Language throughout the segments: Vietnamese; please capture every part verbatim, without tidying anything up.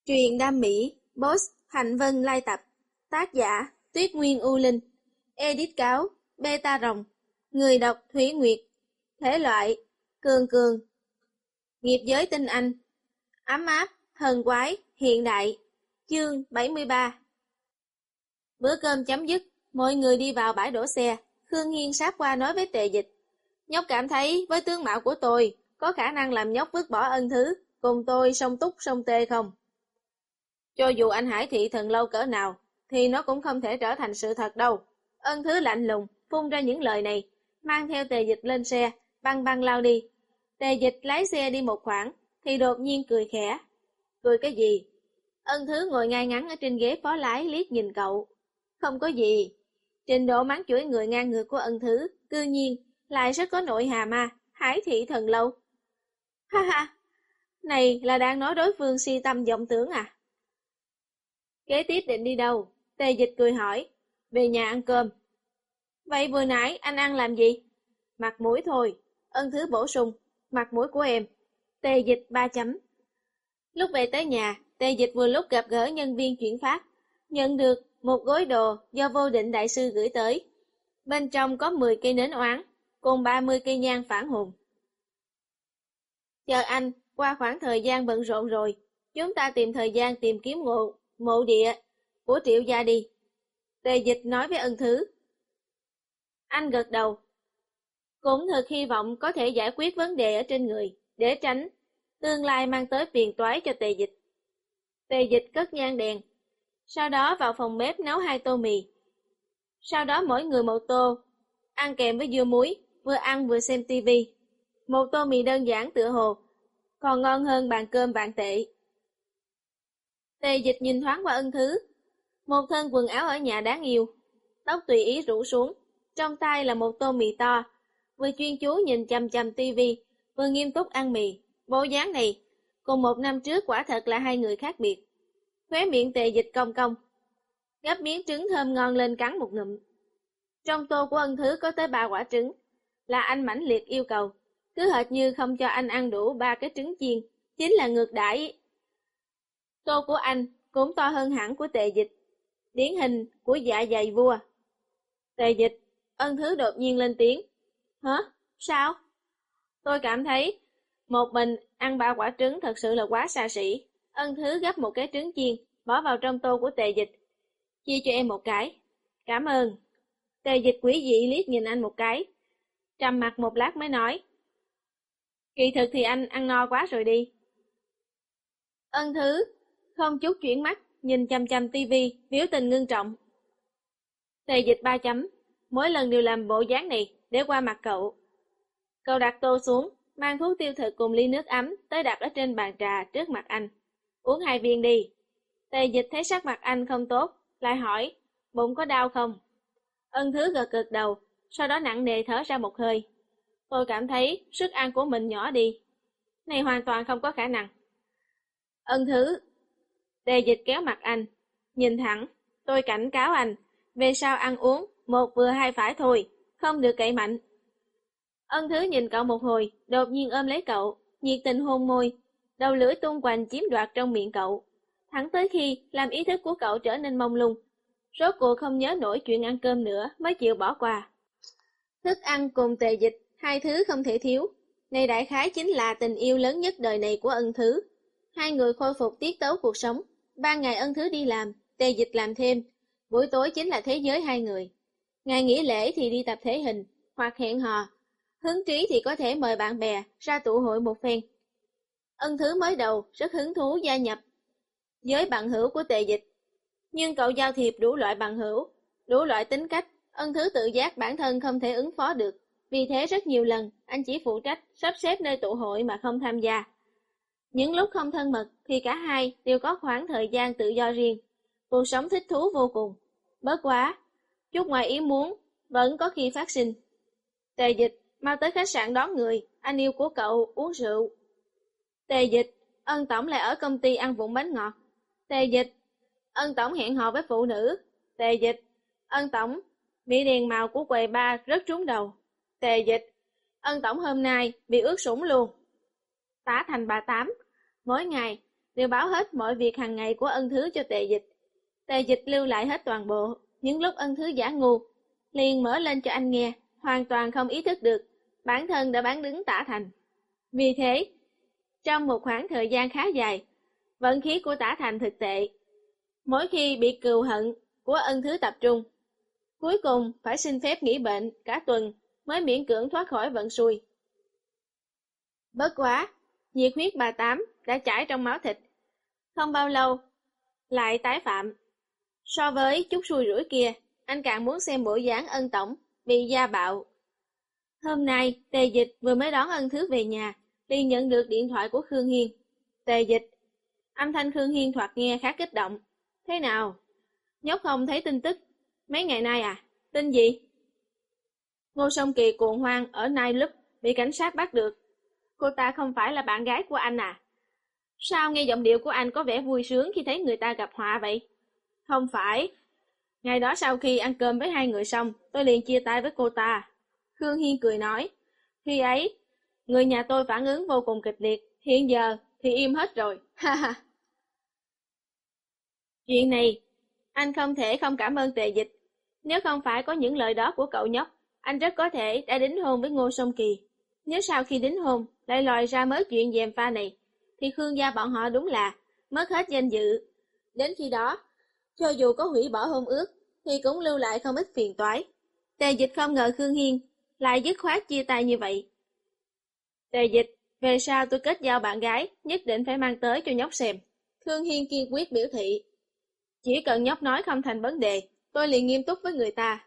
Truyền đam mỹ, Boss, Hạnh Vân lai tập. Tác giả, Tuyết Nguyên U Linh. Edit cáo, Beta Rồng. Người đọc Thúy Nguyệt. Thể loại, Cường Cường. Nghiệp giới tinh anh. Ấm áp, hờn quái, hiện đại. Chương bảy mươi ba. Bữa cơm chấm dứt, mọi người đi vào bãi đổ xe. Khương Hiên sát qua nói với Tề Dịch. Nhóc cảm thấy với tướng mạo của tôi, có khả năng làm nhóc vứt bỏ ân thứ, cùng tôi song túc song tê không? Cho dù anh Hải thị thần lâu cỡ nào, thì nó cũng không thể trở thành sự thật đâu. Ân thứ lạnh lùng, phun ra những lời này, mang theo Tề Dịch lên xe, băng băng lao đi. Tề Dịch lái xe đi một khoảng, thì đột nhiên cười khẽ. Cười cái gì? Ân thứ ngồi ngay ngắn ở trên ghế phó lái liếc nhìn cậu. Không có gì. Trình độ mắng chửi người ngang ngược của Ân thứ, cư nhiên, lại rất có nội hàm à, Hải thị thần lâu. Ha ha, này là đang nói đối phương si tâm vọng tưởng à? Kế tiếp định đi đâu? Tề Dịch cười hỏi. Về nhà ăn cơm. Vậy vừa nãy anh ăn làm gì? Mặt mũi thôi. Ân thứ bổ sung. Mặt mũi của em. Tề Dịch ba chấm. Lúc về tới nhà, Tề Dịch vừa lúc gặp gỡ nhân viên chuyển phát, nhận được một gói đồ do Vô Định đại sư gửi tới. Bên trong có mười cây nến oán, cùng ba mươi cây nhang phản hồn. Chờ anh, qua khoảng thời gian bận rộn rồi, chúng ta tìm thời gian tìm kiếm ngộ, mộ địa của Triệu gia đi. Tề Dịch nói với Ân thứ. Anh gật đầu. Cũng thật hy vọng có thể giải quyết vấn đề ở trên người, để tránh tương lai mang tới phiền toái cho Tề Dịch. Tề Dịch cất nhang đèn, sau đó vào phòng bếp nấu hai tô mì. Sau đó mỗi người một tô, ăn kèm với dưa muối, vừa ăn vừa xem tivi. Một tô mì đơn giản tựa hồ, còn ngon hơn bàn cơm vạn tệ. Tề Dịch nhìn thoáng qua Ân thứ. Một thân quần áo ở nhà đáng yêu, tóc tùy ý rủ xuống, trong tay là một tô mì to, vừa chuyên chú nhìn chằm chằm tivi, vừa nghiêm túc ăn mì. Bộ dáng này, cùng một năm trước quả thật là hai người khác biệt. Khóe miệng Tề Dịch cong cong, gắp miếng trứng thơm ngon lên cắn một ngụm. Trong tô của Ân thứ có tới ba quả trứng, là anh mãnh liệt yêu cầu, cứ hệt như không cho anh ăn đủ ba cái trứng chiên, chính là ngược đãi. Tô của anh cũng to hơn hẳn của Tề Dịch, điển hình của dạ dày vua. Tề Dịch, Ân thứ đột nhiên lên tiếng. Hả? Sao? Tôi cảm thấy một mình ăn ba quả trứng thật sự là quá xa xỉ. Ân thứ gấp một cái trứng chiên, bỏ vào trong tô của Tề Dịch. Chia cho em một cái. Cảm ơn. Tề Dịch quỷ dị liếc nhìn anh một cái, trầm mặt một lát mới nói. Kỳ thực thì anh ăn no quá rồi đi. Ân thứ không chút chuyển mắt, nhìn chằm chằm tivi, biểu tình ngưng trọng. Tề Dịch ba chấm, mỗi lần đều làm bộ dáng này để qua mặt cậu. Cậu đặt tô xuống, mang thuốc tiêu thực cùng ly nước ấm tới đặt ở trên bàn trà trước mặt anh. Uống hai viên đi. Tề Dịch thấy sắc mặt anh không tốt, lại hỏi, bụng có đau không? Ân thứ gật gật đầu, sau đó nặng nề thở ra một hơi. Tôi cảm thấy sức ăn của mình nhỏ đi. Này hoàn toàn không có khả năng. Ân thứ. Tề Dịch kéo mặt anh, nhìn thẳng. Tôi cảnh cáo anh, về sau ăn uống, một vừa hai phải thôi, không được cậy mạnh. Ân thứ nhìn cậu một hồi, đột nhiên ôm lấy cậu, nhiệt tình hôn môi, đầu lưỡi tung hoành chiếm đoạt trong miệng cậu, thẳng tới khi làm ý thức của cậu trở nên mông lung. Rốt cuộc không nhớ nổi chuyện ăn cơm nữa mới chịu bỏ qua. Thức ăn cùng Tề Dịch, hai thứ không thể thiếu. Này đại khái chính là tình yêu lớn nhất đời này của Ân thứ. Hai người khôi phục tiết tấu cuộc sống. Ban ngày Ân thứ đi làm, Tề Dịch làm thêm. Buổi tối chính là thế giới hai người. Ngày nghỉ lễ thì đi tập thể hình, hoặc hẹn hò. Hứng trí thì có thể mời bạn bè ra tụ hội một phen. Ân thứ mới đầu rất hứng thú gia nhập với bạn hữu của Tề Dịch. Nhưng cậu giao thiệp đủ loại bằng hữu, đủ loại tính cách, Ân thứ tự giác bản thân không thể ứng phó được. Vì thế rất nhiều lần, anh chỉ phụ trách sắp xếp nơi tụ hội mà không tham gia. Những lúc không thân mật thì cả hai đều có khoảng thời gian tự do riêng. Cuộc sống thích thú vô cùng. Bớt quá, chút ngoài ý muốn, vẫn có khi phát sinh. Tề Dịch, mau tới khách sạn đón người, anh yêu của cậu uống rượu. Tề Dịch, Ân tổng lại ở công ty ăn vụng bánh ngọt. Tề Dịch, Ân tổng hẹn hò với phụ nữ. Tề Dịch, Ân tổng, bị đèn màu của quầy bar rớt trúng đầu. Tề Dịch, Ân tổng hôm nay bị ướt sũng luôn. Tả thành bà Tám, mỗi ngày đều báo hết mọi việc hàng ngày của Ân Thứ cho Tề Dịch. Tề Dịch lưu lại hết toàn bộ, những lúc Ân Thứ giả ngu, liền mở lên cho anh nghe, hoàn toàn không ý thức được bản thân đã bán đứng Tả Thành. Vì thế, trong một khoảng thời gian khá dài, vận khí của Tả Thành thực tệ. Mỗi khi bị cừu hận của Ân Thứ tập trung, cuối cùng phải xin phép nghỉ bệnh cả tuần mới miễn cưỡng thoát khỏi vận xui. Bất quá, nhiệt huyết bà Tám đã chảy trong máu thịt. Không bao lâu, lại tái phạm. So với chút xui rủi kia, anh càng muốn xem bộ dáng Ân tổng bị gia bạo. Hôm nay, Tề Dịch vừa mới đón Ân Thứ về nhà, liền nhận được điện thoại của Khương Hiên. Tề Dịch, âm thanh Khương Hiên thoạt nghe khá kích động. Thế nào? Nhóc không thấy tin tức mấy ngày nay à? Tin gì? Ngô Song Kỳ cuồng hoang ở Nai Loop bị cảnh sát bắt được. Cô ta không phải là bạn gái của anh à? Sao nghe giọng điệu của anh có vẻ vui sướng khi thấy người ta gặp họa vậy? Không phải. Ngày đó sau khi ăn cơm với hai người xong, tôi liền chia tay với cô ta. Khương Hiên cười nói. Khi ấy, người nhà tôi phản ứng vô cùng kịch liệt. Hiện giờ thì im hết rồi. Ha ha. Chuyện này, anh không thể không cảm ơn Tề Dịch. Nếu không phải có những lời đó của cậu nhóc, anh rất có thể đã đính hôn với Ngô Song Kỳ. Nếu sau khi đính hôn lại lòi ra mới chuyện gièm pha này, thì Khương gia bọn họ đúng là mất hết danh dự. Đến khi đó, cho dù có hủy bỏ hôn ước, thì cũng lưu lại không ít phiền toái. Tề Dịch không ngờ Khương Hiên lại dứt khoát chia tay như vậy. Tề Dịch, về sau tôi kết giao bạn gái, nhất định phải mang tới cho nhóc xem. Khương Hiên kiên quyết biểu thị. Chỉ cần nhóc nói không thành vấn đề, tôi liền nghiêm túc với người ta.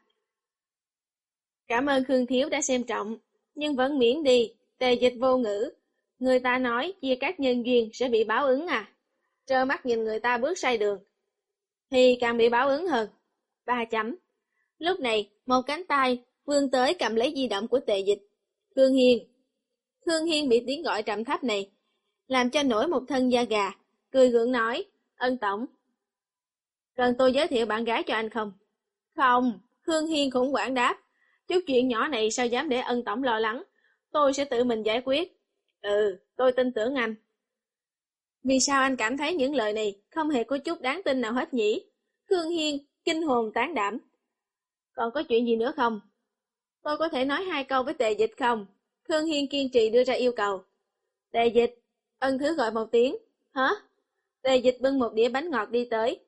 Cảm ơn Khương Thiếu đã xem trọng, nhưng vẫn miễn đi. Tề Dịch vô ngữ. Người ta nói chia các nhân duyên sẽ bị báo ứng à? Trơ mắt nhìn người ta bước sai đường, thì càng bị báo ứng hơn. Ba chấm. Lúc này, một cánh tay vươn tới cầm lấy di động của Tề Dịch. Khương Hiên. Khương Hiên bị tiếng gọi trầm thấp này làm cho nổi một thân da gà, cười gượng nói, Ân tổng, cần tôi giới thiệu bạn gái cho anh không? Không. Khương Hiên khủng hoảng đáp. Chút chuyện nhỏ này sao dám để Ân tổng lo lắng, tôi sẽ tự mình giải quyết. Ừ, tôi tin tưởng anh. Vì sao anh cảm thấy những lời này không hề có chút đáng tin nào hết nhỉ? Khương Hiên kinh hồn tán đảm. Còn có chuyện gì nữa không? Tôi có thể nói hai câu với Tề Dịch không? Khương Hiên kiên trì đưa ra yêu cầu. Tề Dịch. Ân Thứ gọi một tiếng. Hả? Tề Dịch bưng một đĩa bánh ngọt đi tới.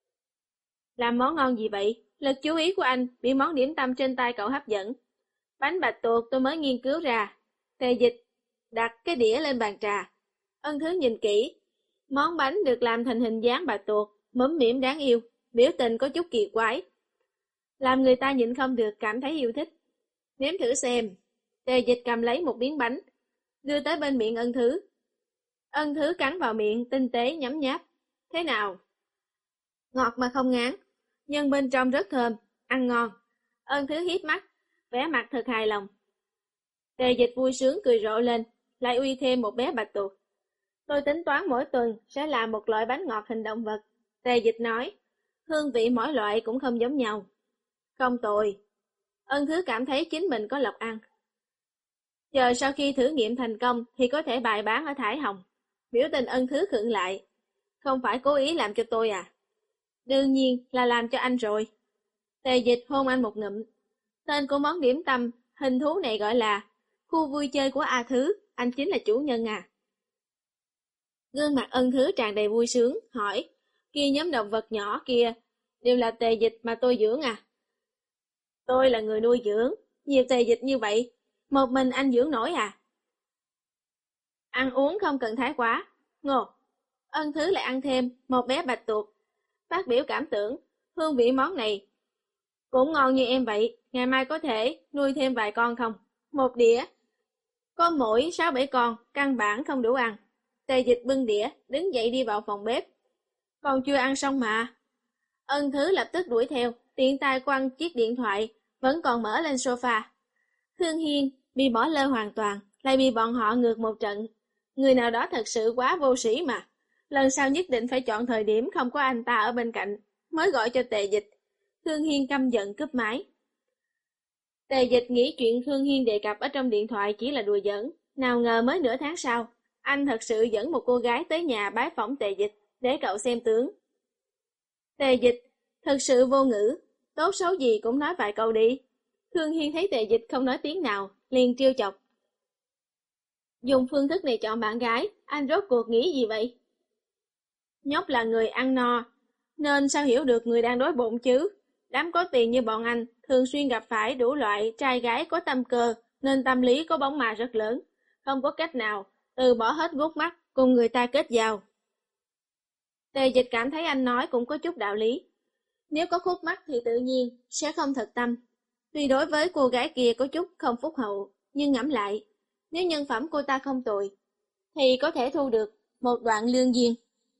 Làm món ngon gì vậy? Lực chú ý của anh bị món điểm tâm trên tay cậu hấp dẫn. Bánh bạch tuộc tôi mới nghiên cứu ra. Tề Dịch đặt cái đĩa lên bàn trà. Ân Thứ nhìn kỹ. Món bánh được làm thành hình dáng bạch tuộc, mẫm mỉm đáng yêu, biểu tình có chút kỳ quái, làm người ta nhịn không được cảm thấy yêu thích. Nếm thử xem. Tề Dịch cầm lấy một miếng bánh, đưa tới bên miệng Ân Thứ. Ân Thứ cắn vào miệng, tinh tế nhấm nháp. Thế nào? Ngọt mà không ngán, nhưng bên trong rất thơm, ăn ngon. Ân Thứ híp mắt, vẻ mặt thật hài lòng. Tề Dịch vui sướng cười rộ lên, lại uy thêm một bé bạch tuộc. Tôi tính toán mỗi tuần sẽ làm một loại bánh ngọt hình động vật. Tề Dịch nói, hương vị mỗi loại cũng không giống nhau. Không tồi. Ân Thứ cảm thấy chính mình có lộc ăn. Chờ sau khi thử nghiệm thành công thì có thể bày bán ở Thải Hồng. Biểu tình Ân Thứ khựng lại. Không phải cố ý làm cho tôi à? Đương nhiên là làm cho anh rồi. Tề Dịch hôn anh một ngụm. Tên của món điểm tâm hình thú này gọi là khu vui chơi của A Thứ. Anh chính là chủ nhân à? Gương mặt Ân Thứ tràn đầy vui sướng, hỏi, kia nhóm động vật nhỏ kia đều là Tề Dịch mà tôi dưỡng à? Tôi là người nuôi dưỡng, nhiều Tề Dịch như vậy, một mình anh dưỡng nổi à? Ăn uống không cần thái quá. Ngô. Ân Thứ lại ăn thêm một bé bạch tuộc, phát biểu cảm tưởng, hương vị món này cũng ngon như em vậy, ngày mai có thể nuôi thêm vài con không? Một đĩa, có mỗi sáu bảy con, căn bản không đủ ăn. Tề Dịch bưng đĩa, đứng dậy đi vào phòng bếp. Còn chưa ăn xong mà. Ân Thứ lập tức đuổi theo, tiện tay quăng chiếc điện thoại, vẫn còn mở lên sofa. Khương Hiên bị bỏ lơ hoàn toàn, lại bị bọn họ ngược một trận. Người nào đó thật sự quá vô sĩ mà. Lần sau nhất định phải chọn thời điểm không có anh ta ở bên cạnh, mới gọi cho Tề Dịch. Khương Hiên căm giận cúp máy. Tề Dịch nghĩ chuyện Khương Hiên đề cập ở trong điện thoại chỉ là đùa giỡn, nào ngờ mới nửa tháng sau, anh thật sự dẫn một cô gái tới nhà bái phỏng Tề Dịch để cậu xem tướng. Tề Dịch thật sự vô ngữ, tốt xấu gì cũng nói vài câu đi. Khương Hiên thấy Tề Dịch không nói tiếng nào, liền trêu chọc. Dùng phương thức này chọn bạn gái, anh rốt cuộc nghĩ gì vậy? Nhóc là người ăn no, nên sao hiểu được người đang đói bụng chứ? Đám có tiền như bọn anh, thường xuyên gặp phải đủ loại trai gái có tâm cơ, nên tâm lý có bóng ma rất lớn. Không có cách nào, từ bỏ hết gút mắt, cùng người ta kết giao. Tề Dịch cảm thấy anh nói cũng có chút đạo lý. Nếu có khúc mắc thì tự nhiên sẽ không thật tâm. Tuy đối với cô gái kia có chút không phúc hậu, nhưng ngẫm lại, nếu nhân phẩm cô ta không tồi, thì có thể thu được một đoạn lương duyên.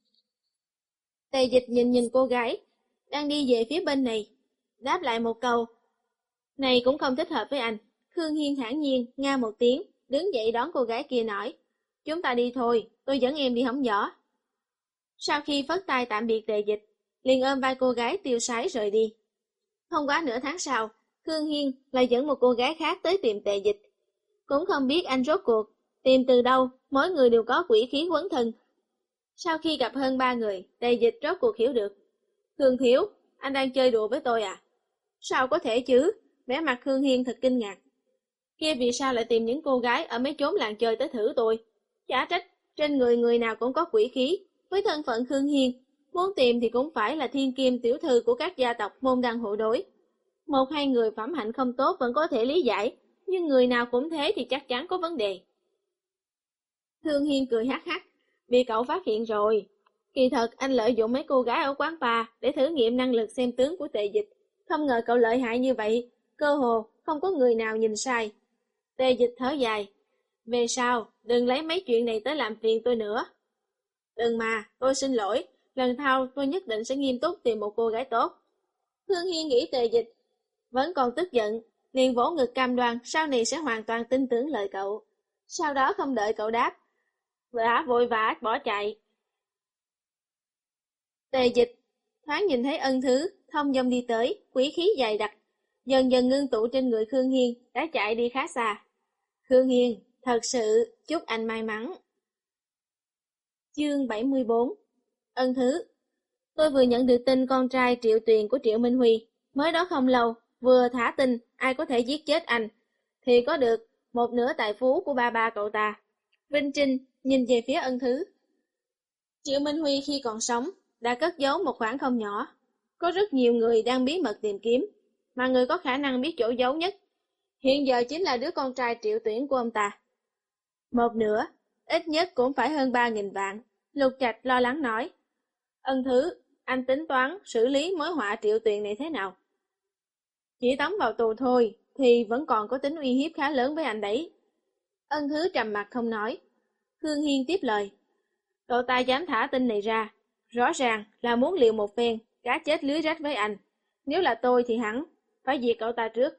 Tề Dịch nhìn nhìn cô gái, đang đi về phía bên này, đáp lại một câu. Này cũng không thích hợp với anh. Khương Hiên thản nhiên, nga một tiếng, đứng dậy đón cô gái kia nói. Chúng ta đi thôi, tôi dẫn em đi hóng gió. Sau khi phất tay tạm biệt Tề Dịch, liền ôm vai cô gái tiêu sái rời đi. Không quá nửa tháng sau, Khương Hiên lại dẫn một cô gái khác tới tìm Tề Dịch. Cũng không biết anh rốt cuộc, tìm từ đâu, mỗi người đều có quỷ khí quấn thân. Sau khi gặp hơn ba người, Tề Dịch rốt cuộc hiểu được. Khương Thiếu, anh đang chơi đùa với tôi à? Sao có thể chứ? Vẻ mặt Khương Hiên thật kinh ngạc. Kia vì sao lại tìm những cô gái ở mấy chốn làng chơi tới thử tôi? Chả trách, trên người người nào cũng có quỷ khí. Với thân phận Khương Hiên, muốn tìm thì cũng phải là thiên kim tiểu thư của các gia tộc môn đăng hộ đối. Một hai người phẩm hạnh không tốt vẫn có thể lý giải, nhưng người nào cũng thế thì chắc chắn có vấn đề. Khương Hiên cười hắc hắc, bị cậu phát hiện rồi. Kỳ thật anh lợi dụng mấy cô gái ở quán bar để thử nghiệm năng lực xem tướng của Tề Dịch. Không ngờ cậu lợi hại như vậy, cơ hồ không có người nào nhìn sai. Tề Dịch thở dài. Về sau, đừng lấy mấy chuyện này tới làm phiền tôi nữa. Đừng mà, tôi xin lỗi, lần sau tôi nhất định sẽ nghiêm túc tìm một cô gái tốt. Khương Hiên nghĩ Tề Dịch vẫn còn tức giận, liền vỗ ngực cam đoan sau này sẽ hoàn toàn tin tưởng lời cậu. Sau đó không đợi cậu đáp, đã vội vã bỏ chạy. Tề Dịch thoáng nhìn thấy Ân Thứ thông dong đi tới, quỷ khí dày đặc, dần dần ngưng tụ trên người Khương Hiên, đã chạy đi khá xa. Khương Hiên, thật sự chúc anh may mắn. Chương bảy mươi bốn. Ân Thứ. Tôi vừa nhận được tin con trai Triệu Tuyền của Triệu Minh Huy, mới đó không lâu, vừa thả tin ai có thể giết chết anh, thì có được một nửa tài phú của ba ba cậu ta. Vinh Trinh nhìn về phía Ân Thứ. Triệu Minh Huy khi còn sống đã cất giấu một khoản không nhỏ. Có rất nhiều người đang bí mật tìm kiếm, mà người có khả năng biết chỗ giấu nhất hiện giờ chính là đứa con trai Triệu Tuyển của ông ta. Một nửa, ít nhất cũng phải hơn ba nghìn vạn. Lục Trạch lo lắng nói. Ân Thứ, anh tính toán xử lý mối họa Triệu Tuyển này thế nào? Chỉ tống vào tù thôi, thì vẫn còn có tính uy hiếp khá lớn với anh đấy. Ân Thứ trầm mặt không nói. Khương Hiên tiếp lời. Cậu ta dám thả tin này ra, rõ ràng là muốn liều một phen, cá chết lưới rách với anh. Nếu là tôi thì hẳn phải diệt cậu ta trước.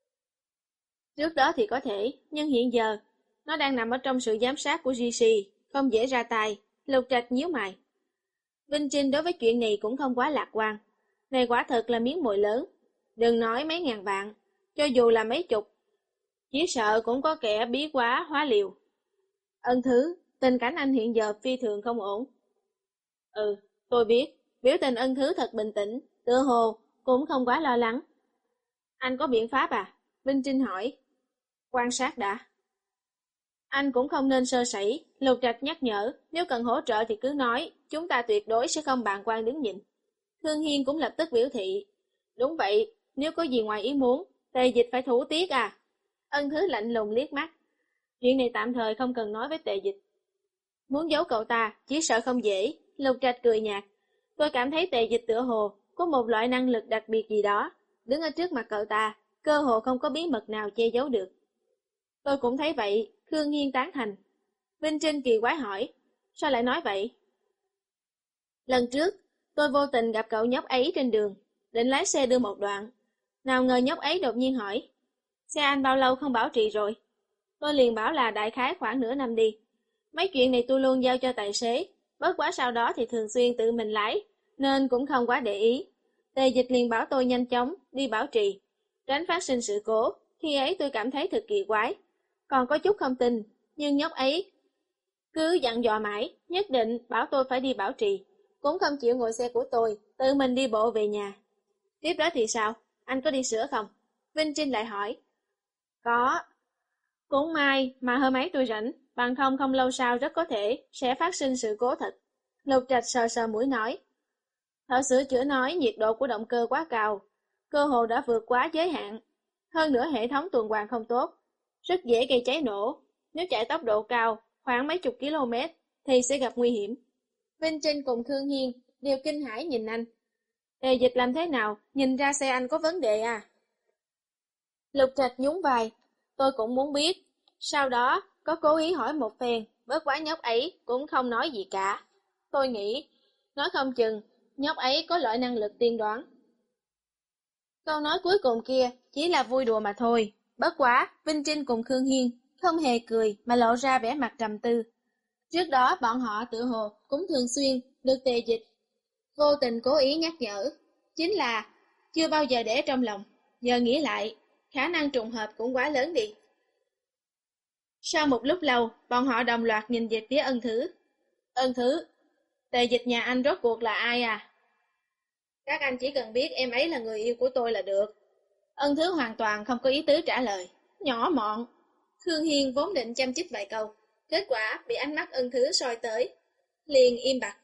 Trước đó thì có thể, nhưng hiện giờ nó đang nằm ở trong sự giám sát của giê xê, không dễ ra tay. Lục Trạch nhíu mày. Vinh Trinh đối với chuyện này cũng không quá lạc quan. Này quả thật là miếng mồi lớn. Đừng nói mấy ngàn vạn, cho dù là mấy chục, chỉ sợ cũng có kẻ bí quá hóa liều. Ân Thứ, tình cảnh anh hiện giờ phi thường không ổn. Ừ, tôi biết. Biểu tình Ân Thứ thật bình tĩnh, tựa hồ cũng không quá lo lắng. Anh có biện pháp à? Vinh Trinh hỏi. Quan sát đã. Anh cũng không nên sơ sẩy. Lục Trạch nhắc nhở, nếu cần hỗ trợ thì cứ nói, chúng ta tuyệt đối sẽ không bàng quan đứng nhìn. Khương Hiên cũng lập tức biểu thị. Đúng vậy, nếu có gì ngoài ý muốn, Tề Dịch phải thủ tiết à? Ân Thứ lạnh lùng liếc mắt. Chuyện này tạm thời không cần nói với Tề Dịch. Muốn giấu cậu ta, chỉ sợ không dễ. Lục Trạch cười nhạt. Tôi cảm thấy Tề Dịch tựa hồ có một loại năng lực đặc biệt gì đó. Đứng ở trước mặt cậu ta, cơ hồ không có bí mật nào che giấu được. Tôi cũng thấy vậy, Khương Hiên tán thành. Vinh Trinh kỳ quái hỏi, sao lại nói vậy? Lần trước, tôi vô tình gặp cậu nhóc ấy trên đường, định lái xe đưa một đoạn. Nào ngờ nhóc ấy đột nhiên hỏi, xe anh bao lâu không bảo trì rồi? Tôi liền bảo là đại khái khoảng nửa năm đi. Mấy chuyện này tôi luôn giao cho tài xế, bất quá sau đó thì thường xuyên tự mình lái, nên cũng không quá để ý. Tề Dịch liền bảo tôi nhanh chóng đi bảo trì, tránh phát sinh sự cố. Khi ấy tôi cảm thấy thật kỳ quái, còn có chút không tin, nhưng nhóc ấy Cứ dặn dò mãi, nhất định bảo tôi phải đi bảo trì, cũng không chịu ngồi xe của tôi, tự mình đi bộ về nhà. Tiếp đó thì sao? Anh có đi sửa không? Vinh Trinh lại hỏi. Có. Cũng may mà hôm ấy tôi rảnh, bằng không không lâu sau rất có thể sẽ phát sinh sự cố thật. Lục Trạch sờ sờ mũi nói. Thợ sửa chữa nói nhiệt độ của động cơ quá cao, cơ hồ đã vượt quá giới hạn. Hơn nữa hệ thống tuần hoàn không tốt, rất dễ gây cháy nổ. Nếu chạy tốc độ cao, khoảng mấy chục km, thì sẽ gặp nguy hiểm. Vinh Trinh cùng Khương Hiên đều kinh hãi nhìn anh. Tề Dịch làm thế nào? Nhìn ra xe anh có vấn đề à? Lục Trạch nhún vai. Tôi cũng muốn biết. Sau đó, có cố ý hỏi một phen, bớt quá nhóc ấy cũng không nói gì cả. Tôi nghĩ, nói không chừng, nhóc ấy có loại năng lực tiên đoán. Câu nói cuối cùng kia chỉ là vui đùa mà thôi. Bất quá, Vinh Trinh cùng Khương Hiên không hề cười mà lộ ra vẻ mặt trầm tư. Trước đó bọn họ tự hồ cũng thường xuyên được Tề Dịch vô tình cố ý nhắc nhở. Chính là chưa bao giờ để trong lòng. Giờ nghĩ lại, khả năng trùng hợp cũng quá lớn đi. Sau một lúc lâu, bọn họ đồng loạt nhìn về phía Ân Thứ. Ân Thứ, Tề Dịch nhà anh rốt cuộc là ai à? Các anh chỉ cần biết em ấy là người yêu của tôi là được. Ân Thứ hoàn toàn không có ý tứ trả lời. Nhỏ mọn. Khương Hiên vốn định chăm chích vài câu, kết quả bị ánh mắt Ân Thứ soi tới, liền im bặt.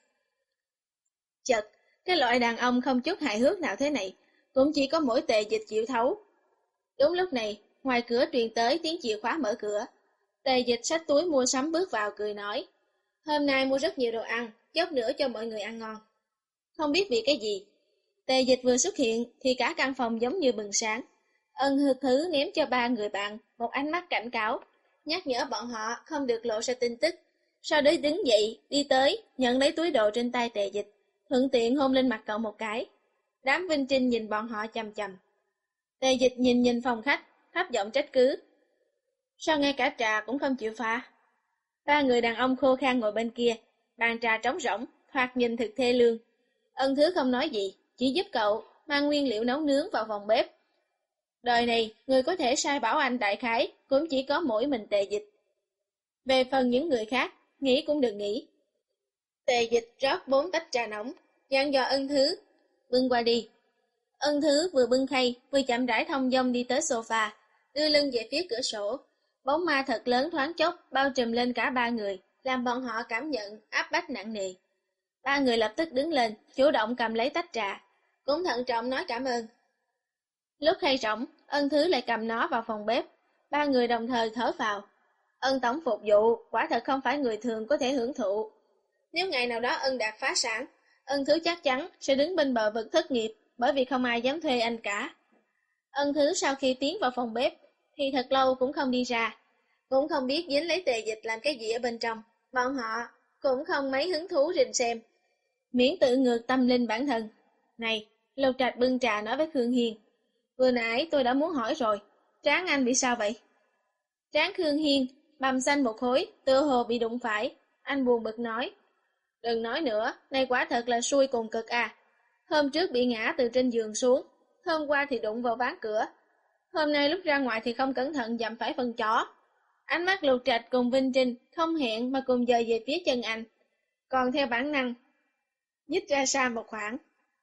Chật, cái loại đàn ông không chút hài hước nào thế này, cũng chỉ có mỗi Tề Dịch chịu thấu. Đúng lúc này, ngoài cửa truyền tới tiếng chìa khóa mở cửa. Tề Dịch xách túi mua sắm bước vào cười nói. Hôm nay mua rất nhiều đồ ăn, chốc nữa cho mọi người ăn ngon. Không biết vì cái gì, Tề Dịch vừa xuất hiện thì cả căn phòng giống như bừng sáng. Ân Hư Thứ ném cho ba người bạn một ánh mắt cảnh cáo, nhắc nhở bọn họ không được lộ ra tin tức. Sau đó đứng dậy, đi tới, nhận lấy túi đồ trên tay Tề Dịch, thuận tiện hôn lên mặt cậu một cái. Đám Vinh Trinh nhìn bọn họ chằm chằm. Tề Dịch nhìn nhìn phòng khách, thấp giọng trách cứ. Sao ngay cả trà cũng không chịu pha? Ba người đàn ông khô khan ngồi bên kia, bàn trà trống rỗng, thoạt nhìn thực thê lương. Ân Thứ không nói gì, chỉ giúp cậu mang nguyên liệu nấu nướng vào phòng bếp. Đời này, người có thể sai bảo anh đại khái cũng chỉ có mỗi mình Tề Dịch. Về phần những người khác, nghĩ cũng đừng nghĩ. Tề Dịch rót bốn tách trà nóng, dặn dò Ân Thứ, bưng qua đi. Ân Thứ vừa bưng khay, vừa chậm rãi thong dong đi tới sofa, đưa lưng về phía cửa sổ. Bóng ma thật lớn thoáng chốc bao trùm lên cả ba người, làm bọn họ cảm nhận áp bách nặng nề. Ba người lập tức đứng lên, chủ động cầm lấy tách trà, cũng thận trọng nói cảm ơn. Lúc khay rỗng, Ân Thứ lại cầm nó vào phòng bếp. Ba người đồng thời thở phào. Ân tổng phục vụ, quả thật không phải người thường có thể hưởng thụ. Nếu ngày nào đó Ân đạt phá sản, Ân Thứ chắc chắn sẽ đứng bên bờ vực thất nghiệp, bởi vì không ai dám thuê anh cả. Ân Thứ sau khi tiến vào phòng bếp, thì thật lâu cũng không đi ra, cũng không biết dính lấy Tề Dịch làm cái gì ở bên trong. Bọn họ cũng không mấy hứng thú rình xem, miễn tự ngược tâm linh bản thân. Này, Lục Trạch bưng trà nói với Khương Hiên. Vừa nãy tôi đã muốn hỏi rồi, trán anh bị sao vậy? Trán Khương Hiên, bầm xanh một khối, tựa hồ bị đụng phải. Anh buồn bực nói. Đừng nói nữa, này quả thật là xui cùng cực à. Hôm trước bị ngã từ trên giường xuống, hôm qua thì đụng vào ván cửa. Hôm nay lúc ra ngoài thì không cẩn thận dặm phải phần chó. Ánh mắt Lục Trạch cùng Vinh Trinh không hẹn mà cùng dời về phía chân anh. Còn theo bản năng, nhích ra xa một khoảng.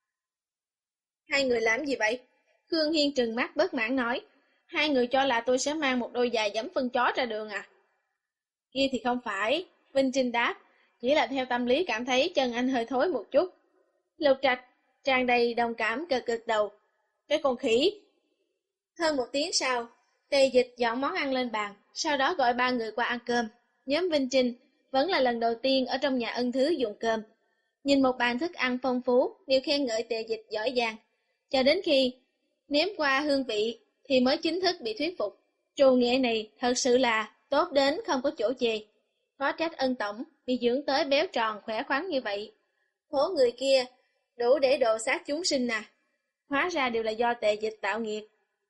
Hai người làm gì vậy? Khương Hiên trừng mắt bất mãn nói. Hai người cho là tôi sẽ mang một đôi giày dẫm phân chó ra đường à? Kia thì không phải, Vinh Trinh đáp. Chỉ là theo tâm lý cảm thấy chân anh hơi thối một chút. Lục Trạch tràn đầy đồng cảm cực cực đầu. Cái con khỉ. Hơn một tiếng sau, Tề Dịch dọn món ăn lên bàn, sau đó gọi ba người qua ăn cơm. Nhóm Vinh Trinh vẫn là lần đầu tiên ở trong nhà Ân Thứ dùng cơm. Nhìn một bàn thức ăn phong phú, đều khen ngợi Tề Dịch giỏi giang. Cho đến khi nếm qua hương vị thì mới chính thức bị thuyết phục. Trù nghệ này thật sự là tốt đến không có chỗ chê. Khó trách Ân tổng bị dưỡng tới béo tròn khỏe khoắn như vậy. Hố người kia đủ để độ sát chúng sinh à. Hóa ra đều là do Tề Dịch tạo nghiệt.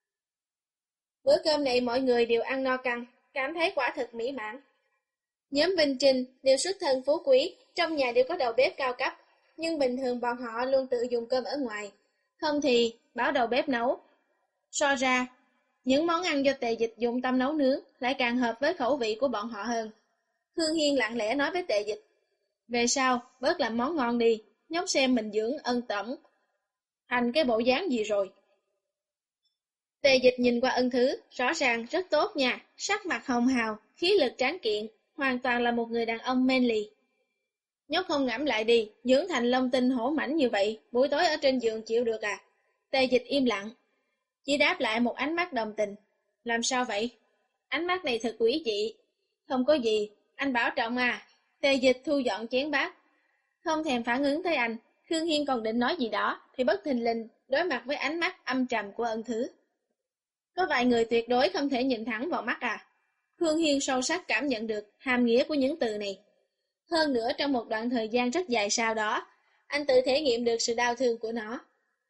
Bữa cơm này mọi người đều ăn no căng, cảm thấy quả thực mỹ mãn. Nhóm Vinh Trinh đều xuất thân phú quý, trong nhà đều có đầu bếp cao cấp, nhưng bình thường bọn họ luôn tự dùng cơm ở ngoài, không thì bảo đầu bếp nấu. So ra, những món ăn do Tề Dịch dụng tâm nấu nướng lại càng hợp với khẩu vị của bọn họ hơn. Khương Hiên lặng lẽ nói với Tề Dịch. Về sau, bớt làm món ngon đi, nhóc xem mình dưỡng Ân tổng thành cái bộ dáng gì rồi. Tề Dịch nhìn qua Ân Thứ, rõ ràng rất tốt nha, sắc mặt hồng hào, khí lực tráng kiện, hoàn toàn là một người đàn ông manly. Nhóc không ngẫm lại đi, dưỡng thành long tinh hổ mãnh như vậy, buổi tối ở trên giường chịu được à? Tề Dịch im lặng, chỉ đáp lại một ánh mắt đồng tình. Làm sao vậy? Ánh mắt này thật quỷ dị. Không có gì, anh bảo trọng à. Tề Dịch thu dọn chén bát, không thèm phản ứng thấy anh. Khương Hiên còn định nói gì đó, thì bất thình lình đối mặt với ánh mắt âm trầm của Ân Thứ. Có vài người tuyệt đối không thể nhìn thẳng vào mắt à? Khương Hiên sâu sắc cảm nhận được hàm nghĩa của những từ này. Hơn nữa trong một đoạn thời gian rất dài sau đó, anh tự thể nghiệm được sự đau thương của nó.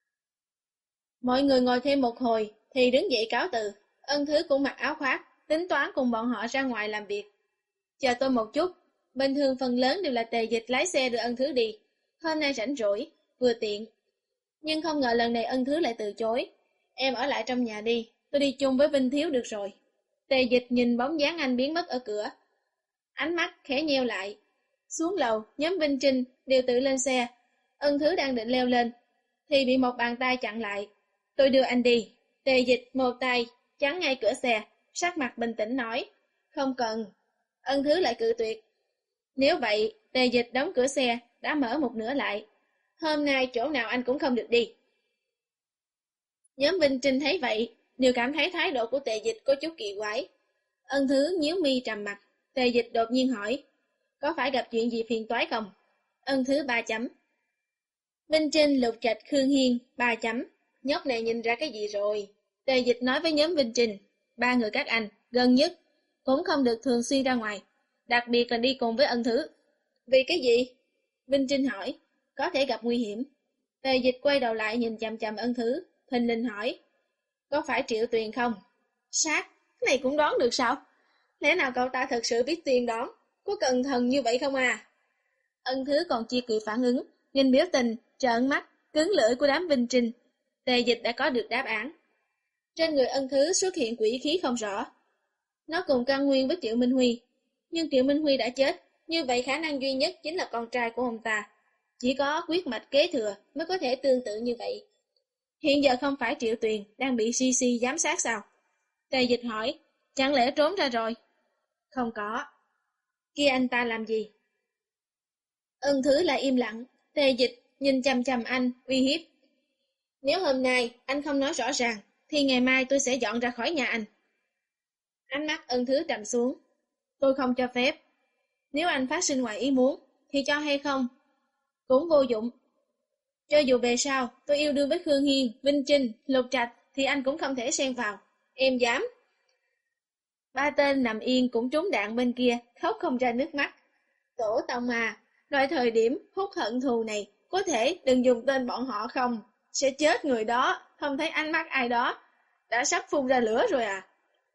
Mọi người ngồi thêm một hồi, thì đứng dậy cáo từ. Ân Thứ cũng mặc áo khoác, tính toán cùng bọn họ ra ngoài làm việc. Chờ tôi một chút, bình thường phần lớn đều là Tề Dịch lái xe đưa Ân Thứ đi. Hôm nay rảnh rỗi, vừa tiện. Nhưng không ngờ lần này Ân Thứ lại từ chối. Em ở lại trong nhà đi, tôi đi chung với Vinh Thiếu được rồi. Tề Dịch nhìn bóng dáng anh biến mất ở cửa. Ánh mắt khẽ nheo lại. Xuống lầu, nhóm Vinh Trinh đều tự lên xe. Ân Thứ đang định leo lên, thì bị một bàn tay chặn lại. Tôi đưa anh đi. Tề Dịch một tay chắn ngay cửa xe, sắc mặt bình tĩnh nói. Không cần. Ân Thứ lại cự tuyệt. Nếu vậy, Tề Dịch đóng cửa xe, đã mở một nửa lại. Hôm nay chỗ nào anh cũng không được đi. Nhóm Vinh Trinh thấy vậy, đều cảm thấy thái độ của Tề Dịch có chút kỳ quái. Ân Thứ nhíu mi trầm mặt. Tề Dịch đột nhiên hỏi. Có phải gặp chuyện gì phiền toái không? Ân Thứ ba chấm. Vinh Trinh, Lục Trạch, Khương Hiên ba chấm. Nhóc này nhìn ra cái gì rồi? Tề Dịch nói với nhóm Vinh Trinh. Ba người các anh, gần nhất, cũng không được thường xuyên ra ngoài. Đặc biệt là đi cùng với Ân Thứ. Vì cái gì? Vinh Trinh hỏi. Có thể gặp nguy hiểm. Tề Dịch quay đầu lại nhìn chằm chằm Ân Thứ, thình lình hỏi. Có phải Triệu Tuyền không? Sát, cái này cũng đoán được sao? Lẽ nào cậu ta thật sự biết Tuyền đoán? Có cần thần như vậy không à? Ân Thứ còn chưa kịp phản ứng, nhìn biểu tình, trợn mắt, cứng lưỡi của đám Vinh Trinh. Tề Dịch đã có được đáp án. Trên người Ân Thứ xuất hiện quỷ khí không rõ. Nó cùng căn nguyên với Triệu Minh Huy. Nhưng Triệu Minh Huy đã chết, như vậy khả năng duy nhất chính là con trai của ông ta. Chỉ có quyết mạch kế thừa mới có thể tương tự như vậy. Hiện giờ không phải Triệu Tuyền đang bị xê xê giám sát sao? Tề Dịch hỏi, chẳng lẽ trốn ra rồi? Không có. Kia anh ta làm gì? Ân Thứ lại im lặng. Tề Dịch nhìn chằm chằm anh, uy hiếp. Nếu hôm nay anh không nói rõ ràng, thì ngày mai tôi sẽ dọn ra khỏi nhà anh. Ánh mắt Ân Thứ trầm xuống. Tôi không cho phép. Nếu anh phát sinh ngoài ý muốn, thì cho hay không? Cũng vô dụng. Cho dù về sau, tôi yêu đương với Khương Hiên, Vinh Trinh, Lục Trạch, thì anh cũng không thể xen vào. Em dám. Ba tên nằm yên cũng trúng đạn bên kia, khóc không ra nước mắt. Tổ tông à, loại thời điểm hút hận thù này, có thể đừng dùng tên bọn họ không? Sẽ chết người đó, không thấy ánh mắt ai đó. Đã sắp phun ra lửa rồi à?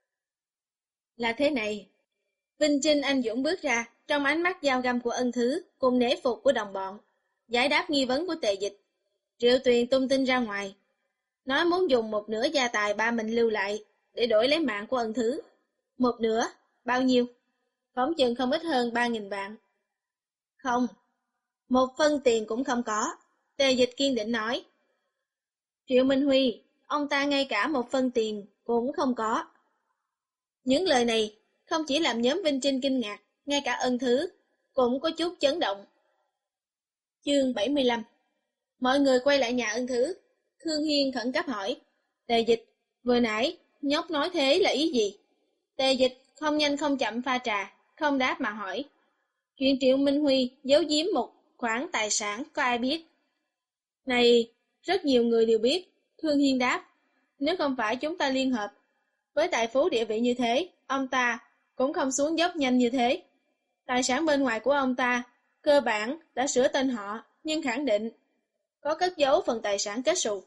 Là thế này. Vinh Trinh anh dũng bước ra, trong ánh mắt dao găm của Ân Thứ, cùng nể phục của đồng bọn. Giải đáp nghi vấn của Tề Dịch. Triệu Tuyền tung tin ra ngoài. Nói muốn dùng một nửa gia tài ba mình lưu lại, để đổi lấy mạng của Ân Thứ. Một nửa? Bao nhiêu? Phóng chừng không ít hơn ba nghìn vạn. Không. Một phân tiền cũng không có. Tề Dịch kiên định nói. Triệu Minh Huy, ông ta ngay cả một phân tiền cũng không có. Những lời này không chỉ làm nhóm Vinh Trinh kinh ngạc, ngay cả Ân Thứ cũng có chút chấn động. Chương bảy mươi lăm. Mọi người quay lại nhà Ân Thứ. Khương Hiên khẩn cấp hỏi. Tề Dịch, vừa nãy nhóc nói thế là ý gì? Tề Dịch không nhanh không chậm pha trà, không đáp mà hỏi. Chuyện Triệu Minh Huy giấu giếm một khoản tài sản có ai biết? Này, rất nhiều người đều biết. Khương Hiên đáp. Nếu không phải chúng ta liên hợp, với tài phú địa vị như thế, ông ta cũng không xuống dốc nhanh như thế. Tài sản bên ngoài của ông ta, cơ bản đã sửa tên họ, nhưng khẳng định có cất giấu phần tài sản kết xù.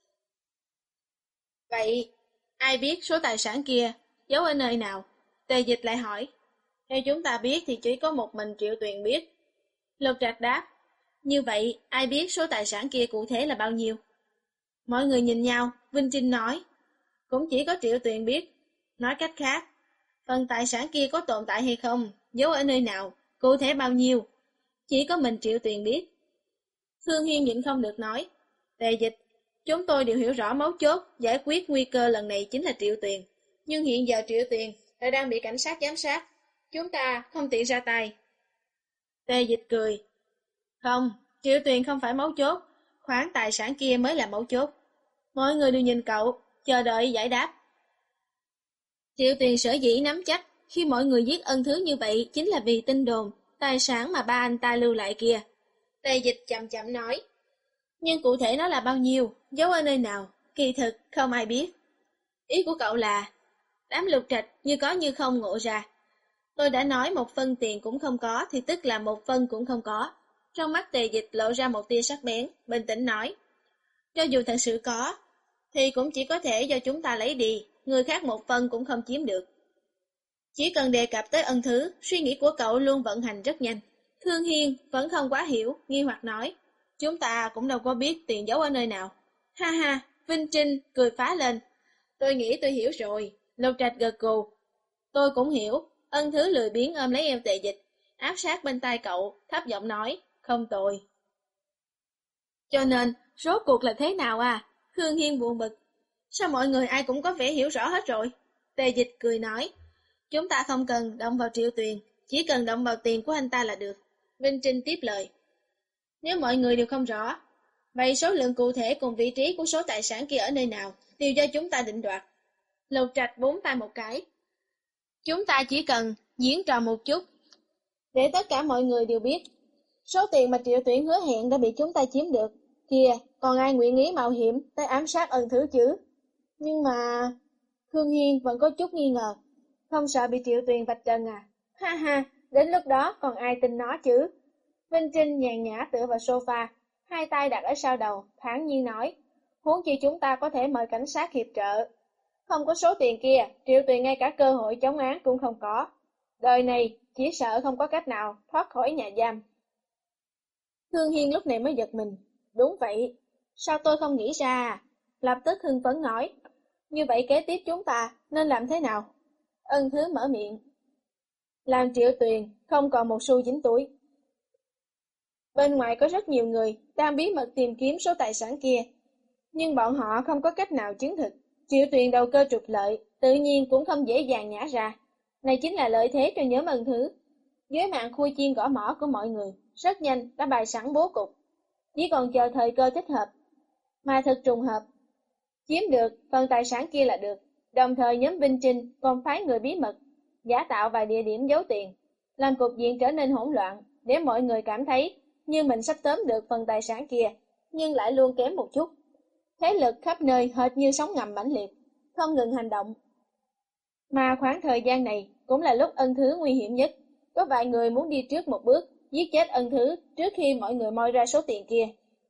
Vậy, ai biết số tài sản kia giấu ở nơi nào? Tề Dịch lại hỏi. Theo chúng ta biết thì chỉ có một mình Triệu Tuyền biết. Lục Trạch đáp. Như vậy, ai biết số tài sản kia cụ thể là bao nhiêu? Mọi người nhìn nhau, Vinh Trinh nói. Cũng chỉ có Triệu Tuyền biết. Nói cách khác, phần tài sản kia có tồn tại hay không, giấu ở nơi nào, cụ thể bao nhiêu, chỉ có mình Triệu Tuyền biết. Thương Hiên nhịn không được nói, Tề Dịch, chúng tôi đều hiểu rõ mấu chốt giải quyết nguy cơ lần này chính là Triệu Tuyền, nhưng hiện giờ Triệu Tuyền lại đang bị cảnh sát giám sát, chúng ta không tiện ra tay. Tề Dịch cười, không, Triệu Tuyền không phải mấu chốt, khoản tài sản kia mới là mấu chốt. Mọi người đều nhìn cậu, chờ đợi giải đáp. Triệu Tuyền sở dĩ nắm chắc khi mọi người giết Ân Thứ như vậy chính là vì tin đồn, tài sản mà ba anh ta lưu lại kia. Tề Dịch chậm chậm nói, nhưng cụ thể nó là bao nhiêu, giấu ở nơi nào, kỳ thực không ai biết. Ý của cậu là, đám Lục Trạch như có như không ngộ ra. Tôi đã nói một phân tiền cũng không có thì tức là một phân cũng không có. Trong mắt Tề Dịch lộ ra một tia sắc bén, bình tĩnh nói, cho dù thật sự có, thì cũng chỉ có thể do chúng ta lấy đi, người khác một phân cũng không chiếm được. Chỉ cần đề cập tới Ân Thứ, suy nghĩ của cậu luôn vận hành rất nhanh. Thương Hiên vẫn không quá hiểu, nghi hoặc nói, chúng ta cũng đâu có biết tiền giấu ở nơi nào. Ha ha, Vinh Trinh cười phá lên, tôi nghĩ tôi hiểu rồi. Lục Trạch gật gù, tôi cũng hiểu. Ân Thứ lười biếng ôm lấy eo Tề Dịch, áp sát bên tai cậu, thấp giọng nói, không tồi. Cho nên, rốt cuộc là thế nào à? Thương Hiên buồn bực, sao mọi người ai cũng có vẻ hiểu rõ hết rồi? Tề Dịch cười nói, chúng ta không cần động vào Triệu Tuyền, chỉ cần động vào tiền của anh ta là được. Vinh Trinh tiếp lời, nếu mọi người đều không rõ, vậy số lượng cụ thể cùng vị trí của số tài sản kia ở nơi nào, đều do chúng ta định đoạt. Lục Trạch bốn tay một cái, chúng ta chỉ cần diễn trò một chút, để tất cả mọi người đều biết, số tiền mà Triệu Tuyển hứa hẹn đã bị chúng ta chiếm được. Kìa, còn ai nguyện ý mạo hiểm tới ám sát Ân Thứ chứ? Nhưng mà... Khương Hiên vẫn có chút nghi ngờ. Không sợ bị Triệu Tuyền vạch trần à? Ha ha, đến lúc đó còn ai tin nó chứ? Vinh Trinh nhàn nhã tựa vào sofa, hai tay đặt ở sau đầu, thản nhiên nói, huống chi chúng ta có thể mời cảnh sát hiệp trợ. Không có số tiền kia, Triệu Tuyền ngay cả cơ hội chống án cũng không có. Đời này chỉ sợ không có cách nào thoát khỏi nhà giam. Thương Hiên lúc này mới giật mình. Đúng vậy, sao tôi không nghĩ ra? Lập tức hưng phấn nói, như vậy kế tiếp chúng ta nên làm thế nào? Ân Thứ mở miệng, làm Triệu Tuyền không còn một xu dính túi. Bên ngoài có rất nhiều người đang bí mật tìm kiếm số tài sản kia, nhưng bọn họ không có cách nào chứng thực. Triệu Tuyền đầu cơ trục lợi, tự nhiên cũng không dễ dàng nhả ra. Này chính là lợi thế cho nhóm Ân Thứ. Dưới mạng khui chiên gõ mỏ của mọi người, rất nhanh đã bày sẵn bố cục, chỉ còn chờ thời cơ thích hợp. Mà thật trùng hợp, chiếm được phần tài sản kia là được. Đồng thời nhóm Vinh Trinh còn phái người bí mật giả tạo vài địa điểm giấu tiền, làm cục diện trở nên hỗn loạn, để mọi người cảm thấy như mình sắp tóm được phần tài sản kia, nhưng lại luôn kém một chút. Thế lực khắp nơi hệt như sóng ngầm mãnh liệt, không ngừng hành động. Mà khoảng thời gian này cũng là lúc Ân Thứ nguy hiểm nhất. Có vài người muốn đi trước một bước, giết chết Ân Thứ trước khi mọi người moi ra số tiền kia.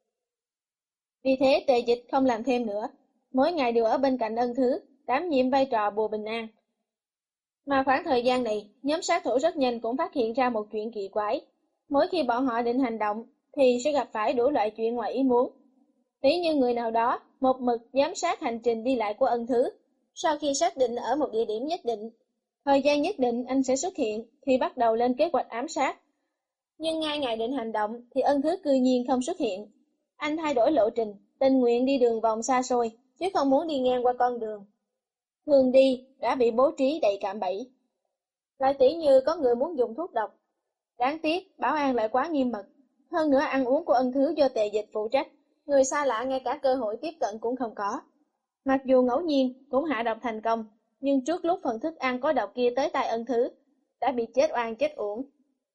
Vì thế Tề Dịch không làm thêm nữa, mỗi ngày đều ở bên cạnh Ân Thứ, đảm nhiệm vai trò bùa bình an. Mà khoảng thời gian này, nhóm sát thủ rất nhanh cũng phát hiện ra một chuyện kỳ quái. Mỗi khi bọn họ định hành động, thì sẽ gặp phải đủ loại chuyện ngoài ý muốn. Ví như người nào đó, một mực giám sát hành trình đi lại của Ân Thứ. Sau khi xác định ở một địa điểm nhất định, thời gian nhất định anh sẽ xuất hiện, thì bắt đầu lên kế hoạch ám sát. Nhưng ngay ngày định hành động, thì Ân Thứ cư nhiên không xuất hiện. Anh thay đổi lộ trình, tình nguyện đi đường vòng xa xôi, chứ không muốn đi ngang qua con đường thường đi đã bị bố trí đầy cạm bẫy. Lại tỉ như có người muốn dùng thuốc độc. Đáng tiếc, bảo an lại quá nghiêm mật. Hơn nữa ăn uống của Ân Thứ do Tề Dịch phụ trách, người xa lạ ngay cả cơ hội tiếp cận cũng không có. Mặc dù ngẫu nhiên cũng hạ độc thành công, nhưng trước lúc phần thức ăn có độc kia tới tay Ân Thứ, đã bị chết oan chết uổng.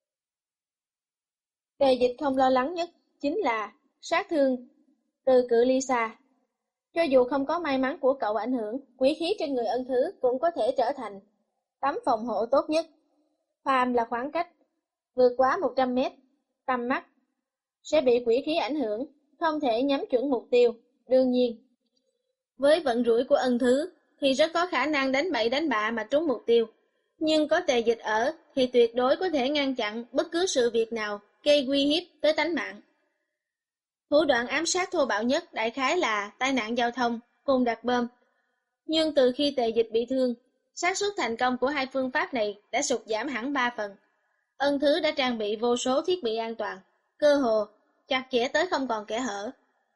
Tề Dịch không lo lắng nhất chính là sát thương từ cự ly xa. Cho dù không có may mắn của cậu ảnh hưởng, quỷ khí trên người Ân Thứ cũng có thể trở thành tấm phòng hộ tốt nhất. Phàm là khoảng cách vượt quá một trăm mét, tầm mắt sẽ bị quỷ khí ảnh hưởng, không thể nhắm chuẩn mục tiêu. Đương nhiên, với vận rủi của Ân Thứ thì rất có khả năng đánh bậy đánh bạ mà trúng mục tiêu. Nhưng có Tề Dịch ở thì tuyệt đối có thể ngăn chặn bất cứ sự việc nào gây uy hiếp tới tánh mạng. Thủ đoạn ám sát thô bạo nhất đại khái là tai nạn giao thông cùng đặt bom. Nhưng từ khi Tề Dịch bị thương, xác suất thành công của hai phương pháp này đã sụt giảm hẳn ba phần. Ân Thứ đã trang bị vô số thiết bị an toàn, cơ hồ chặt chẽ tới không còn kẽ hở.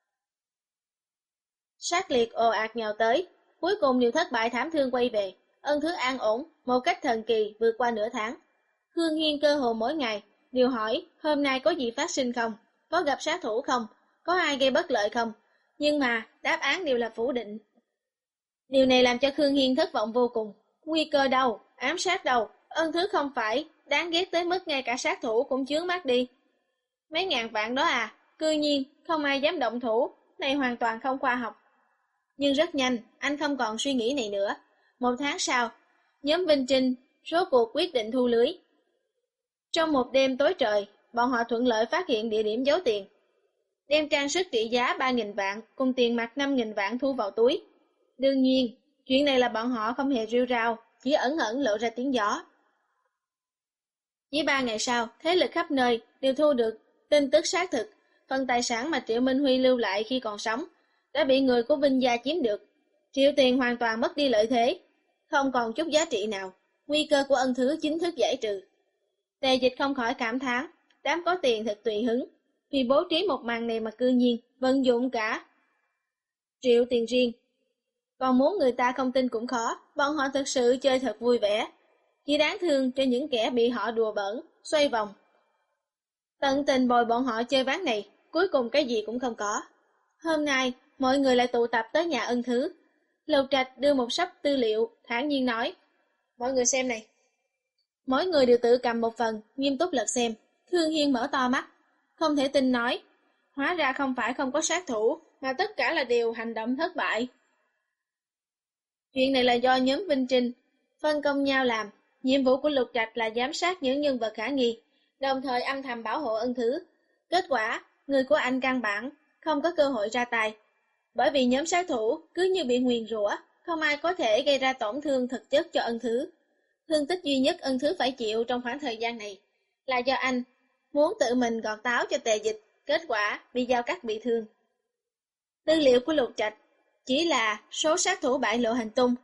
Sát liệt ồ ạt nhào tới, cuối cùng đều thất bại thảm thương quay về. Ân Thứ an ổn, một cách thần kỳ vượt qua nửa tháng. Khương Hiên cơ hồ mỗi ngày đều hỏi hôm nay có gì phát sinh không, có gặp sát thủ không, có ai gây bất lợi không, nhưng mà đáp án đều là phủ định. Điều này làm cho Khương Hiên thất vọng vô cùng. Nguy cơ đâu, ám sát đâu, Ân Thứ không phải đáng ghét tới mức ngay cả sát thủ cũng chướng mắt đi. Mấy ngàn vạn đó à, cư nhiên không ai dám động thủ, này hoàn toàn không khoa học. Nhưng rất nhanh, anh không còn suy nghĩ này nữa. Một tháng sau, nhóm Vinh Trinh rốt cuộc quyết định thu lưới. Trong một đêm tối trời, bọn họ thuận lợi phát hiện địa điểm giấu tiền. Đem trang sức trị giá ba nghìn vạn cùng tiền mặt năm nghìn vạn thu vào túi. Đương nhiên, chuyện này là bọn họ không hề rêu rao, chỉ ẩn ẩn lộ ra tiếng gió. Chỉ ba ngày sau, thế lực khắp nơi đều thu được tin tức xác thực. Phần tài sản mà Triệu Minh Huy lưu lại khi còn sống đã bị người của Vinh Gia chiếm được. Triệu Tiền hoàn toàn mất đi lợi thế, không còn chút giá trị nào. Nguy cơ của Ân Thứ chính thức giải trừ. Tề Dịch không khỏi cảm thán, đám có tiền thật tùy hứng, vì bố trí một màn này mà cư nhiên vận dụng cả Triệu Tiền riêng. Còn muốn người ta không tin cũng khó, bọn họ thực sự chơi thật vui vẻ. Chỉ đáng thương cho những kẻ bị họ đùa bỡn, xoay vòng. Tận tình bồi bọn họ chơi ván này, cuối cùng cái gì cũng không có. Hôm nay, mọi người lại tụ tập tới nhà Ân Thứ. Lục Trạch đưa một sấp tư liệu, thản nhiên nói. Mọi người xem này. Mỗi người đều tự cầm một phần, nghiêm túc lật xem. Khương Hiên mở to mắt, không thể tin nói. Hóa ra không phải không có sát thủ, mà tất cả là điều hành động thất bại. Chuyện này là do nhóm Vinh Trinh phân công nhau làm. Nhiệm vụ của Lục Trạch là giám sát những nhân vật khả nghi, đồng thời âm thầm bảo hộ Ân Thứ. Kết quả, người của anh căn bản không có cơ hội ra tay. Bởi vì nhóm sát thủ cứ như bị nguyền rủa, không ai có thể gây ra tổn thương thực chất cho Ân Thứ. Thương tích duy nhất Ân Thứ phải chịu trong khoảng thời gian này là do anh muốn tự mình gọt táo cho Tề Dịch, kết quả bị dao cắt bị thương. Tư liệu của Lục Trạch chỉ là số sát thủ bại lộ hành tung.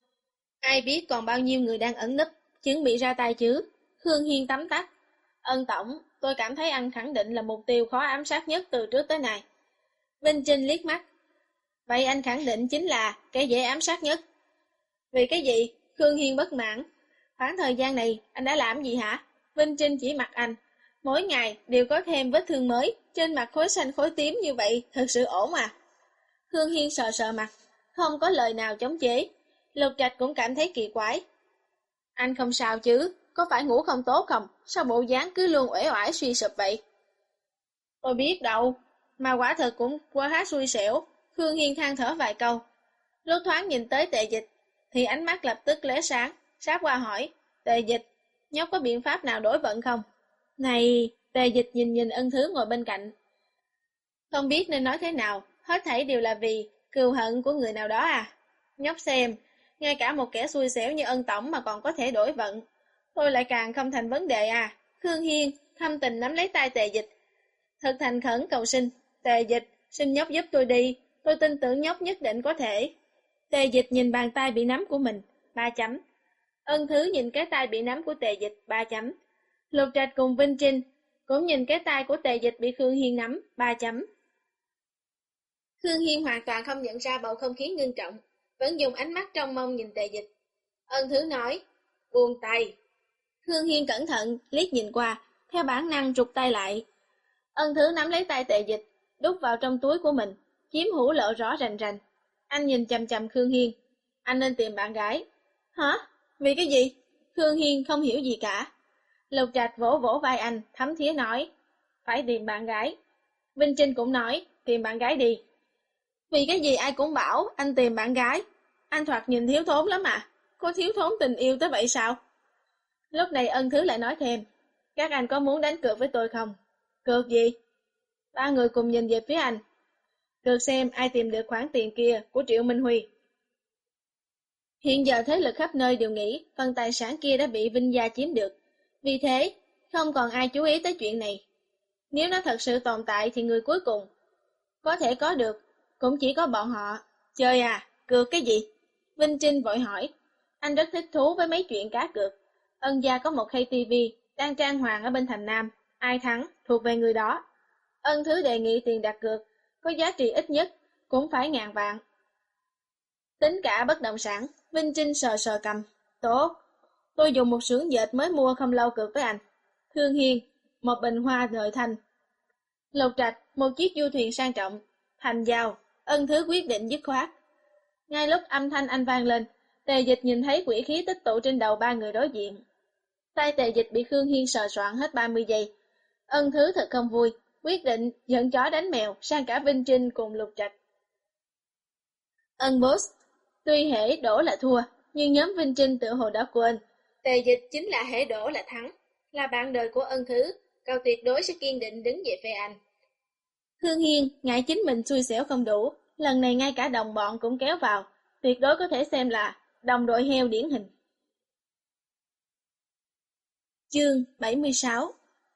Ai biết còn bao nhiêu người đang ẩn nấp, chuẩn bị ra tay chứ. Khương Hiên tắm tắt. Ân tổng, tôi cảm thấy anh khẳng định là mục tiêu khó ám sát nhất từ trước tới nay. Vinh Trinh liếc mắt. Vậy anh khẳng định chính là kẻ dễ ám sát nhất. Vì cái gì? Khương Hiên bất mãn. Khoảng thời gian này, anh đã làm gì hả? Vinh Trinh chỉ mặt anh. Mỗi ngày đều có thêm vết thương mới, trên mặt khối xanh khối tím như vậy, thật sự ổn à? Khương Hiên sờ sờ mặt, không có lời nào chống chế. Lục Trạch cũng cảm thấy kỳ quái. Anh không sao chứ, có phải ngủ không tốt không? Sao bộ dáng cứ luôn uể oải suy sụp vậy? Tôi biết đâu, mà quả thật cũng quá khá xui xẻo. Khương Hiên than thở vài câu. Lúc thoáng nhìn tới Tề Dịch, thì ánh mắt lập tức lóe sáng, sát qua hỏi, Tề Dịch, nhóc có biện pháp nào đổi vận không? Này, Tề Dịch nhìn nhìn Ân Thứ ngồi bên cạnh. Không biết nên nói thế nào, hết thảy đều là vì cừu hận của người nào đó à? Nhóc xem, ngay cả một kẻ xui xẻo như Ân tổng mà còn có thể đổi vận. Tôi lại càng không thành vấn đề à? Khương Hiên thâm tình nắm lấy tay Tề Dịch. Thật thành khẩn cầu xin, Tề Dịch, xin nhóc giúp tôi đi, tôi tin tưởng nhóc nhất định có thể. Tề Dịch nhìn bàn tay bị nắm của mình, ba chấm. Ân Thứ nhìn cái tay bị nắm của Tề Dịch, ba chấm. Lục Trạch cùng Vinh Trinh cũng nhìn cái tay của Tề Dịch bị Khương Hiên nắm, ba chấm. Khương Hiên hoàn toàn không nhận ra bầu không khí ngưng trọng, vẫn dùng ánh mắt trong mong nhìn Tề Dịch. Ân Thứ nói, buông tay. Khương Hiên cẩn thận liếc nhìn qua, theo bản năng rụt tay lại. Ân Thứ nắm lấy tay Tề Dịch, đút vào trong túi của mình, chiếm hữu lộ rõ rành rành. Anh nhìn chằm chằm Khương Hiên. Anh nên tìm bạn gái. Hả? Vì cái gì? Khương Hiên không hiểu gì cả. Lục Trạch vỗ vỗ vai anh, thấm thía nói. Phải tìm bạn gái. Vinh Trinh cũng nói, tìm bạn gái đi. Vì cái gì ai cũng bảo anh tìm bạn gái. Anh thoạt nhìn thiếu thốn lắm à? Có thiếu thốn tình yêu tới vậy sao? Lúc này Ân Thứ lại nói thêm. Các anh có muốn đánh cược với tôi không? Cược gì? Ba người cùng nhìn về phía anh. Cược xem ai tìm được khoản tiền kia của Triệu Minh Huy. Hiện giờ thế lực khắp nơi đều nghĩ phần tài sản kia đã bị Vinh Gia chiếm được. Vì thế, không còn ai chú ý tới chuyện này. Nếu nó thật sự tồn tại thì người cuối cùng có thể có được, cũng chỉ có bọn họ. Chơi à, cược cái gì? Vinh Trinh vội hỏi. Anh rất thích thú với mấy chuyện cá cược. Ân Gia có một ca tê vê đang trang hoàng ở bên thành Nam, ai thắng thuộc về người đó. Ân Thứ đề nghị tiền đặt cược có giá trị ít nhất cũng phải ngàn vạn. Tính cả bất động sản, Vinh Trinh sờ sờ cầm. Tốt, tôi dùng một xưởng dệt mới mua không lâu cược với anh. Thương Hiên, một bình hoa đợi Thanh. Lục Trạch, một chiếc du thuyền sang trọng. Thành Giao, Ân Thứ quyết định dứt khoát. Ngay lúc âm thanh anh vang lên, Tề Dịch nhìn thấy quỷ khí tích tụ trên đầu ba người đối diện. Tay Tề Dịch bị Khương Hiên sờ soạn hết ba mươi giây. Ân Thứ thật không vui, quyết định dẫn chó đánh mèo sang cả Vinh Trinh cùng Lục Trạch. Ân boss, tuy hễ đổ là thua, nhưng nhóm Vinh Trinh tự hồ đã quên. Tề Dịch chính là hễ đổ là thắng, là bạn đời của Ân Thứ, cậu tuyệt đối sẽ kiên định đứng về phe anh. Khương Hiên ngại chính mình xui xẻo không đủ, lần này ngay cả đồng bọn cũng kéo vào, tuyệt đối có thể xem là đồng đội heo điển hình. Chương bảy mươi sáu.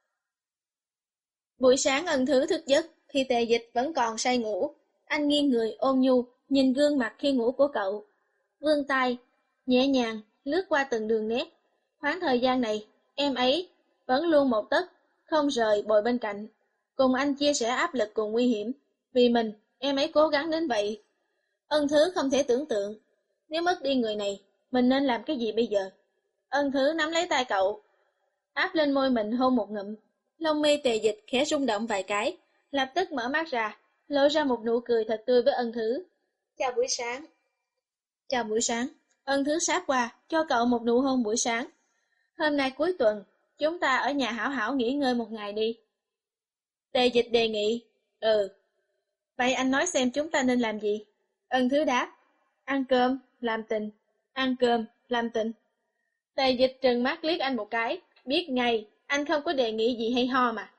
Buổi sáng Ân Thứ thức giấc thì Tề Dịch vẫn còn say ngủ. Anh nghiêng người ôn nhu, nhìn gương mặt khi ngủ của cậu. Vươn tay, nhẹ nhàng, lướt qua từng đường nét. Khoảng thời gian này, em ấy vẫn luôn một tấc, không rời bồi bên cạnh. Cùng anh chia sẻ áp lực cùng nguy hiểm. Vì mình, em ấy cố gắng đến vậy. Ân Thứ không thể tưởng tượng, nếu mất đi người này, mình nên làm cái gì bây giờ? Ân Thứ nắm lấy tay cậu, áp lên môi mình hôn một ngụm. Lông mi Tề Dịch khẽ rung động vài cái, lập tức mở mắt ra, lộ ra một nụ cười thật tươi với Ân Thứ. Chào buổi sáng. Chào buổi sáng. Ân Thứ sát qua, cho cậu một nụ hôn buổi sáng. Hôm nay cuối tuần, chúng ta ở nhà hảo hảo nghỉ ngơi một ngày đi. Tề Dịch đề nghị. Ừ. Vậy anh nói xem chúng ta nên làm gì? Ân Thứ đáp. Ăn cơm, làm tình. Ăn cơm, làm tình. Tề Dịch trừng mắt liếc anh một cái, biết ngay, anh không có đề nghị gì hay ho mà.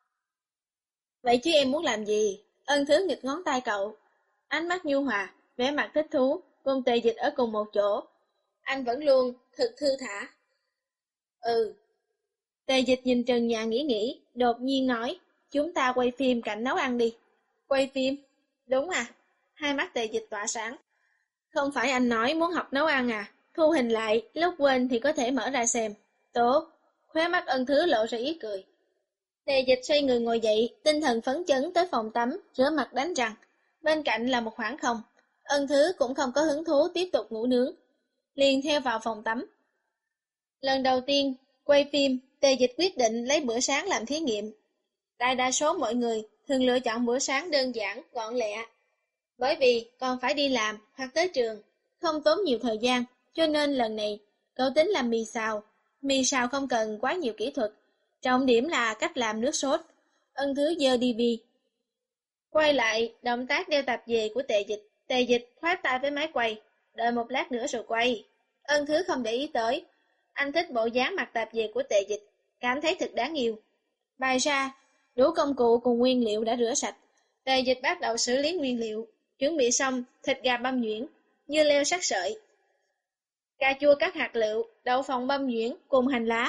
Vậy chứ em muốn làm gì? Ân Thứ nghịch ngón tay cậu. Ánh mắt nhu hòa, vẻ mặt thích thú, cùng Tề Dịch ở cùng một chỗ. Anh vẫn luôn thực thư thả. Ừ. Tề Dịch nhìn trần nhà nghĩ nghĩ, đột nhiên nói, chúng ta quay phim cảnh nấu ăn đi. Quay phim? Đúng à? Hai mắt Tề Dịch tỏa sáng. Không phải anh nói muốn học nấu ăn à? Thu hình lại, lúc quên thì có thể mở ra xem. Tốt. Khóe mắt Ân Thứ lộ ra ý cười. Tề Dịch xoay người ngồi dậy, tinh thần phấn chấn tới phòng tắm, rửa mặt đánh răng. Bên cạnh là một khoảng không. Ân Thứ cũng không có hứng thú tiếp tục ngủ nướng. Liền theo vào phòng tắm. Lần đầu tiên, quay phim, Tề Dịch quyết định lấy bữa sáng làm thí nghiệm. Đại đa số mọi người thường lựa chọn bữa sáng đơn giản, gọn lẹ. Bởi vì còn phải đi làm hoặc tới trường, không tốn nhiều thời gian, cho nên lần này cậu tính làm mì xào. Mì xào không cần quá nhiều kỹ thuật, trọng điểm là cách làm nước sốt. Ân Thứ giơ đê vê. Quay lại động tác đeo tạp dề của Tề Dịch. Tề Dịch khoát tay với máy quay, đợi một lát nữa rồi quay. Ân Thứ không để ý tới. Anh thích bộ dáng mặt tạp dề của Tề Dịch, cảm thấy thật đáng yêu. Bày ra, đủ công cụ cùng nguyên liệu đã rửa sạch. Tề Dịch bắt đầu xử lý nguyên liệu. Chuẩn bị xong thịt gà băm nhuyễn, dưa leo sắc sợi, cà chua cắt hạt lựu, đậu phộng băm nhuyễn cùng hành lá.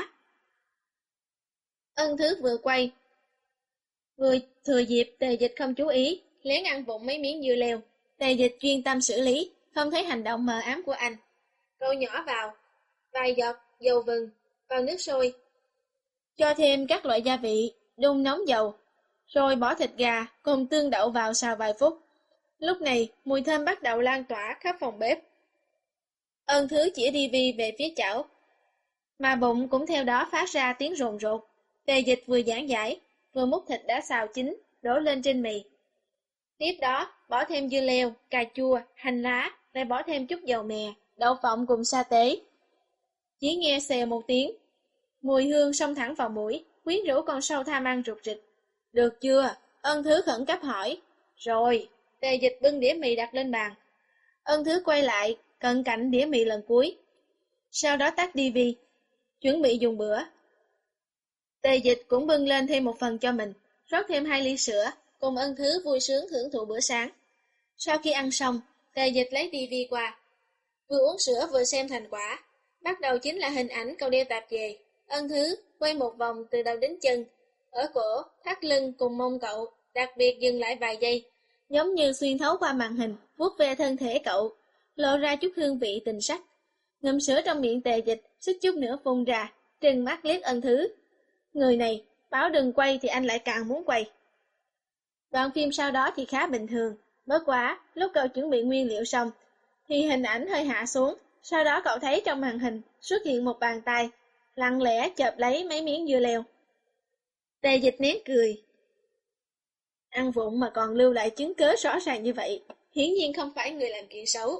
Ân Thứ vừa quay, vừa thừa dịp Tề Dịch không chú ý, lén ăn vụng mấy miếng dưa leo. Tề Dịch chuyên tâm xử lý, không thấy hành động mờ ám của anh. Cậu nhỏ vào vài giọt dầu vừng vào nước sôi, cho thêm các loại gia vị, đun nóng dầu, rồi bỏ thịt gà cùng tương đậu vào xào vài phút. Lúc này, mùi thơm bắt đầu lan tỏa khắp phòng bếp. Ân Thứ chỉ đi vi về phía chảo, mà bụng cũng theo đó phát ra tiếng rồn rột. Tề Dịch vừa giảng giải, vừa múc thịt đã xào chín, đổ lên trên mì. Tiếp đó, bỏ thêm dưa leo, cà chua, hành lá, lại bỏ thêm chút dầu mè, đậu phộng cùng sa tế. Chỉ nghe xèo một tiếng, mùi hương xông thẳng vào mũi, quyến rũ con sâu tham ăn rụt rịch. Được chưa? Ân Thứ khẩn cấp hỏi. Rồi. Tề Dịch bưng đĩa mì đặt lên bàn. Ân Thứ quay lại, cận cảnh đĩa mì lần cuối. Sau đó tắt ti vi, chuẩn bị dùng bữa. Tề Dịch cũng bưng lên thêm một phần cho mình, rót thêm hai ly sữa, cùng Ân Thứ vui sướng hưởng thụ bữa sáng. Sau khi ăn xong, Tề Dịch lấy ti vi qua, vừa uống sữa vừa xem thành quả. Bắt đầu chính là hình ảnh cậu đeo tạp dề. Ân Thứ quay một vòng từ đầu đến chân, ở cổ, thắt lưng cùng mông cậu, đặc biệt dừng lại vài giây, giống như xuyên thấu qua màn hình, vuốt ve thân thể cậu, lộ ra chút hương vị tình sắc. Ngậm sữa trong miệng Tề Dịch, suýt chút nữa phun ra, trừng mắt liếc Ân Thứ. Người này, báo đừng quay thì anh lại càng muốn quay. Đoạn phim sau đó thì khá bình thường, bất quá, lúc cậu chuẩn bị nguyên liệu xong, thì hình ảnh hơi hạ xuống, sau đó cậu thấy trong màn hình xuất hiện một bàn tay, lặng lẽ chộp lấy mấy miếng dưa leo. Tề Dịch nén cười. Ăn vụng mà còn lưu lại chứng cớ rõ ràng như vậy, hiển nhiên không phải người làm chuyện xấu.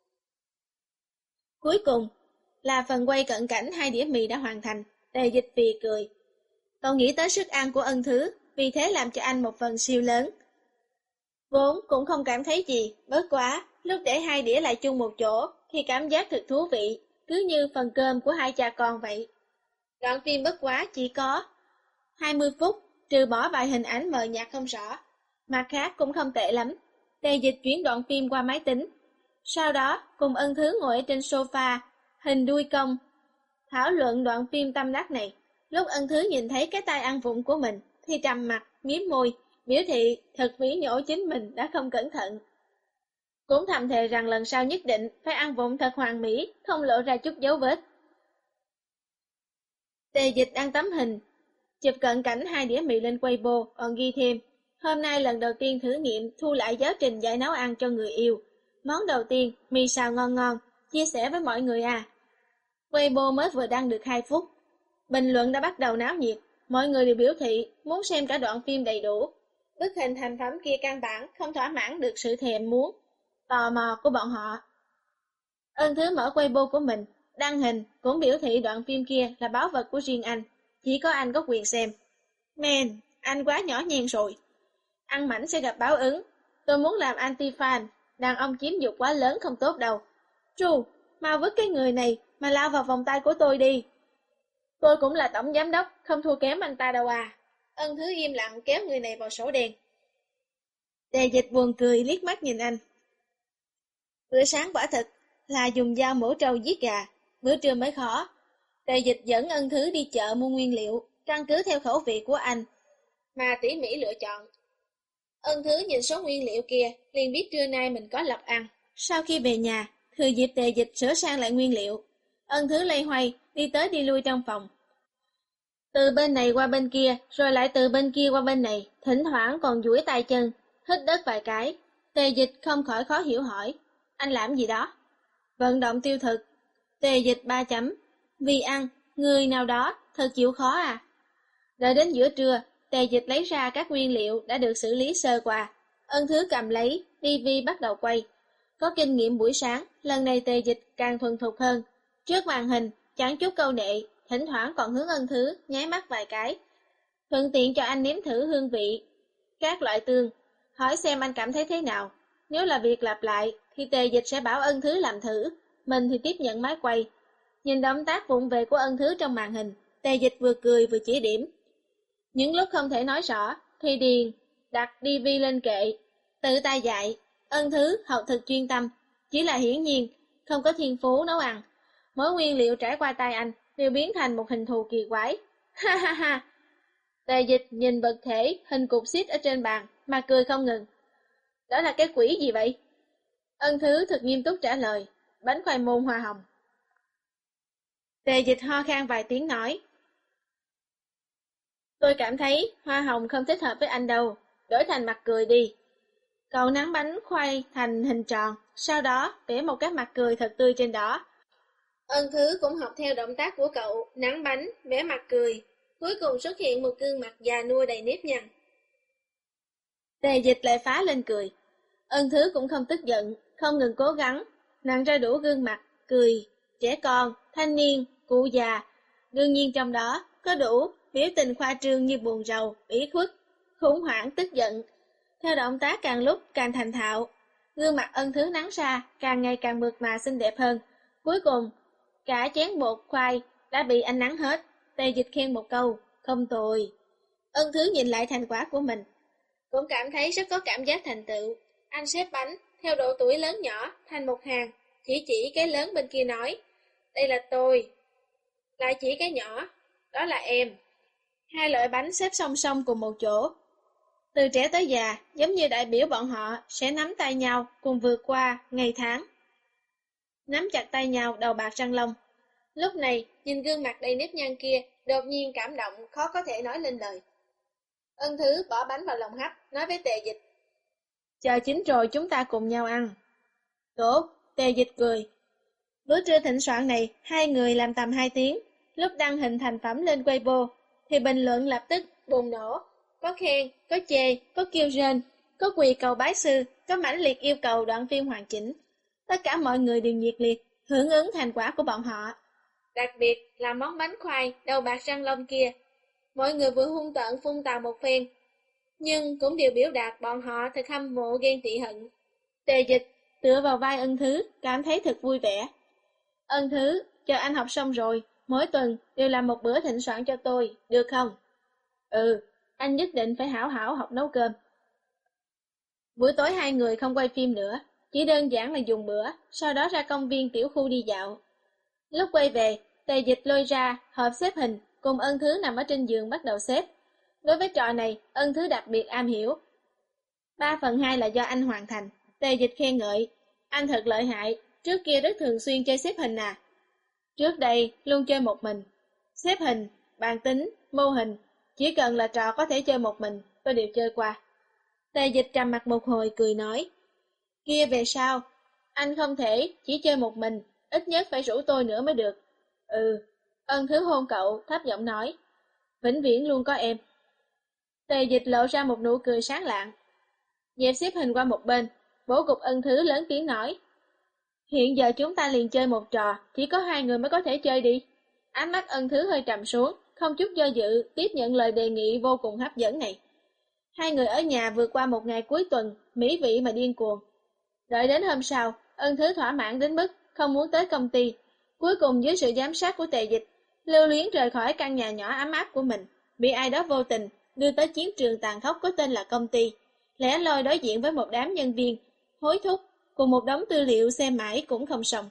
Cuối cùng, là phần quay cận cảnh hai đĩa mì đã hoàn thành, Tề Dịch phì cười. Cậu nghĩ tới sức ăn của Ân Thứ, vì thế làm cho anh một phần siêu lớn. Vốn cũng không cảm thấy gì, bớt quá, lúc để hai đĩa lại chung một chỗ, thì cảm giác thật thú vị, cứ như phần cơm của hai cha con vậy. Đoạn phim bất quá chỉ có hai mươi phút, trừ bỏ vài hình ảnh mờ nhạt không rõ. Mặt khác cũng không tệ lắm. Tề Dịch chuyển đoạn phim qua máy tính. Sau đó, cùng Ân Thứ ngồi ở trên sofa, hình đuôi cong, thảo luận đoạn phim tâm đắc này. Lúc Ân Thứ nhìn thấy cái tay ăn vụng của mình, thì trầm mặt, miếm môi, biểu thị thật phỉ nhổ chính mình đã không cẩn thận. Cũng thầm thề rằng lần sau nhất định phải ăn vụng thật hoàn mỹ, không lộ ra chút dấu vết. Tề Dịch đăng tấm hình, chụp cận cảnh hai đĩa mì lên Weibo, còn ghi thêm. Hôm nay lần đầu tiên thử nghiệm thu lại giáo trình dạy nấu ăn cho người yêu. Món đầu tiên, mì xào ngon ngon, chia sẻ với mọi người à. Weibo mới vừa đăng được hai phút. Bình luận đã bắt đầu náo nhiệt, mọi người đều biểu thị muốn xem cả đoạn phim đầy đủ. Bức hình thành phẩm kia căn bản không thỏa mãn được sự thèm muốn, tò mò của bọn họ. Ân Thứ mở Weibo của mình, đăng hình cũng biểu thị đoạn phim kia là báu vật của riêng anh, chỉ có anh có quyền xem. Man, anh quá nhỏ nhen rồi. Ăn mảnh sẽ gặp báo ứng. Tôi muốn làm anti-fan, đàn ông chiếm dục quá lớn không tốt đâu. Trù, mau vứt cái người này mà lao vào vòng tay của tôi đi. Tôi cũng là tổng giám đốc, không thua kém anh ta đâu à. Ân Thứ im lặng kéo người này vào sổ đen. Tề Dịch buồn cười liếc mắt nhìn anh. Bữa sáng quả thực là dùng dao mổ trâu giết gà, bữa trưa mới khó. Tề Dịch dẫn Ân Thứ đi chợ mua nguyên liệu, căn cứ theo khẩu vị của anh, mà tỉ mỉ lựa chọn. Ân Thứ nhìn số nguyên liệu kia, liền biết trưa nay mình có lộc ăn. Sau khi về nhà, thừa dịp Tề Dịch sửa sang lại nguyên liệu, Ân Thứ loay hoay đi tới đi lui trong phòng. Từ bên này qua bên kia, rồi lại từ bên kia qua bên này, thỉnh thoảng còn duỗi tay chân, hít đất vài cái. Tề Dịch không khỏi khó hiểu hỏi, anh làm gì đó? Vận động tiêu thực. Tề Dịch ba chấm. Vì ăn, người nào đó, thật chịu khó à? Đợi đến giữa trưa, Tề Dịch lấy ra các nguyên liệu đã được xử lý sơ qua. Ân Thứ cầm lấy, ti vi bắt đầu quay. Có kinh nghiệm buổi sáng, lần này Tề Dịch càng thuần thục hơn. Trước màn hình, chẳng chút câu nệ, thỉnh thoảng còn hướng Ân Thứ nháy mắt vài cái. Thuận tiện cho anh nếm thử hương vị các loại tương, hỏi xem anh cảm thấy thế nào. Nếu là việc lặp lại, thì Tề Dịch sẽ bảo Ân Thứ làm thử, mình thì tiếp nhận máy quay. Nhìn động tác vụng về của Ân Thứ trong màn hình, Tề Dịch vừa cười vừa chỉ điểm. Những lúc không thể nói rõ, thì Điền đặt ti vi lên kệ, tự tay dạy. Ân Thứ học thực chuyên tâm, chỉ là hiển nhiên không có thiên phú nấu ăn. Mỗi nguyên liệu trải qua tay anh đều biến thành một hình thù kỳ quái. Ha ha ha. Tề Dịch nhìn vật thể hình cục xít ở trên bàn mà cười không ngừng. Đó là cái quỷ gì vậy? Ân Thứ thật nghiêm túc trả lời, bánh khoai môn hoa hồng. Tề Dịch ho khan vài tiếng nói, tôi cảm thấy hoa hồng không thích hợp với anh đâu, đổi thành mặt cười đi. Cậu nắn bánh khoai thành hình tròn, sau đó vẽ một cái mặt cười thật tươi trên đó. Ân Thứ cũng học theo động tác của cậu, nắn bánh, vẽ mặt cười, cuối cùng xuất hiện một gương mặt già nua đầy nếp nhăn. Tề Dịch lại phá lên cười. Ân Thứ cũng không tức giận, không ngừng cố gắng, nặn ra đủ gương mặt, cười, trẻ con, thanh niên, cụ già. Đương nhiên trong đó có đủ biểu tình khoa trương như buồn rầu, ủy khuất, khủng hoảng, tức giận. Theo động tác càng lúc càng thành thạo, gương mặt Ân Thứ nắng ra càng ngày càng mượt mà xinh đẹp hơn. Cuối cùng, cả chén bột khoai đã bị anh nắng hết. Tề Dịch khen một câu, không tồi. Ân Thứ nhìn lại thành quả của mình, cũng cảm thấy rất có cảm giác thành tựu. Anh xếp bánh theo độ tuổi lớn nhỏ thành một hàng, chỉ chỉ cái lớn bên kia nói, đây là tôi. Lại chỉ cái nhỏ, đó là em. Hai loại bánh xếp song song cùng một chỗ. Từ trẻ tới già, giống như đại biểu bọn họ sẽ nắm tay nhau cùng vượt qua ngày tháng. Nắm chặt tay nhau đầu bạc răng long. Lúc này, nhìn gương mặt đầy nếp nhăn kia, đột nhiên cảm động khó có thể nói lên lời. Ân Thứ bỏ bánh vào lòng Hách, nói với Tề Dịch. Chờ chín rồi chúng ta cùng nhau ăn. Tốt, Tề Dịch cười. Bữa trưa thịnh soạn này, hai người làm tầm hai tiếng. Lúc đăng hình thành phẩm lên Weibo, thì bình luận lập tức bùng nổ. Có khen, có chê, có kêu rên, có quỳ cầu bái sư, có mãnh liệt yêu cầu đoạn phim hoàn chỉnh. Tất cả mọi người đều nhiệt liệt, hưởng ứng thành quả của bọn họ. Đặc biệt là món bánh khoai đầu bạc răng long kia. Mọi người vừa hung tợn phun tào một phen, nhưng cũng đều biểu đạt bọn họ thật hâm mộ ghen tị hận. Tề Dịch tựa vào vai Ân Thứ, cảm thấy thật vui vẻ. Ân Thứ, chờ anh học xong rồi, mỗi tuần đều làm một bữa thịnh soạn cho tôi, được không? Ừ, anh nhất định phải hảo hảo học nấu cơm. Buổi tối hai người không quay phim nữa, chỉ đơn giản là dùng bữa, sau đó ra công viên tiểu khu đi dạo. Lúc quay về, Tề Dịch lôi ra hộp xếp hình, cùng Ân Thứ nằm ở trên giường bắt đầu xếp. Đối với trò này, Ân Thứ đặc biệt am hiểu. Ba phần hai là do anh hoàn thành. Tề Dịch khen ngợi. Anh thật lợi hại, trước kia rất thường xuyên chơi xếp hình à. Trước đây, luôn chơi một mình. Xếp hình, bàn tính, mô hình, chỉ cần là trò có thể chơi một mình, tôi đều chơi qua. Tề Dịch trầm mặt một hồi cười nói. Kia về sau, anh không thể chỉ chơi một mình, ít nhất phải rủ tôi nữa mới được. Ừ, Ân Thứ hôn cậu, thấp giọng nói. Vĩnh viễn luôn có em. Tề Dịch lộ ra một nụ cười sáng lạng. Dẹp xếp hình qua một bên, bố cục Ân Thứ lớn tiếng nói. Hiện giờ chúng ta liền chơi một trò, chỉ có hai người mới có thể chơi đi. Ánh mắt Ân Thứ hơi trầm xuống, không chút do dự, tiếp nhận lời đề nghị vô cùng hấp dẫn này. Hai người ở nhà vượt qua một ngày cuối tuần, mỹ vị mà điên cuồng. Đợi đến hôm sau, Ân Thứ thỏa mãn đến mức không muốn tới công ty. Cuối cùng dưới sự giám sát của Tề Dịch, lưu luyến rời khỏi căn nhà nhỏ ấm áp của mình, bị ai đó vô tình đưa tới chiến trường tàn khốc có tên là công ty, lẻ loi đối diện với một đám nhân viên hối thúc cùng một đống tư liệu xem mãi cũng không xong.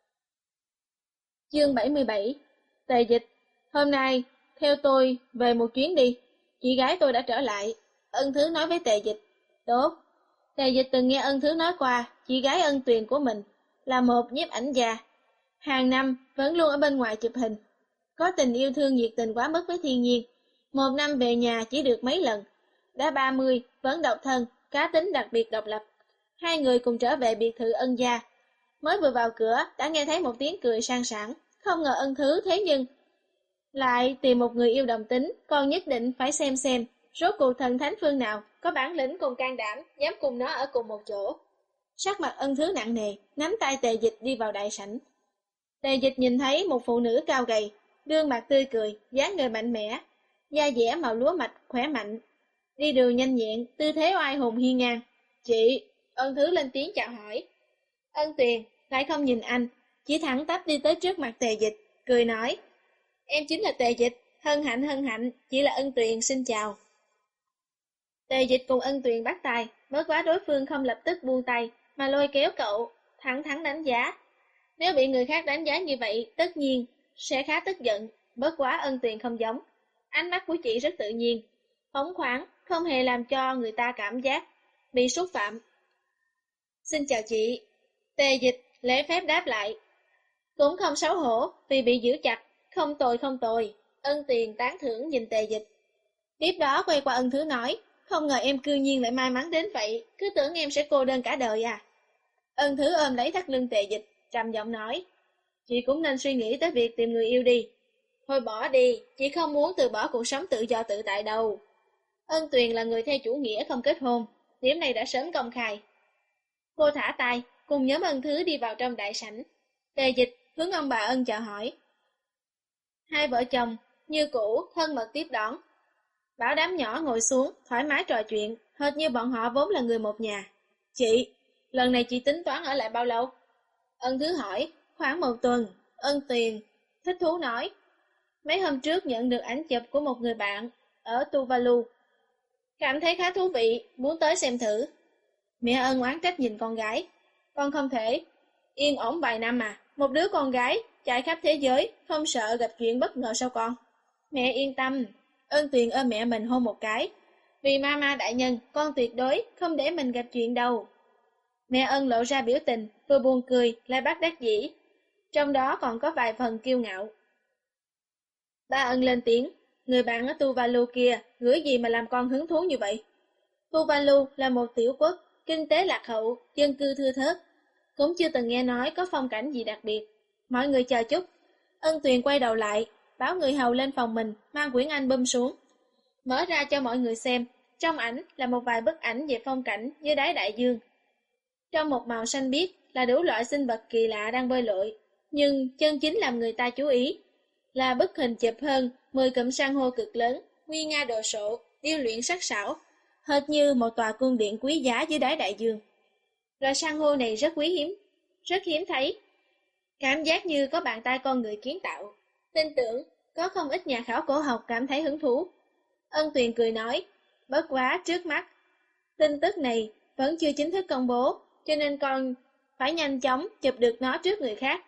Chương bảy mươi bảy. Tề Dịch, hôm nay theo tôi về một chuyến đi, chị gái tôi đã trở lại. Ân Thứ nói với Tề Dịch. Tốt. Tề Dịch từng nghe Ân Thứ nói qua chị gái Ân Tuyền của mình là một nhiếp ảnh gia, hàng năm vẫn luôn ở bên ngoài chụp hình, có tình yêu thương nhiệt tình quá mức với thiên nhiên. Một năm về nhà chỉ được mấy lần, đã ba mươi vẫn độc thân, cá tính đặc biệt độc lập. Hai người cùng trở về biệt thự Ân gia. Mới vừa vào cửa đã nghe thấy một tiếng cười sang sảng, không ngờ Ân Thứ thế nhưng lại tìm một người yêu đồng tính, còn nhất định phải xem xem rốt cuộc thần thánh phương nào có bản lĩnh cùng can đảm dám cùng nó ở cùng một chỗ. Sắc mặt Ân Thứ nặng nề, nắm tay Tề Dịch đi vào đại sảnh. Tề Dịch nhìn thấy một phụ nữ cao gầy, gương mặt tươi cười, dáng người mạnh mẽ, da dẻ màu lúa mạch khỏe mạnh, đi đường nhanh nhẹn, tư thế oai hùng hiên ngang. Chị, Ân Thứ lên tiếng chào hỏi. Ân Tuyền lại không nhìn anh, chỉ thẳng tắp đi tới trước mặt Tề Dịch, cười nói. Em chính là Tề Dịch, hân hạnh hân hạnh, chỉ là Ân Tuyền xin chào. Tề Dịch cùng Ân Tuyền bắt tay, bất quá đối phương không lập tức buông tay, mà lôi kéo cậu, thẳng thắn đánh giá. Nếu bị người khác đánh giá như vậy, tất nhiên sẽ khá tức giận, bất quá Ân Tuyền không giống. Ánh mắt của chị rất tự nhiên, phóng khoáng, không hề làm cho người ta cảm giác bị xúc phạm. Xin chào chị. Tề Dịch lễ phép đáp lại. Cũng không xấu hổ vì bị giữ chặt, không tồi không tồi. Ân Tuyền tán thưởng nhìn Tề Dịch. Tiếp đó quay qua Ân Thứ nói, không ngờ em cư nhiên lại may mắn đến vậy, cứ tưởng em sẽ cô đơn cả đời à. Ân Thứ ôm lấy thắt lưng Tề Dịch, trầm giọng nói, chị cũng nên suy nghĩ tới việc tìm người yêu đi. Thôi bỏ đi, chị không muốn từ bỏ cuộc sống tự do tự tại đâu. Ân Tuyền là người theo chủ nghĩa không kết hôn, điểm này đã sớm công khai. Cô thả tay, cùng nhóm Ân Thứ đi vào trong đại sảnh. Tề Dịch hướng ông bà Ân chào hỏi. Hai vợ chồng, như cũ, thân mật tiếp đón. Bảo đám nhỏ ngồi xuống, thoải mái trò chuyện, hệt như bọn họ vốn là người một nhà. Chị, lần này chị tính toán ở lại bao lâu? Ân Thứ hỏi, khoảng một tuần. Ân Tuyền thích thú nói. Mấy hôm trước nhận được ảnh chụp của một người bạn ở Tuvalu. Cảm thấy khá thú vị, muốn tới xem thử. Mẹ Ân oán trách nhìn con gái. Con không thể yên ổn vài năm mà. Một đứa con gái chạy khắp thế giới, không sợ gặp chuyện bất ngờ sao con? Mẹ yên tâm. Ân Tuyền ôm mẹ mình hôn một cái. Vì mama đại nhân, con tuyệt đối không để mình gặp chuyện đâu. Mẹ Ân lộ ra biểu tình, vừa buồn cười, lại bắt đắc dĩ. Trong đó còn có vài phần kiêu ngạo. Ba Ân lên tiếng, người bạn ở Tuvalu kia, gửi gì mà làm con hứng thú như vậy? Tuvalu là một tiểu quốc, kinh tế lạc hậu, dân cư thưa thớt, cũng chưa từng nghe nói có phong cảnh gì đặc biệt. Mọi người chờ chút. Ân Tuyền quay đầu lại, báo người hầu lên phòng mình, mang quyển album xuống. Mở ra cho mọi người xem, trong ảnh là một vài bức ảnh về phong cảnh dưới đáy đại dương. Trong một màu xanh biếc là đủ loại sinh vật kỳ lạ đang bơi lội, nhưng chân chính làm người ta chú ý là bức hình chụp hơn mười cụm san hô cực lớn, nguy nga đồ sộ, điêu luyện sắc sảo, hệt như một tòa cung điện quý giá dưới đáy đại dương. Loài san hô này rất quý hiếm, rất hiếm thấy. Cảm giác như có bàn tay con người kiến tạo. Tin tưởng có không ít nhà khảo cổ học cảm thấy hứng thú. Ân Tuyền cười nói, bất quá trước mắt. Tin tức này vẫn chưa chính thức công bố, cho nên con phải nhanh chóng chụp được nó trước người khác.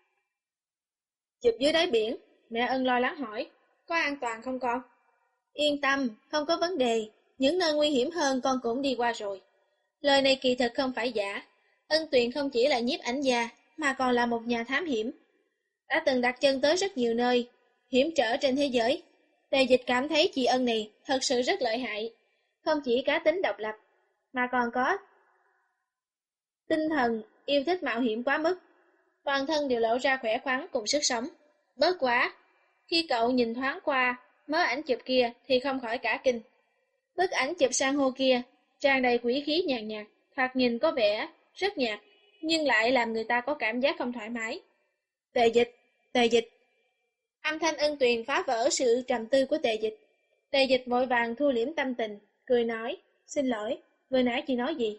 Chụp dưới đáy biển, mẹ Ân lo lắng hỏi, có an toàn không con? Yên tâm, không có vấn đề, những nơi nguy hiểm hơn con cũng đi qua rồi. Lời này kỳ thực không phải giả. Ân Tuyền không chỉ là nhiếp ảnh gia, mà còn là một nhà thám hiểm. Đã từng đặt chân tới rất nhiều nơi, hiểm trở trên thế giới. Tề Dịch cảm thấy chị Ân này thật sự rất lợi hại. Không chỉ cá tính độc lập, mà còn có tinh thần yêu thích mạo hiểm quá mức. Toàn thân đều lộ ra khỏe khoắn cùng sức sống. Bớt quá, khi cậu nhìn thoáng qua mớ ảnh chụp kia thì không khỏi cả kinh. Bức ảnh chụp san hô kia tràn đầy quỷ khí nhàn nhạt, thoạt nhìn có vẻ rất nhạt, nhưng lại làm người ta có cảm giác không thoải mái. Tề Dịch, Tề Dịch. Âm thanh Ân Tuyền phá vỡ sự trầm tư của Tề Dịch. Tề Dịch vội vàng thu liễm tâm tình, cười nói, xin lỗi, vừa nãy chị nói gì?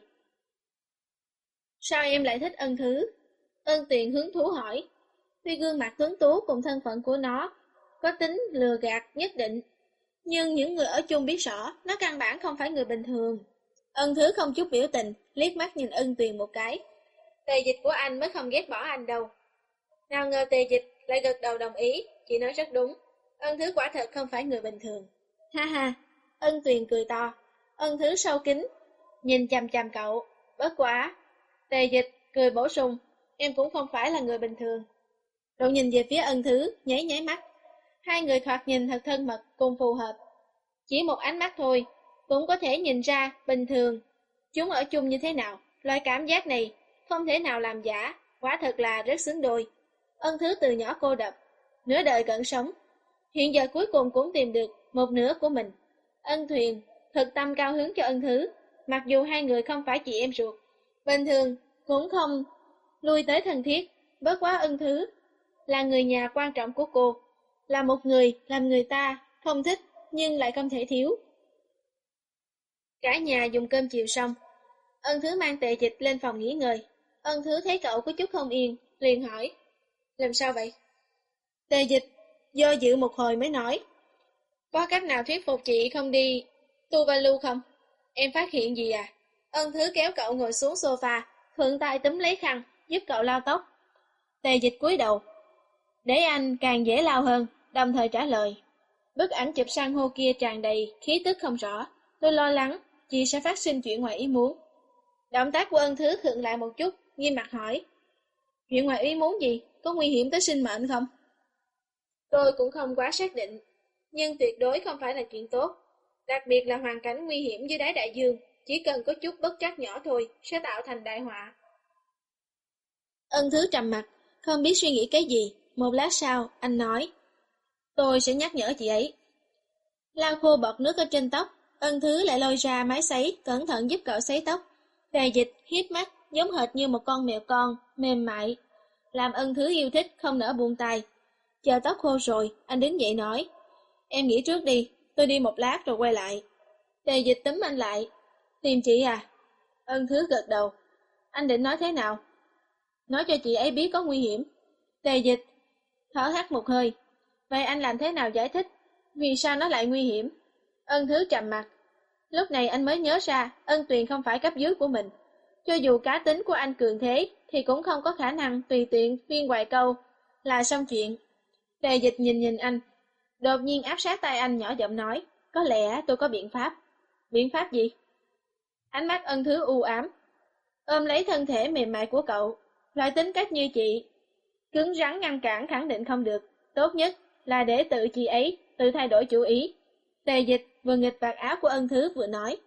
Sao em lại thích Ân Thứ? Ân Tuyền hứng thú hỏi. Tuy gương mặt tuấn tú cùng thân phận của nó có tính lừa gạt nhất định, nhưng những người ở chung biết rõ nó căn bản không phải người bình thường. Ân Thứ không chút biểu tình, liếc mắt nhìn Ân Tuyền một cái. Tề Dịch của anh mới không ghét bỏ anh đâu. Nào ngờ Tề Dịch lại gật đầu đồng ý, chị nói rất đúng. Ân Thứ quả thật không phải người bình thường. Ha ha, Ân Tuyền cười to. Ân Thứ sâu kín nhìn chằm chằm cậu. Bất quá. Tề Dịch cười bổ sung, em cũng không phải là người bình thường. Cậu nhìn về phía Ân Thứ, nháy nháy mắt. Hai người thoạt nhìn thật thân mật cùng phù hợp. Chỉ một ánh mắt thôi, cũng có thể nhìn ra bình thường chúng ở chung như thế nào. Loại cảm giác này không thể nào làm giả, quả thật là rất xứng đôi. Ân Thứ từ nhỏ cô độc, nửa đời cận sống, hiện giờ cuối cùng cũng tìm được một nửa của mình. Ân Tuyền thực tâm cao hứng cho Ân Thứ, mặc dù hai người không phải chị em ruột, bình thường cũng không lui tới thân thiết. Bất quá Ân Thứ là người nhà quan trọng của cô, là một người làm người ta không thích nhưng lại không thể thiếu. Cả nhà dùng cơm chiều xong, Ân Thứ mang Tề Dịch lên phòng nghỉ ngơi. Ân Thứ thấy cậu có chút không yên, liền hỏi, làm sao vậy? Tề Dịch do dự một hồi mới nói, có cách nào thuyết phục chị không đi Tuvalu không? Em phát hiện gì à? Ân Thứ kéo cậu ngồi xuống sofa, thuận tay túm lấy khăn, giúp cậu lau tóc. Tề Dịch cúi đầu, để anh càng dễ lau hơn, đồng thời trả lời. Bức ảnh chụp san hô kia tràn đầy khí tức không rõ, tôi lo lắng chị sẽ phát sinh chuyện ngoài ý muốn. Động tác của Ân Thứ khựng lại một chút, nghiêm mặt hỏi, chuyện ngoài ý muốn gì? Có nguy hiểm tới sinh mệnh không? Tôi cũng không quá xác định, nhưng tuyệt đối không phải là chuyện tốt. Đặc biệt là hoàn cảnh nguy hiểm dưới đáy đại dương, chỉ cần có chút bất trắc nhỏ thôi sẽ tạo thành đại họa. Ân Thứ trầm mặt, không biết suy nghĩ cái gì. Một lát sau, anh nói, tôi sẽ nhắc nhở chị ấy. Lau khô bọt nước ở trên tóc, Ân Thứ lại lôi ra máy sấy, cẩn thận giúp cậu sấy tóc. Tề Dịch hiếp mắt, giống hệt như một con mèo con, mềm mại, làm Ân Thứ yêu thích, không nỡ buông tay. Chờ tóc khô rồi, anh đứng dậy nói, em nghỉ trước đi, tôi đi một lát rồi quay lại. Tề Dịch túm anh lại, tìm chị à? Ân Thứ gật đầu, anh định nói thế nào? Nói cho chị ấy biết có nguy hiểm. Tề Dịch thở hắt một hơi, vậy anh làm thế nào giải thích? Vì sao nó lại nguy hiểm? Ân Thứ trầm mặt. Lúc này anh mới nhớ ra Ân Tuyền không phải cấp dưới của mình. Cho dù cá tính của anh cường thế thì cũng không có khả năng tùy tiện phiên vài câu là xong chuyện. Tề Dịch nhìn nhìn anh, đột nhiên áp sát tay anh nhỏ giọng nói, có lẽ tôi có biện pháp. Biện pháp gì? Ánh mắt Ân Thứ u ám, ôm lấy thân thể mềm mại của cậu. Loại tính cách như chị, cứng rắn ngăn cản khẳng định không được. Tốt nhất là để tự chị ấy tự thay đổi chủ ý. Tề Dịch vừa nghịch vạt áo của Ân Thứ vừa nói.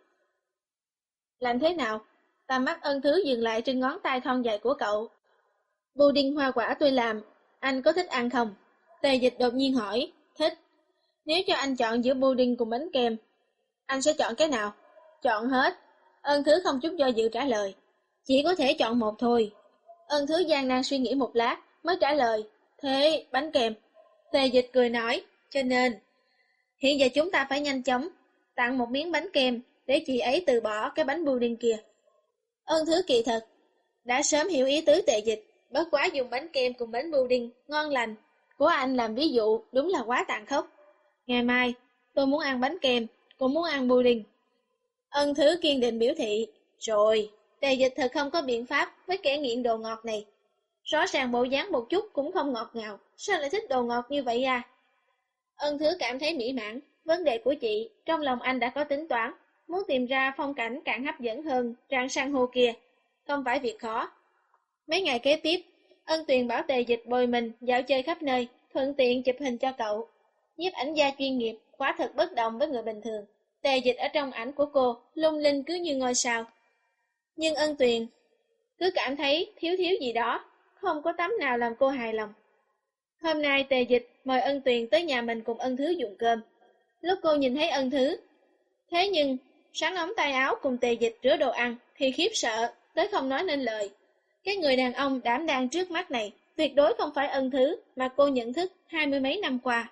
Làm thế nào? Tầm mắt Ân Thứ dừng lại trên ngón tay thon dài của cậu. Pudding hoa quả tôi làm, anh có thích ăn không? Tề Dịch đột nhiên hỏi. Thích. Nếu cho anh chọn giữa pudding cùng bánh kem, anh sẽ chọn cái nào? Chọn hết. Ân Thứ không chút do dự trả lời. Chỉ có thể chọn một thôi. Ân Thứ gian nan suy nghĩ một lát mới trả lời. Thế bánh kem. Tề Dịch cười nói. Cho nên hiện giờ chúng ta phải nhanh chóng tặng một miếng bánh kem để chị ấy từ bỏ cái bánh pudding kia. Ân Thứ kỳ thật đã sớm hiểu ý tứ Tề Dịch, bất quá dùng bánh kem cùng bánh pudding ngon lành của anh làm ví dụ đúng là quá tàn khốc. Ngày mai tôi muốn ăn bánh kem, cũng muốn ăn pudding. Ân Thứ kiên định biểu thị. Rồi, Tề Dịch thật không có biện pháp với kẻ nghiện đồ ngọt này. Rõ ràng bộ dáng một chút cũng không ngọt ngào, sao lại thích đồ ngọt như vậy à? Ân Thứ cảm thấy mỹ mãn. Vấn đề của chị, trong lòng anh đã có tính toán, muốn tìm ra phong cảnh càng hấp dẫn hơn rạng san hô kia, không phải việc khó. Mấy ngày kế tiếp, Ân Tuyền bảo Tề Dịch bồi mình dạo chơi khắp nơi, thuận tiện chụp hình cho cậu. Nhiếp ảnh gia chuyên nghiệp, quả thật bất đồng với người bình thường. Tề Dịch ở trong ảnh của cô, lung linh cứ như ngôi sao. Nhưng Ân Tuyền cứ cảm thấy thiếu thiếu gì đó, không có tấm nào làm cô hài lòng. Hôm nay Tề Dịch mời Ân Tuyền tới nhà mình cùng Ân Thứ dùng cơm. Lúc cô nhìn thấy Ân Thứ, thế nhưng sắn ống tay áo cùng Tề Dịch rửa đồ ăn thì khiếp sợ tới không nói nên lời. Cái người đàn ông đảm đang trước mắt này tuyệt đối không phải Ân Thứ mà cô nhận thức hai mươi mấy năm qua.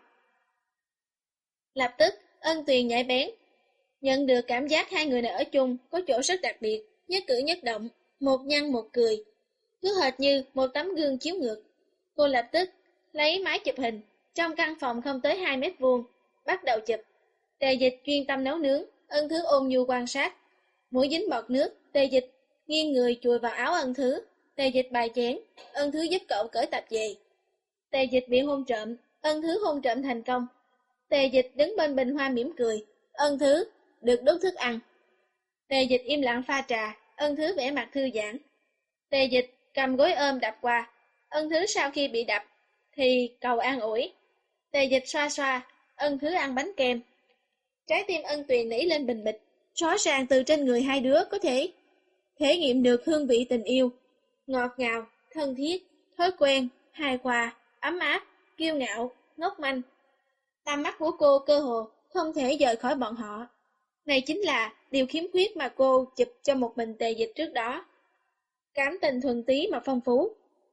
Lập tức Ân Tuyền nhạy bén nhận được cảm giác hai người này ở chung có chỗ rất đặc biệt, nhất cử nhất động, một nhăn một cười, cứ hệt như một tấm gương chiếu ngược. Cô lập tức lấy máy chụp hình trong căn phòng không tới hai mét vuông, bắt đầu chụp. Tề Dịch chuyên tâm nấu nướng, Ân Thứ ôn nhu quan sát. Mũi dính bọt nước, Tề Dịch nghiêng người chùi vào áo Ân Thứ. Tề Dịch bài chén, Ân Thứ giúp cậu cởi tạp dề. Tề Dịch bị hôn trộm, Ân Thứ hôn trộm thành công. Tề Dịch đứng bên bình hoa mỉm cười, Ân Thứ được đút thức ăn. Tề Dịch im lặng pha trà, Ân Thứ vẻ mặt thư giãn. Tề Dịch cầm gối ôm đập qua, Ân Thứ sau khi bị đập thì cầu an ủi. Tề Dịch xoa xoa, Ân Thứ ăn bánh kem. Trái tim Ân Tuyền nảy lên bình bịch, rõ ràng từ trên người hai đứa có thể thể nghiệm được hương vị tình yêu, ngọt ngào, thân thiết, thói quen, hài hòa, ấm áp, kiêu ngạo, ngốc manh. Tầm mắt của cô cơ hồ không thể rời khỏi bọn họ. Này chính là điều khiếm khuyết mà cô chụp cho một mình Tề Dịch trước đó. Cảm tình thuần túy mà phong phú.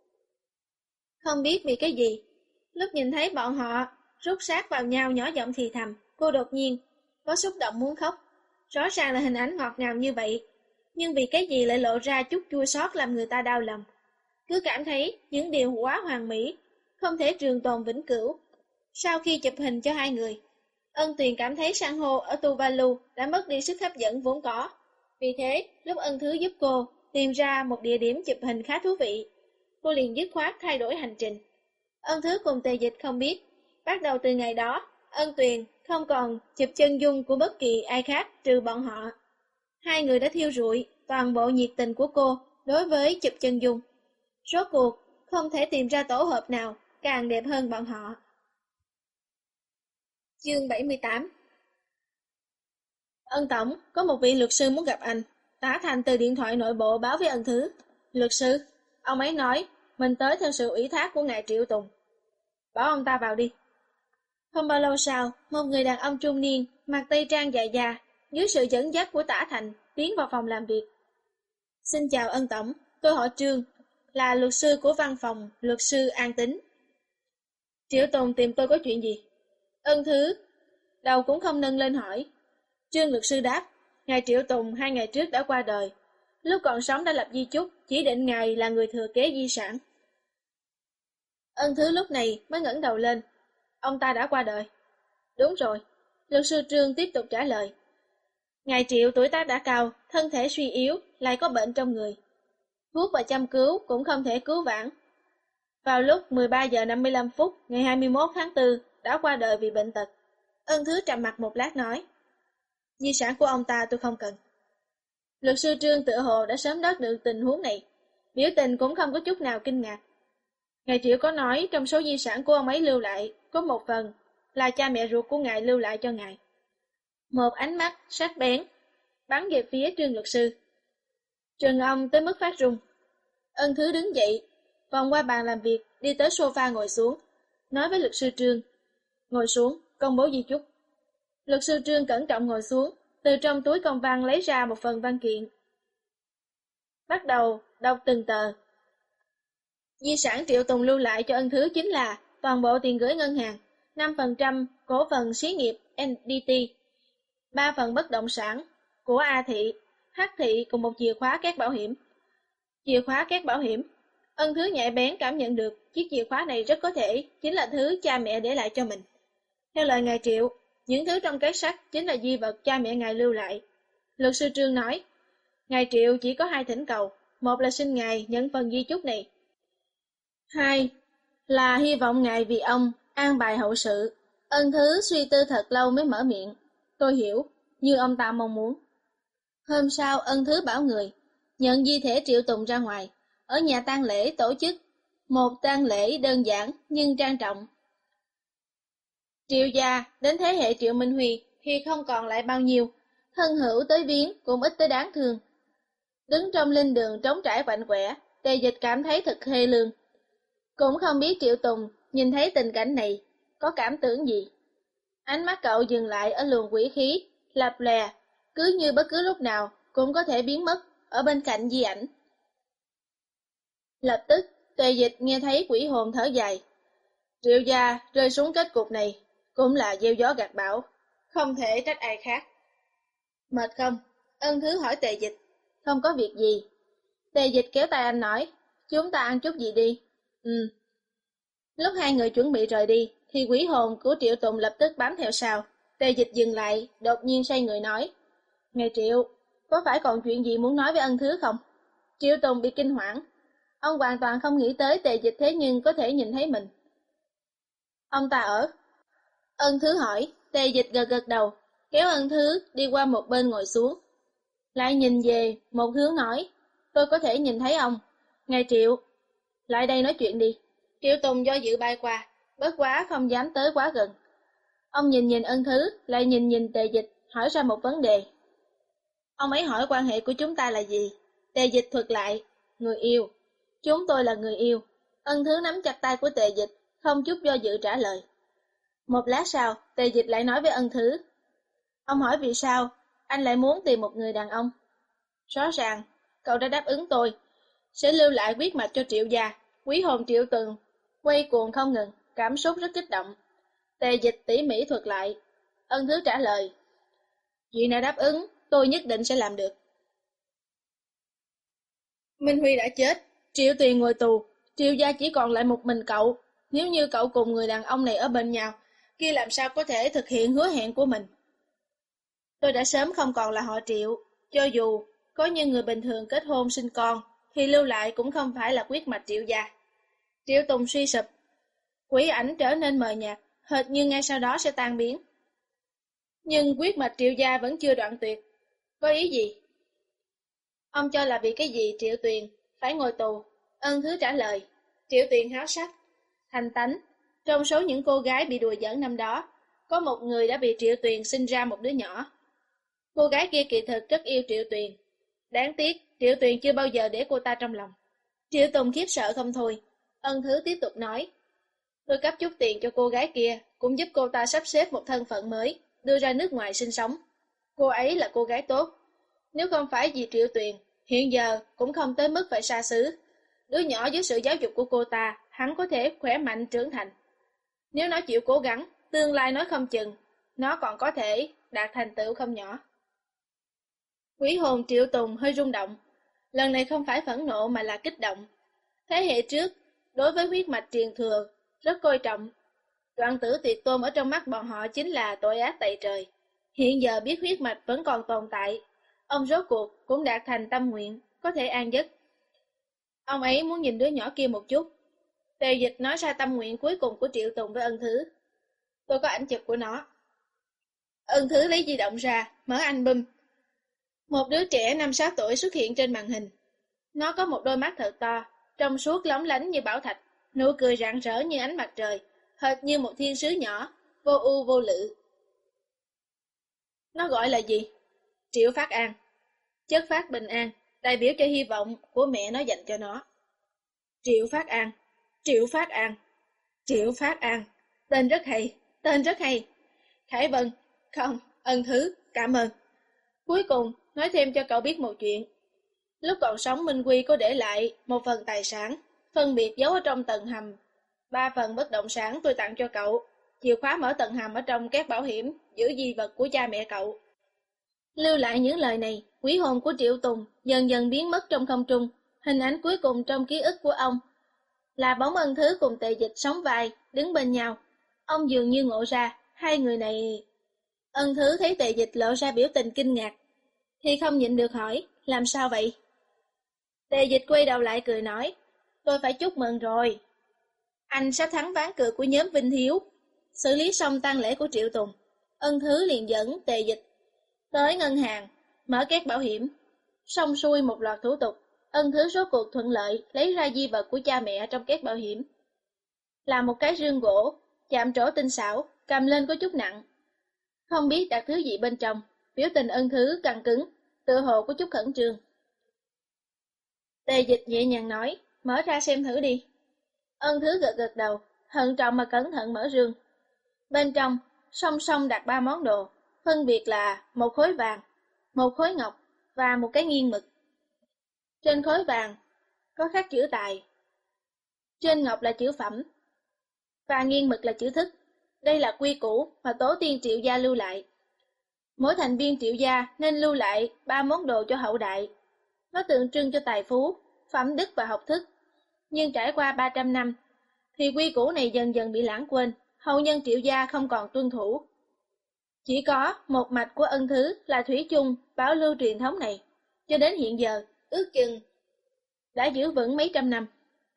Không biết vì cái gì, lúc nhìn thấy bọn họ rút sát vào nhau nhỏ giọng thì thầm, cô đột nhiên có xúc động muốn khóc. Rõ ràng là hình ảnh ngọt ngào như vậy, nhưng vì cái gì lại lộ ra chút chua xót làm người ta đau lòng. Cứ cảm thấy những điều quá hoàn mỹ, không thể trường tồn vĩnh cửu. Sau khi chụp hình cho hai người, Ân Tuyền cảm thấy san hô ở Tuvalu đã mất đi sức hấp dẫn vốn có. Vì thế, lúc Ân Thứ giúp cô tìm ra một địa điểm chụp hình khá thú vị, cô liền dứt khoát thay đổi hành trình. Ân Thứ cùng Tề Dịch không biết, bắt đầu từ ngày đó, Ân Tuyền không còn chụp chân dung của bất kỳ ai khác trừ bọn họ. Hai người đã thiêu rụi toàn bộ nhiệt tình của cô đối với chụp chân dung. Rốt cuộc, không thể tìm ra tổ hợp nào càng đẹp hơn bọn họ. Chương bảy mươi tám. Ân Tổng, có một vị luật sư muốn gặp anh. Tả Thành từ điện thoại nội bộ báo với Ân Thứ. Luật sư, ông ấy nói mình tới theo sự ủy thác của ngài Triệu Tùng. Bảo ông ta vào đi. Không bao lâu sau, một người đàn ông trung niên, mặc tây trang dài da, dưới sự dẫn dắt của Tả Thành, tiến vào phòng làm việc. Xin chào Ân Tổng, tôi họ Trương, là luật sư của văn phòng luật sư An Tính. Triệu Tùng tìm tôi có chuyện gì? Ân Thứ đầu cũng không nâng lên hỏi. Trương luật sư đáp, ngài Triệu Tùng hai ngày trước đã qua đời. Lúc còn sống đã lập di chúc, chỉ định ngài là người thừa kế di sản. Ân Thứ lúc này mới ngẩng đầu lên. Ông ta đã qua đời. Đúng rồi. Luật sư Trương tiếp tục trả lời. Ngài Triệu tuổi tác đã cao, thân thể suy yếu, lại có bệnh trong người. Thuốc và chăm cứu cũng không thể cứu vãn. Vào lúc mười ba giờ năm mươi lăm phút ngày hai mươi mốt tháng tư đã qua đời vì bệnh tật. Ân Thứ trầm mặt một lát nói. Di sản của ông ta tôi không cần. Luật sư Trương tự hồ đã sớm đoán được tình huống này. Biểu tình cũng không có chút nào kinh ngạc. Ngài Triệu có nói trong số di sản của ông ấy lưu lại, có một phần là cha mẹ ruột của ngài lưu lại cho ngài. Một ánh mắt sắc bén bắn về phía Trương luật sư. Trừng ông tới mức phát run. Ân Thứ đứng dậy, vòng qua bàn làm việc, đi tới sofa ngồi xuống, nói với luật sư Trương. Ngồi xuống, công bố di chúc. Luật sư Trương cẩn trọng ngồi xuống, từ trong túi công văn lấy ra một phần văn kiện. Bắt đầu đọc từng tờ. Di sản Triệu Tùng lưu lại cho Ân Thứ chính là toàn bộ tiền gửi ngân hàng, năm phần trăm cổ phần xí nghiệp en đê tê, ba phần bất động sản của A Thị, H Thị cùng một chìa khóa các bảo hiểm. Chìa khóa các bảo hiểm. Ân Thứ nhạy bén cảm nhận được chiếc chìa khóa này rất có thể chính là thứ cha mẹ để lại cho mình. Theo lời ngài Triệu, những thứ trong két sắt chính là di vật cha mẹ ngài lưu lại. Luật sư Trương nói, ngài Triệu chỉ có hai thỉnh cầu, một là xin ngài nhận phần di chúc này. Hai là hy vọng ngài vì ông an bài hậu sự. Ân Thứ suy tư thật lâu mới mở miệng. Tôi hiểu, như ông ta mong muốn. Hôm sau, Ân Thứ bảo người nhận di thể Triệu Tùng ra ngoài, ở nhà tang lễ tổ chức một tang lễ đơn giản nhưng trang trọng. Triệu gia đến thế hệ Triệu Minh Huy thì không còn lại bao nhiêu, thân hữu tới viếng cũng ít tới đáng thương. Đứng trong linh đường trống trải quạnh quẻ, Tề Dịch cảm thấy thật thê lương. Cũng không biết Triệu Tùng nhìn thấy tình cảnh này có cảm tưởng gì. Ánh mắt cậu dừng lại ở luồng quỷ khí lập lè, cứ như bất cứ lúc nào cũng có thể biến mất ở bên cạnh di ảnh. Lập tức, Tề Dịch nghe thấy quỷ hồn thở dài. Triệu gia rơi xuống kết cục này cũng là gieo gió gặt bão, không thể trách ai khác. Mệt không? Ân Thứ hỏi Tề Dịch. Không có việc gì. Tề Dịch kéo tay anh nói, chúng ta ăn chút gì đi. Ừ. Lúc hai người chuẩn bị rời đi, thì quỷ hồn của Triệu Tùng lập tức bám theo sau. Tề Dịch dừng lại, đột nhiên xoay người nói, ngài Triệu, có phải còn chuyện gì muốn nói với Ân Thứ không? Triệu Tùng bị kinh hoảng. Ông hoàn toàn không nghĩ tới Tề Dịch thế nhưng có thể nhìn thấy mình. Ông ta ở? Ân Thứ hỏi. Tề Dịch gật gật đầu, kéo Ân Thứ đi qua một bên ngồi xuống. Lại nhìn về một hướng nói, tôi có thể nhìn thấy ông. Ngài Triệu, lại đây nói chuyện đi. Triệu Tùng do dự bay qua, bất quá không dám tới quá gần. Ông nhìn nhìn Ân Thứ, lại nhìn nhìn Tề Dịch, hỏi ra một vấn đề. Ông ấy hỏi quan hệ của chúng ta là gì? Tề Dịch thuật lại, người yêu. Chúng tôi là người yêu. Ân Thứ nắm chặt tay của Tề Dịch, không chút do dự trả lời. Một lát sau, Tề Dịch lại nói với Ân Thứ. Ông hỏi vì sao anh lại muốn tìm một người đàn ông? Rõ ràng, cậu đã đáp ứng tôi, sẽ lưu lại huyết mạch cho Triệu gia. Quý hồn Triệu Tùng quay cuồng không ngừng, cảm xúc rất kích động. Tề Dịch tỉ mỉ thuật lại. Ân Thứ trả lời. Chuyện này đáp ứng, tôi nhất định sẽ làm được. Minh Huy đã chết, Triệu Tuyền ngồi tù, Triệu gia chỉ còn lại một mình cậu. Nếu như cậu cùng người đàn ông này ở bên nhau, kia làm sao có thể thực hiện hứa hẹn của mình? Tôi đã sớm không còn là họ Triệu, cho dù có như người bình thường kết hôn sinh con, thì lưu lại cũng không phải là huyết mạch Triệu gia. Triệu Tùng suy sụp, quỷ ảnh trở nên mờ nhạt, hệt như ngay sau đó sẽ tan biến. Nhưng huyết mạch Triệu gia vẫn chưa đoạn tuyệt. Có ý gì? Ông cho là vì cái gì Triệu Tuyền phải ngồi tù? Ân Thứ trả lời. Triệu Tuyền háo sắc, thành tánh. Trong số những cô gái bị đùa giỡn năm đó, có một người đã bị Triệu Tuyền sinh ra một đứa nhỏ. Cô gái kia kỳ thực rất yêu Triệu Tuyền. Đáng tiếc, Triệu Tuyền chưa bao giờ để cô ta trong lòng. Triệu Tùng khiếp sợ không thôi. Ân Thứ tiếp tục nói. Tôi cấp chút tiền cho cô gái kia, cũng giúp cô ta sắp xếp một thân phận mới, đưa ra nước ngoài sinh sống. Cô ấy là cô gái tốt. Nếu không phải vì Triệu Tuyền, hiện giờ cũng không tới mức phải xa xứ. Đứa nhỏ dưới sự giáo dục của cô ta, hắn có thể khỏe mạnh trưởng thành. Nếu nó chịu cố gắng, tương lai nói không chừng, nó còn có thể đạt thành tựu không nhỏ. Quỷ hồn Triệu Tùng hơi rung động. Lần này không phải phẫn nộ mà là kích động. Thế hệ trước, đối với huyết mạch truyền thừa, rất coi trọng. Đoạn tử tuyệt tôn ở trong mắt bọn họ chính là tội ác tày trời. Hiện giờ biết huyết mạch vẫn còn tồn tại, ông rốt cuộc cũng đạt thành tâm nguyện, có thể an giấc. Ông ấy muốn nhìn đứa nhỏ kia một chút. Tề Dịch nói ra tâm nguyện cuối cùng của Triệu Tùng với Ân Thứ. Tôi có ảnh chụp của nó. Ân Thứ lấy di động ra, mở album. Một đứa trẻ năm sáu tuổi xuất hiện trên màn hình. Nó có một đôi mắt thật to, trong suốt lóng lánh như bảo thạch, nụ cười rạng rỡ như ánh mặt trời, hệt như một thiên sứ nhỏ, vô ưu vô lự. Nó gọi là gì? Triệu Phát An. Chất phát bình an, đại biểu cho hy vọng của mẹ nó dành cho nó. Triệu Phát An, Triệu Phát An, Triệu Phát An. Tên rất hay, tên rất hay. Khải Vân, không, ân thứ, cảm ơn. Cuối cùng, nói thêm cho cậu biết một chuyện. Lúc còn sống Minh Quy có để lại một phần tài sản, phân biệt giấu ở trong tầng hầm. Ba phần bất động sản tôi tặng cho cậu, chìa khóa mở tầng hầm ở trong các bảo hiểm, giữ di vật của cha mẹ cậu. Lưu lại những lời này, quý hồn của Triệu Tùng dần dần biến mất trong không trung. Hình ảnh cuối cùng trong ký ức của ông là bóng Ân Thứ cùng Tề Dịch sóng vai, đứng bên nhau. Ông dường như ngộ ra, hai người này... Ân Thứ thấy Tề Dịch lộ ra biểu tình kinh ngạc, thì không nhịn được hỏi, làm sao vậy? Tề Dịch quay đầu lại cười nói, tôi phải chúc mừng rồi. Anh sắp thắng ván cược của nhóm Vinh Hiếu. Xử lý xong tang lễ của Triệu Tùng, Ân Thứ liền dẫn Tề Dịch tới ngân hàng, mở két bảo hiểm. Xong xuôi một loạt thủ tục, Ân Thứ số cuộc thuận lợi lấy ra di vật của cha mẹ trong két bảo hiểm. Là một cái rương gỗ, chạm trổ tinh xảo, cầm lên có chút nặng. Không biết đặt thứ gì bên trong, biểu tình Ân Thứ căng cứng, tựa hồ có chút khẩn trương. Tề Dịch nhẹ nhàng nói, mở ra xem thử đi. Ân Thứ gật gật đầu, thận trọng mà cẩn thận mở rương. Bên trong, song song đặt ba món đồ, phân biệt là một khối vàng, một khối ngọc và một cái nghiêng mực. Trên khối vàng có khắc chữ tài, trên ngọc là chữ phẩm, và nghiêng mực là chữ thức. Đây là quy củ mà tổ tiên Triệu gia lưu lại. Mỗi thành viên Triệu gia nên lưu lại ba món đồ cho hậu đại. Nó tượng trưng cho tài phú, phẩm đức và học thức. Nhưng trải qua ba trăm năm, thì quy củ này dần dần bị lãng quên, hậu nhân Triệu gia không còn tuân thủ. Chỉ có một mạch của Ân Thứ là thủy chung bảo lưu truyền thống này, cho đến hiện giờ, ước chừng đã giữ vững mấy trăm năm.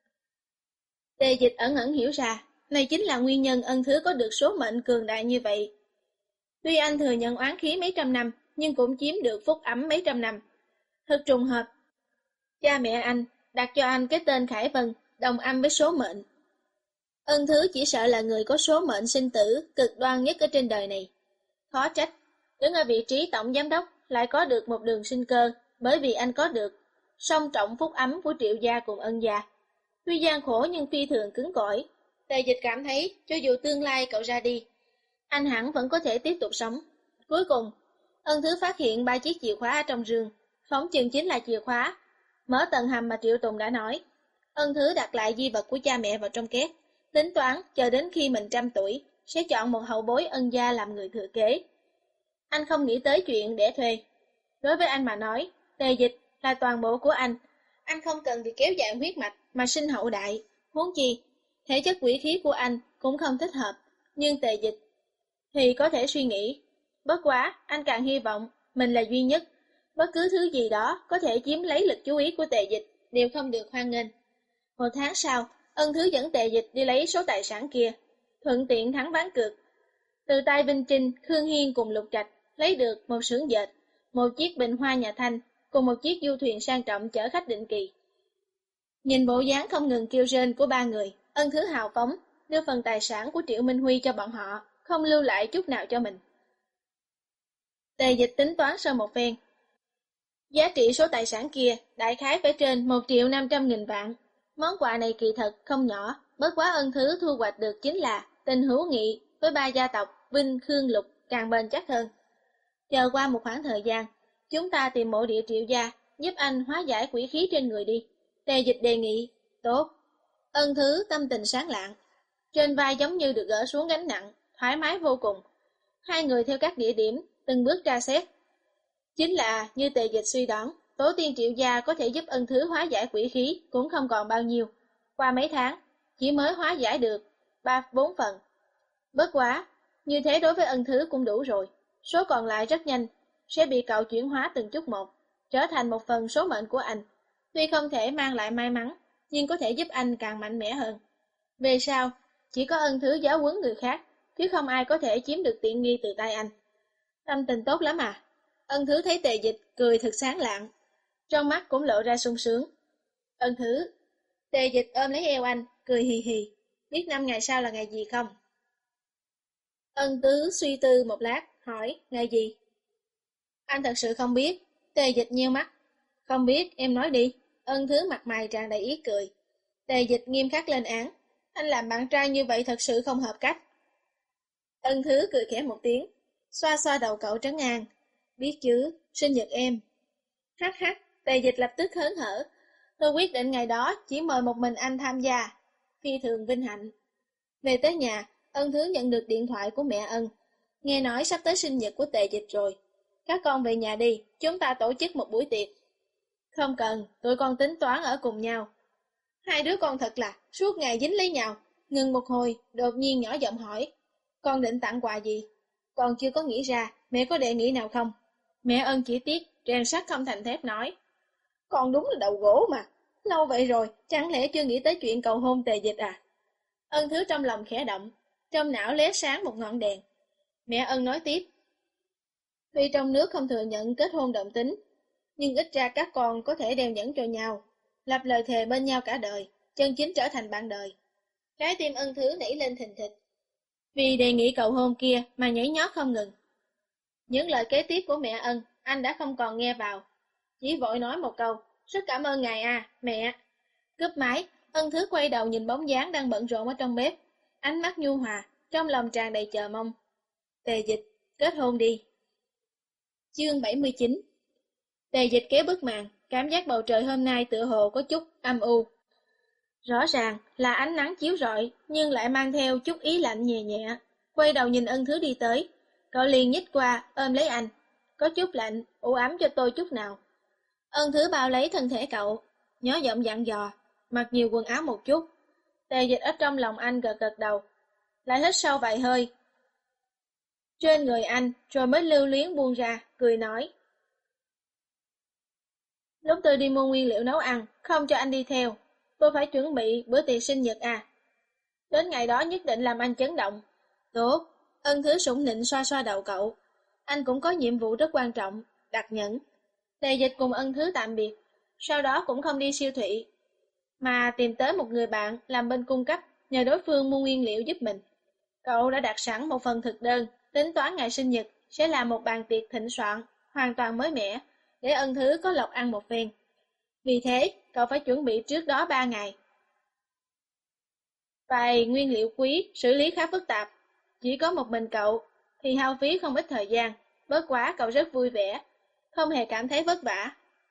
Tề Dịch ẩn ẩn hiểu ra, này chính là nguyên nhân Ân Thứ có được số mệnh cường đại như vậy. Tuy anh thừa nhận oán khí mấy trăm năm, nhưng cũng chiếm được phúc ấm mấy trăm năm. Thật trùng hợp, cha mẹ anh đặt cho anh cái tên Khải Vân, đồng âm với số mệnh. Ân Thứ chỉ sợ là người có số mệnh sinh tử cực đoan nhất ở trên đời này. Khó trách, đứng ở vị trí tổng giám đốc lại có được một đường sinh cơ, bởi vì anh có được song trọng phúc ấm của Triệu gia cùng Ân gia. Tuy gian khổ nhưng phi thường cứng cỏi. Tề Dịch cảm thấy, cho dù tương lai cậu ra đi, anh hẳn vẫn có thể tiếp tục sống. Cuối cùng, Ân Thứ phát hiện ba chiếc chìa khóa ở trong rương, phóng chừng chính là chìa khóa mở tầng hầm mà Triệu Tùng đã nói. Ân Thứ đặt lại di vật của cha mẹ vào trong két, tính toán chờ đến khi mình trăm tuổi, sẽ chọn một hậu bối Ân gia làm người thừa kế. Anh không nghĩ tới chuyện để thuê. Đối với anh mà nói, Tề Dịch là toàn bộ của anh. Anh không cần bị kéo dài huyết mạch mà sinh hậu đại. Huống chi, thể chất quỷ khí của anh cũng không thích hợp. Nhưng Tề Dịch thì có thể suy nghĩ. Bất quá, anh càng hy vọng mình là duy nhất. Bất cứ thứ gì đó có thể chiếm lấy lực chú ý của Tề Dịch đều không được hoan nghênh. Một tháng sau, Ân Thứ dẫn Tề Dịch đi lấy số tài sản kia, thuận tiện thắng ván cược. Từ tay Vinh Trinh, Khương Hiên cùng Lục Trạch lấy được một xưởng dệt, một chiếc bình hoa nhà Thanh cùng một chiếc du thuyền sang trọng chở khách định kỳ. Nhìn bộ dáng không ngừng kêu rên của ba người, Ân Thứ hào phóng đưa phần tài sản của Triệu Minh Huy cho bọn họ, không lưu lại chút nào cho mình. Tề Dịch tính toán sau một phen. Giá trị số tài sản kia đại khái phải trên một triệu năm trăm nghìn vạn. Món quà này kỳ thật không nhỏ, bất quá Ân Thứ thu hoạch được chính là tình hữu nghị với ba gia tộc Vinh, Khương, Lục càng bền chắc hơn. Chờ qua một khoảng thời gian, chúng ta tìm mộ địa Triệu gia, giúp anh hóa giải quỷ khí trên người đi. Tề Dịch đề nghị, tốt. Ân Thứ tâm tình sáng lạng, trên vai giống như được gỡ xuống gánh nặng, thoải mái vô cùng. Hai người theo các địa điểm, từng bước tra xét. Chính là như Tề Dịch suy đoán, tổ tiên Triệu gia có thể giúp Ân Thứ hóa giải quỷ khí cũng không còn bao nhiêu. Qua mấy tháng, chỉ mới hóa giải được ba bốn phần. Bất quá, như thế đối với Ân Thứ cũng đủ rồi. Số còn lại rất nhanh, sẽ bị cậu chuyển hóa từng chút một, trở thành một phần số mệnh của anh. Tuy không thể mang lại may mắn, nhưng có thể giúp anh càng mạnh mẽ hơn. Về sau, chỉ có Ân Thứ giáo huấn người khác, chứ không ai có thể chiếm được tiện nghi từ tay anh. Tâm tình tốt lắm à? Ân Thứ thấy Tề Dịch cười thật sáng lạng, trong mắt cũng lộ ra sung sướng. Ân Thứ, Tề Dịch ôm lấy eo anh, cười hì hì. Biết năm ngày sau là ngày gì không? Ân Tứ suy tư một lát, hỏi, ngày gì? Anh thật sự không biết. Tề Dịch nheo mắt. Không biết, em nói đi. Ân Thứ mặt mày tràn đầy ý cười. Tề Dịch nghiêm khắc lên án. Anh làm bạn trai như vậy thật sự không hợp cách. Ân Thứ cười khẽ một tiếng, xoa xoa đầu cậu trấn an. Biết chứ, sinh nhật em. Hắc hắc, Tề Dịch lập tức hớn hở. Tôi quyết định ngày đó chỉ mời một mình anh tham gia. Phi thường vinh hạnh. Về tới nhà, Ân Thứ nhận được điện thoại của mẹ Ân. Nghe nói sắp tới sinh nhật của Tề Dịch rồi. Các con về nhà đi, chúng ta tổ chức một buổi tiệc. Không cần, tụi con tính toán ở cùng nhau. Hai đứa con thật là suốt ngày dính lấy nhau. Ngừng một hồi, đột nhiên nhỏ giọng hỏi. Con định tặng quà gì? Con chưa có nghĩ ra, mẹ có đề nghị nào không? Mẹ Ân chỉ tiếc, rèn sắt không thành thép nói. Con đúng là đầu gỗ mà. Lâu vậy rồi, chẳng lẽ chưa nghĩ tới chuyện cầu hôn Tề Dịch à? Ân Thứ trong lòng khẽ động, trong não lóe sáng một ngọn đèn. Mẹ Ân nói tiếp. Tuy trong nước không thừa nhận kết hôn đồng tính, nhưng ít ra các con có thể đeo nhẫn cho nhau, lập lời thề bên nhau cả đời, chân chính trở thành bạn đời. Trái tim Ân Thứ nảy lên thình thịch. Vì đề nghị cầu hôn kia mà nhảy nhót không ngừng. Những lời kế tiếp của mẹ Ân, anh đã không còn nghe vào. Chỉ vội nói một câu, rất cảm ơn ngài à, mẹ. Cúp máy, Ân Thứ quay đầu nhìn bóng dáng đang bận rộn ở trong bếp. Ánh mắt nhu hòa, trong lòng tràn đầy chờ mong. Tề Dịch, kết hôn đi. Chương bảy mươi chín. Tề Dịch kéo bức màn, cảm giác bầu trời hôm nay tựa hồ có chút âm u. Rõ ràng là ánh nắng chiếu rọi, nhưng lại mang theo chút ý lạnh nhẹ nhẹ. Quay đầu nhìn Ân Thứ đi tới, cậu liền nhích qua, ôm lấy anh. Có chút lạnh, u ấm cho tôi chút nào. Ân Thứ bao lấy thân thể cậu, nhỏ giọng dặn dò, mặc nhiều quần áo một chút. Tề Dịch ở trong lòng anh gật gật đầu, lại hít sâu vài hơi. Trên người anh, rồi mới lưu luyến buông ra, cười nói. Lúc tôi đi mua nguyên liệu nấu ăn, không cho anh đi theo. Tôi phải chuẩn bị bữa tiệc sinh nhật à. Đến ngày đó nhất định làm anh chấn động. Tốt, Ân Thứ sủng nịnh xoa xoa đầu cậu. Anh cũng có nhiệm vụ rất quan trọng, đặt nhẫn. Tề Dịch cùng Ân Thứ tạm biệt, sau đó cũng không đi siêu thị, mà tìm tới một người bạn làm bên cung cấp, nhờ đối phương mua nguyên liệu giúp mình. Cậu đã đặt sẵn một phần thực đơn, tính toán ngày sinh nhật sẽ là một bàn tiệc thịnh soạn, hoàn toàn mới mẻ, để Ân Thứ có lộc ăn một phen. Vì thế, cậu phải chuẩn bị trước đó ba ngày. Vài nguyên liệu quý, xử lý khá phức tạp. Chỉ có một mình cậu, thì hao phí không ít thời gian, bất quá cậu rất vui vẻ, không hề cảm thấy vất vả.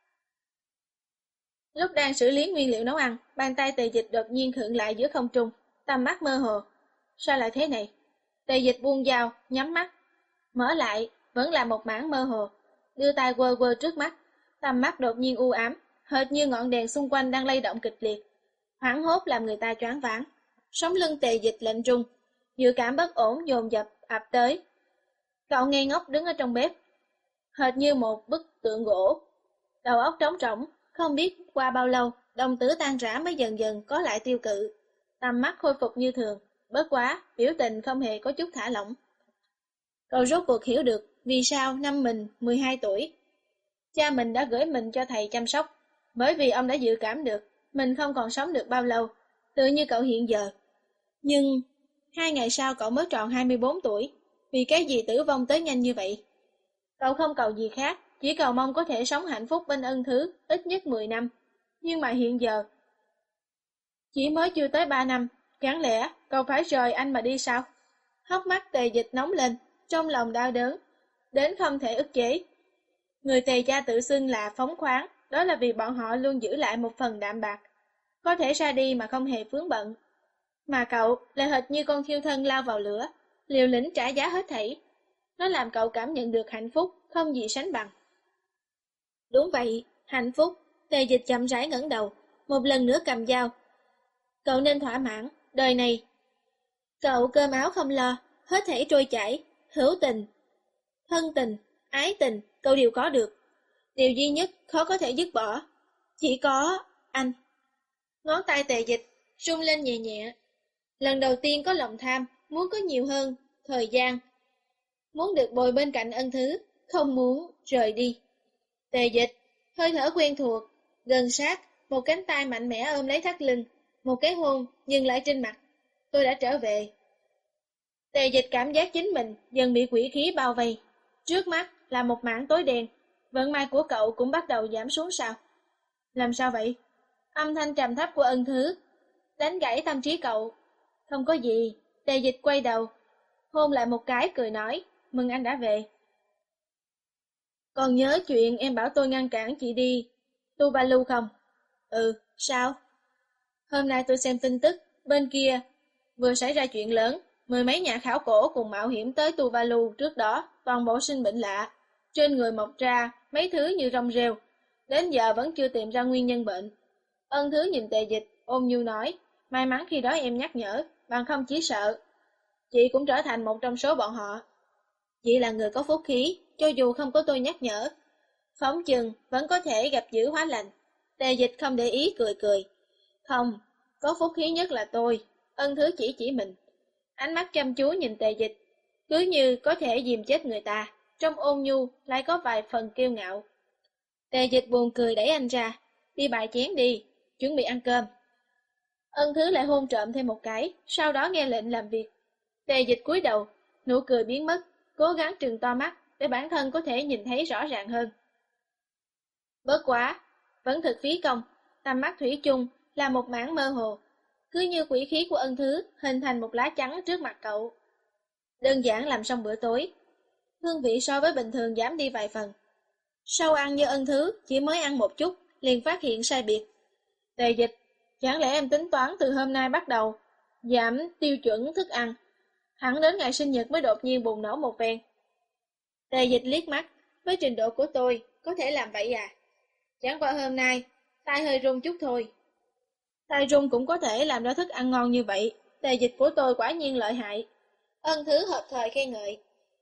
Lúc đang xử lý nguyên liệu nấu ăn, bàn tay Tề Dịch đột nhiên khựng lại giữa không trung, tầm mắt mơ hồ. Sao lại thế này? Tề Dịch buông dao, nhắm mắt. Mở lại, vẫn là một mảng mơ hồ. Đưa tay quơ quơ trước mắt, tầm mắt đột nhiên u ám, hệt như ngọn đèn xung quanh đang lay động kịch liệt. Hoảng hốt làm người ta choáng váng. Sống lưng Tề Dịch lạnh rung, dự cảm bất ổn dồn dập ập tới. Cậu ngây ngốc đứng ở trong bếp, hệt như một bức tượng gỗ. Đầu óc trống rỗng, không biết qua bao lâu, đồng tử tan rã mới dần dần có lại tiêu cự. Tầm mắt khôi phục như thường, bất quá, biểu tình không hề có chút thả lỏng. Cậu rốt cuộc hiểu được vì sao năm mình mười hai tuổi. Cha mình đã gửi mình cho thầy chăm sóc, bởi vì ông đã dự cảm được mình không còn sống được bao lâu, tự như cậu hiện giờ. Nhưng, hai ngày sau cậu mới tròn hai mươi bốn tuổi, vì cái gì tử vong tới nhanh như vậy? Cậu không cầu gì khác, chỉ cầu mong có thể sống hạnh phúc bên Ân Thứ ít nhất mười năm. Nhưng mà hiện giờ, chỉ mới chưa tới ba năm, chẳng lẽ cậu phải rời anh mà đi sao? Hốc mắt Tề Dịch nóng lên, trong lòng đau đớn, đến không thể ức chế. Người Tề gia tự xưng là phóng khoáng, đó là vì bọn họ luôn giữ lại một phần đạm bạc, có thể ra đi mà không hề vướng bận. Mà cậu lại hệt như con thiêu thân lao vào lửa, liều lĩnh trả giá hết thảy. Nó làm cậu cảm nhận được hạnh phúc không gì sánh bằng. Đúng vậy, hạnh phúc. Tề Dịch chậm rãi ngẩng đầu, một lần nữa cầm dao. Cậu nên thỏa mãn, đời này. Cậu cơm áo không lo, hết thảy trôi chảy, hữu tình, thân tình, ái tình, cậu đều có được. Điều duy nhất khó có thể dứt bỏ, chỉ có anh. Ngón tay Tề Dịch rung lên nhẹ nhẹ. Lần đầu tiên có lòng tham, muốn có nhiều hơn, thời gian. Muốn được bồi bên cạnh Ân Thứ, không muốn rời đi. Tề Dịch, hơi thở quen thuộc, gần sát, một cánh tay mạnh mẽ ôm lấy thắt lưng, một cái hôn dừng lại trên mặt. Tôi đã trở về. Tề Dịch cảm giác chính mình dần bị quỷ khí bao vây. Trước mắt là một mảng tối đen, vận may của cậu cũng bắt đầu giảm xuống sao? Làm sao vậy? Âm thanh trầm thấp của Ân Thứ đánh gãy tâm trí cậu. Không có gì. Tề Dịch quay đầu, hôn lại một cái cười nói, mừng anh đã về. Còn nhớ chuyện em bảo tôi ngăn cản chị đi Tuvalu không? Ừ, sao? Hôm nay tôi xem tin tức, bên kia vừa xảy ra chuyện lớn, mười mấy nhà khảo cổ cùng mạo hiểm tới Tuvalu trước đó, toàn bộ sinh bệnh lạ, trên người mọc ra mấy thứ như rong rêu, đến giờ vẫn chưa tìm ra nguyên nhân bệnh. Ân Thứ nhìn Tề Dịch, ôn nhu nói, may mắn khi đó em nhắc nhở, bằng không chỉ sợ chị cũng trở thành một trong số bọn họ. Chị là người có phúc khí, cho dù không có tôi nhắc nhở, phóng chừng vẫn có thể gặp dữ hóa lành. Tề Dịch không để ý cười cười. Không, có phúc khí nhất là tôi. Ân Thứ chỉ chỉ mình. Ánh mắt chăm chú nhìn Tề Dịch, cứ như có thể dìm chết người ta, trong ôn nhu lại có vài phần kiêu ngạo. Tề Dịch buồn cười đẩy anh ra, đi bài chén đi, chuẩn bị ăn cơm. Ân Thứ lại hôn trộm thêm một cái, sau đó nghe lệnh làm việc. Tề Dịch cúi đầu, nụ cười biến mất, cố gắng trừng to mắt để bản thân có thể nhìn thấy rõ ràng hơn. Bớt quá, vẫn thực phí công, tầm mắt thủy chung là một mảng mơ hồ, cứ như quỷ khí của Ân Thứ hình thành một lá chắn trước mặt cậu. Đơn giản làm xong bữa tối, hương vị so với bình thường giảm đi vài phần. Sau ăn như Ân Thứ chỉ mới ăn một chút, liền phát hiện sai biệt. Tề Dịch, chẳng lẽ em tính toán từ hôm nay bắt đầu giảm tiêu chuẩn thức ăn, hẳn đến ngày sinh nhật mới đột nhiên bùng nổ một ven. Tề Dịch liếc mắt, với trình độ của tôi, có thể làm vậy à? Chẳng qua hôm nay, tay hơi run chút thôi. Tay run cũng có thể làm ra thức ăn ngon như vậy, Tề Dịch của tôi quả nhiên lợi hại. Ân Thứ hợp thời khen ngợi.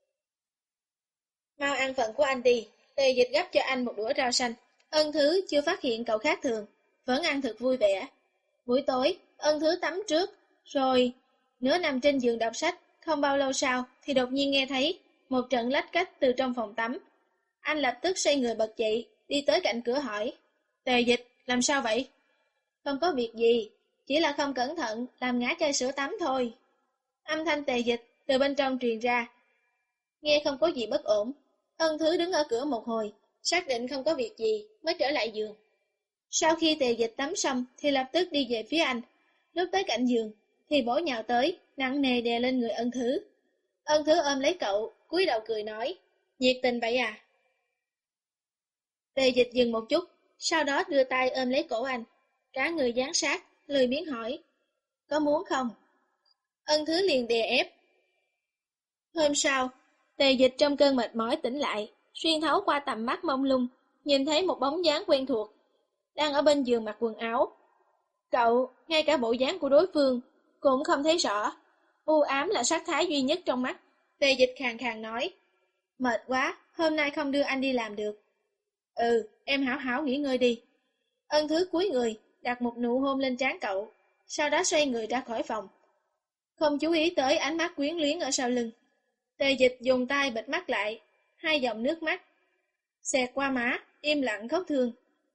Mau ăn phần của anh đi, Tề Dịch gắp cho anh một đũa rau xanh. Ân Thứ chưa phát hiện cậu khác thường, vẫn ăn thật vui vẻ. Buổi tối, Ân Thứ tắm trước, rồi nửa nằm trên giường đọc sách, không bao lâu sau thì đột nhiên nghe thấy một trận lách cách từ trong phòng tắm. Anh lập tức xoay người bật dậy, đi tới cạnh cửa hỏi, Tề Dịch, làm sao vậy? Không có việc gì, chỉ là không cẩn thận, làm ngã chai sữa tắm thôi. Âm thanh Tề Dịch từ bên trong truyền ra. Nghe không có gì bất ổn, Ân Thứ đứng ở cửa một hồi, xác định không có việc gì, mới trở lại giường. Sau khi Tề Dịch tắm xong thì lập tức đi về phía anh. Lúc tới cạnh giường thì bổ nhào tới, nặng nề đè lên người Ân Thứ. Ân Thứ ôm lấy cậu, cúi đầu cười nói, nhiệt tình vậy à? Tề Dịch dừng một chút, sau đó đưa tay ôm lấy cổ anh, cả người dán sát, lười biếng hỏi, có muốn không? Ân Thứ liền đè ép. Hôm sau, Tề Dịch trong cơn mệt mỏi tỉnh lại, xuyên thấu qua tầm mắt mông lung, nhìn thấy một bóng dáng quen thuộc, đang ở bên giường mặc quần áo. Cậu, ngay cả bộ dáng của đối phương, cũng không thấy rõ. U ám là sắc thái duy nhất trong mắt. Tề Dịch khàn khàn nói, mệt quá, hôm nay không đưa anh đi làm được. Ừ, em hảo hảo nghỉ ngơi đi. Ân Thứ cúi người, đặt một nụ hôn lên trán cậu, sau đó xoay người ra khỏi phòng. Không chú ý tới ánh mắt quyến luyến ở sau lưng. Tề Dịch dùng tay bịt mắt lại, hai dòng nước mắt xẹt qua má, im lặng khóc thương.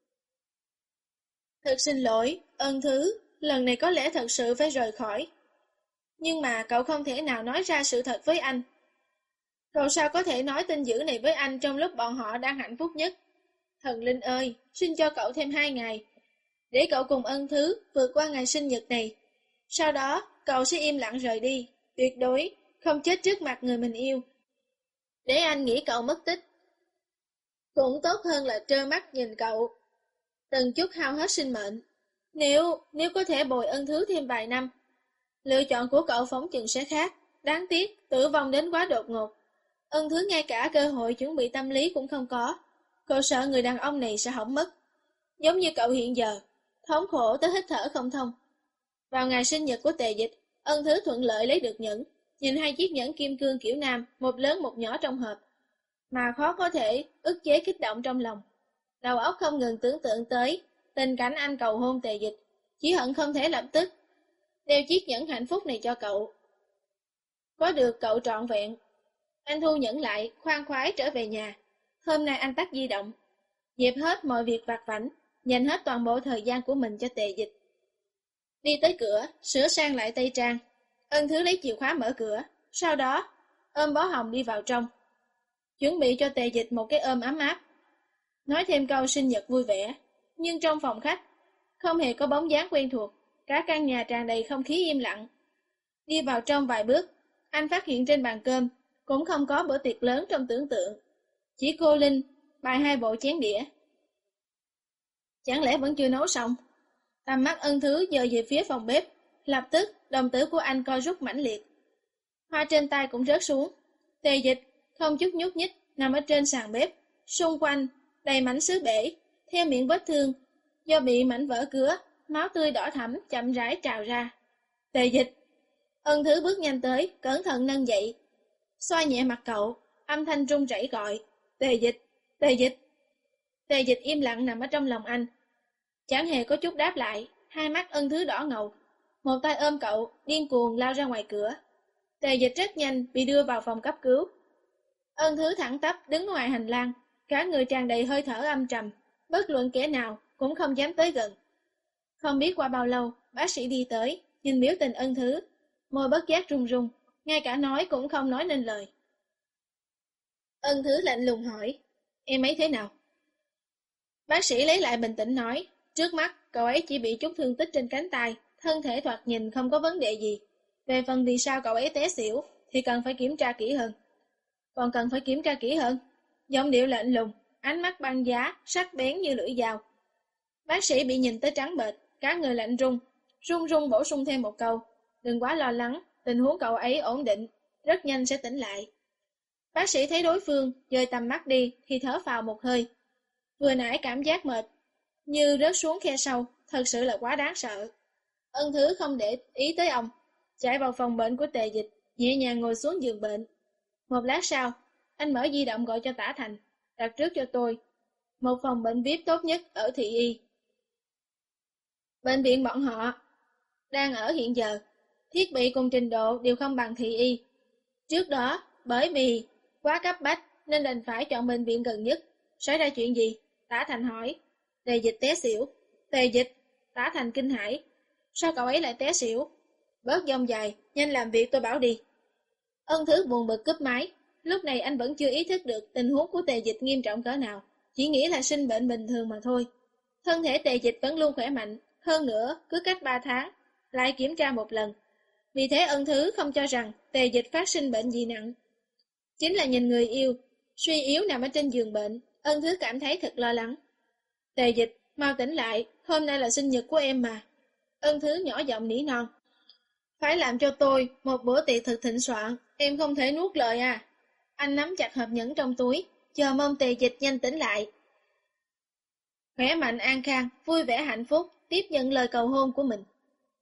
Thật xin lỗi, Ân Thứ, lần này có lẽ thật sự phải rời khỏi. Nhưng mà cậu không thể nào nói ra sự thật với anh. Cậu sao có thể nói tin dữ này với anh trong lúc bọn họ đang hạnh phúc nhất? Thần linh ơi, xin cho cậu thêm hai ngày, để cậu cùng Ân Thứ vượt qua ngày sinh nhật này. Sau đó, cậu sẽ im lặng rời đi, tuyệt đối không chết trước mặt người mình yêu. Để anh nghĩ cậu mất tích, cũng tốt hơn là trơ mắt nhìn cậu từng chút hao hết sinh mệnh. Nếu, nếu có thể bồi Ân Thứ thêm vài năm, lựa chọn của cậu phóng chừng sẽ khác. Đáng tiếc, tử vong đến quá đột ngột. Ân Thứ ngay cả cơ hội chuẩn bị tâm lý cũng không có. Cậu sợ người đàn ông này sẽ hỏng mất. Giống như cậu hiện giờ, thống khổ tới hít thở không thông. Vào ngày sinh nhật của Tề Dịch, Ân Thứ thuận lợi lấy được nhẫn. Nhìn hai chiếc nhẫn kim cương kiểu nam, một lớn một nhỏ trong hộp, mà khó có thể ức chế kích động trong lòng. Đầu óc không ngừng tưởng tượng tới tình cảnh anh cầu hôn Tề Dịch, chỉ hận không thể lập tức đeo chiếc nhẫn hạnh phúc này cho cậu. Có được cậu trọn vẹn. Anh thu nhẫn lại, khoan khoái trở về nhà. Hôm nay anh tắt di động, dẹp hết mọi việc vặt vãnh, dành hết toàn bộ thời gian của mình cho Tề Dịch. Đi tới cửa, sửa sang lại tây trang. Ân Thứ lấy chìa khóa mở cửa, sau đó ôm bó hồng đi vào trong, chuẩn bị cho Tề Dịch một cái ôm ấm áp. Nói thêm câu sinh nhật vui vẻ, nhưng trong phòng khách không hề có bóng dáng quen thuộc, cả căn nhà tràn đầy không khí im lặng. Đi vào trong vài bước, anh phát hiện trên bàn cơm cũng không có bữa tiệc lớn trong tưởng tượng, chỉ cô Linh bày hai bộ chén đĩa. Chẳng lẽ vẫn chưa nấu xong? Tầm mắt Ân Thứ dời về phía phòng bếp, lập tức đồng tử của anh co rút mãnh liệt. Hoa trên tay cũng rớt xuống. Tề Dịch không chút nhúc nhích nằm ở trên sàn bếp, xung quanh đầy mảnh sứ bể, theo miệng vết thương do bị mảnh vỡ cứa, máu tươi đỏ thẫm chậm rãi trào ra. Tề Dịch. Ân Thứ bước nhanh tới, cẩn thận nâng dậy, xoa nhẹ mặt cậu, âm thanh run rẩy gọi, Tề Dịch, Tề Dịch. Tề Dịch im lặng nằm ở trong lòng anh, chẳng hề có chút đáp lại. Hai mắt Ân Thứ đỏ ngầu, một tay ôm cậu, điên cuồng lao ra ngoài cửa. Tề Dịch rất nhanh bị đưa vào phòng cấp cứu. Ân Thứ thẳng tắp đứng ngoài hành lang, cả người tràn đầy hơi thở âm trầm, bất luận kẻ nào cũng không dám tới gần. Không biết qua bao lâu, bác sĩ đi tới, nhìn biểu tình Ân Thứ, môi bất giác run run, ngay cả nói cũng không nói nên lời. Ân Thứ lạnh lùng hỏi, em ấy thế nào? Bác sĩ lấy lại bình tĩnh nói, trước mắt cậu ấy chỉ bị chút thương tích trên cánh tay, thân thể thoạt nhìn không có vấn đề gì. Về phần vì sao cậu ấy té xỉu thì cần phải kiểm tra kỹ hơn. Còn cần phải kiểm tra kỹ hơn? Giọng điệu lạnh lùng, ánh mắt băng giá, sắc bén như lưỡi dao. Bác sĩ bị nhìn tới trắng bệch, cả người lạnh run, run run bổ sung thêm một câu, đừng quá lo lắng, tình huống cậu ấy ổn định, rất nhanh sẽ tỉnh lại. Bác sĩ thấy đối phương dời tầm mắt đi thì thở phào một hơi. Vừa nãy cảm giác mệt như rớt xuống khe sâu, thật sự là quá đáng sợ. Ân Thứ không để ý tới ông, chạy vào phòng bệnh của Tề Dịch, nhẹ nhàng ngồi xuống giường bệnh. Một lát sau, anh mở di động gọi cho Tả Thành, đặt trước cho tôi một phòng bệnh vi ai pi tốt nhất ở Thị Y. Bệnh viện bọn họ đang ở hiện giờ, thiết bị cùng trình độ đều không bằng Thị Y. Trước đó, bởi vì quá cấp bách nên đành phải chọn bệnh viện gần nhất. Xảy ra chuyện gì? Tả Thành hỏi. Tề Dịch té xỉu. Tề Dịch. Tả Thành kinh hãi. Sao cậu ấy lại té xỉu? Bớt dông dài, nhanh làm việc tôi bảo đi. Ân Thứ buồn bực cúp máy. Lúc này anh vẫn chưa ý thức được tình huống của Tề Dịch nghiêm trọng cỡ nào, chỉ nghĩ là sinh bệnh bình thường mà thôi. Thân thể Tề Dịch vẫn luôn khỏe mạnh, hơn nữa cứ cách ba tháng lại kiểm tra một lần. Vì thế Ân Thứ không cho rằng Tề Dịch phát sinh bệnh gì nặng. Chính là nhìn người yêu suy yếu nằm ở trên giường bệnh, Ân Thứ cảm thấy thật lo lắng. Tề Dịch, mau tỉnh lại, hôm nay là sinh nhật của em mà. Ân Thứ nhỏ giọng nỉ non. Phải làm cho tôi một bữa tiệc thật thịnh soạn, em không thể nuốt lời à. Anh nắm chặt hộp nhẫn trong túi, chờ mong Tề Dịch nhanh tỉnh lại. Khỏe mạnh an khang, vui vẻ hạnh phúc, tiếp nhận lời cầu hôn của mình.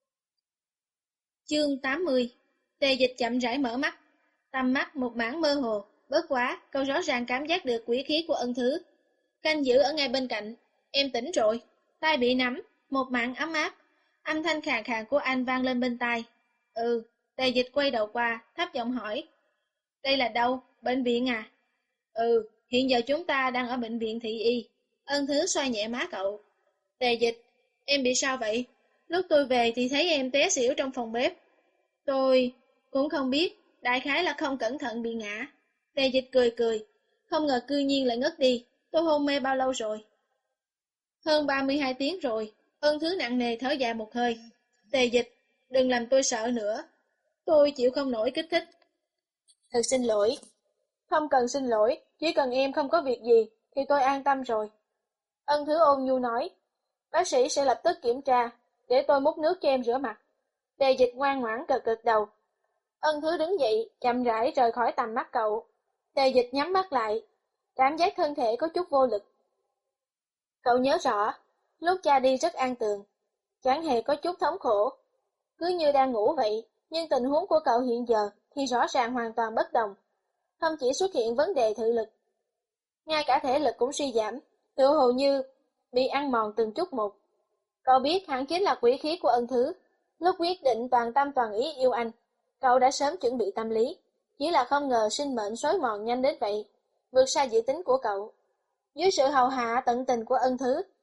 Chương tám mươi. Tề Dịch chậm rãi mở mắt, tầm mắt một mảng mơ hồ, bất quá, cậu rõ ràng cảm giác được quỷ khí của Ân Thứ. Canh giữ ở ngay bên cạnh, em tỉnh rồi, tay bị nắm, một mảng ấm áp, âm thanh khàn khàn của anh vang lên bên tai. Ừ, Tề Dịch quay đầu qua, thấp giọng hỏi. Đây là đâu, bệnh viện à? Ừ, hiện giờ chúng ta đang ở bệnh viện Thị Y. Ân Thứ xoay nhẹ má cậu. Tề Dịch, em bị sao vậy? Lúc tôi về thì thấy em té xỉu trong phòng bếp. Tôi cũng không biết, đại khái là không cẩn thận bị ngã. Tề Dịch cười cười, không ngờ cư nhiên lại ngất đi. Tôi hôn mê bao lâu rồi? Hơn ba mươi hai tiếng rồi. Ân Thứ nặng nề thở dài một hơi. Tề Dịch, đừng làm tôi sợ nữa. Tôi chịu không nổi kích thích. Thật xin lỗi. Không cần xin lỗi, chỉ cần em không có việc gì thì tôi an tâm rồi. Ân Thứ ôn nhu nói. Bác sĩ sẽ lập tức kiểm tra, để tôi múc nước cho em rửa mặt. Tề Dịch ngoan ngoãn gật gật đầu. Ân Thứ đứng dậy, chậm rãi rời khỏi tầm mắt cậu. Tề Dịch nhắm mắt lại, cảm giác thân thể có chút vô lực. Cậu nhớ rõ, lúc cha đi rất an tường, chẳng hề có chút thống khổ, cứ như đang ngủ vậy, nhưng tình huống của cậu hiện giờ thì rõ ràng hoàn toàn bất đồng. Không chỉ xuất hiện vấn đề thị lực, ngay cả thể lực cũng suy giảm, tựa hồ như bị ăn mòn từng chút một. Cậu biết hẳn chính là quỷ khí của Ân Thứ. Lúc quyết định toàn tâm toàn ý yêu anh, cậu đã sớm chuẩn bị tâm lý, chỉ là không ngờ sinh mệnh xói mòn nhanh đến vậy, vượt xa dự tính của cậu. Dưới sự hầu hạ tận tình của Ân Thứ,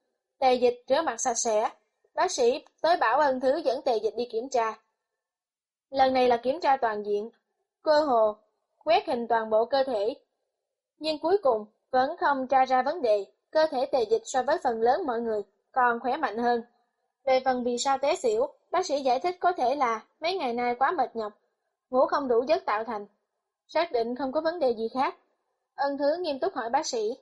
Tề Dịch rửa mặt sạch sẽ. Bác sĩ tới bảo Ân Thứ dẫn Tề Dịch đi kiểm tra. Lần này là kiểm tra toàn diện, cơ hồ quét hình toàn bộ cơ thể. Nhưng cuối cùng vẫn không tra ra vấn đề, cơ thể Tề Dịch so với phần lớn mọi người còn khỏe mạnh hơn. Về phần vì sao té xỉu, bác sĩ giải thích có thể là mấy ngày nay quá mệt nhọc, ngủ không đủ giấc tạo thành. Xác định không có vấn đề gì khác. Ân Thứ nghiêm túc hỏi bác sĩ.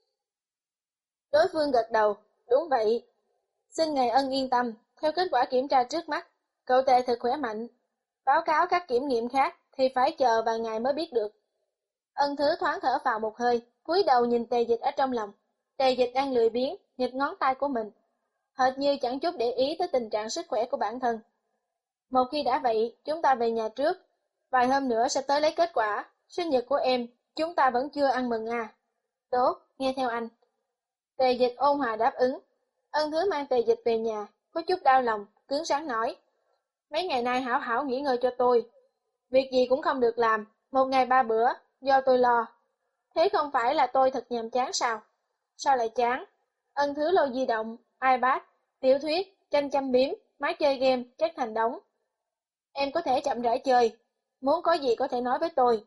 Đối phương gật đầu, đúng vậy. Xin ngài Ân yên tâm, theo kết quả kiểm tra trước mắt, cậu Tề thật khỏe mạnh. Báo cáo các kiểm nghiệm khác thì phải chờ vài ngày mới biết được. Ân Thứ thoáng thở vào một hơi, cúi đầu nhìn Tề Dịch ở trong lòng. Tề Dịch đang lười biếng, nhịp ngón tay của mình, hệt như chẳng chút để ý tới tình trạng sức khỏe của bản thân. Một khi đã vậy, chúng ta về nhà trước. Vài hôm nữa sẽ tới lấy kết quả. Sinh nhật của em, chúng ta vẫn chưa ăn mừng à. Tốt, nghe theo anh. Tề Dịch ôn hòa đáp ứng. Ân Thứ mang Tề Dịch về nhà, có chút đau lòng, cứng rắn nói. Mấy ngày nay hảo hảo nghỉ ngơi cho tôi. Việc gì cũng không được làm, một ngày ba bữa, do tôi lo. Thế không phải là tôi thật nhàm chán sao? Sao lại chán? Ân Thứ lôi di động, iPad, tiểu thuyết, tranh châm biếm, máy chơi game, chất thành đống. Em có thể chậm rãi chơi, muốn có gì có thể nói với tôi.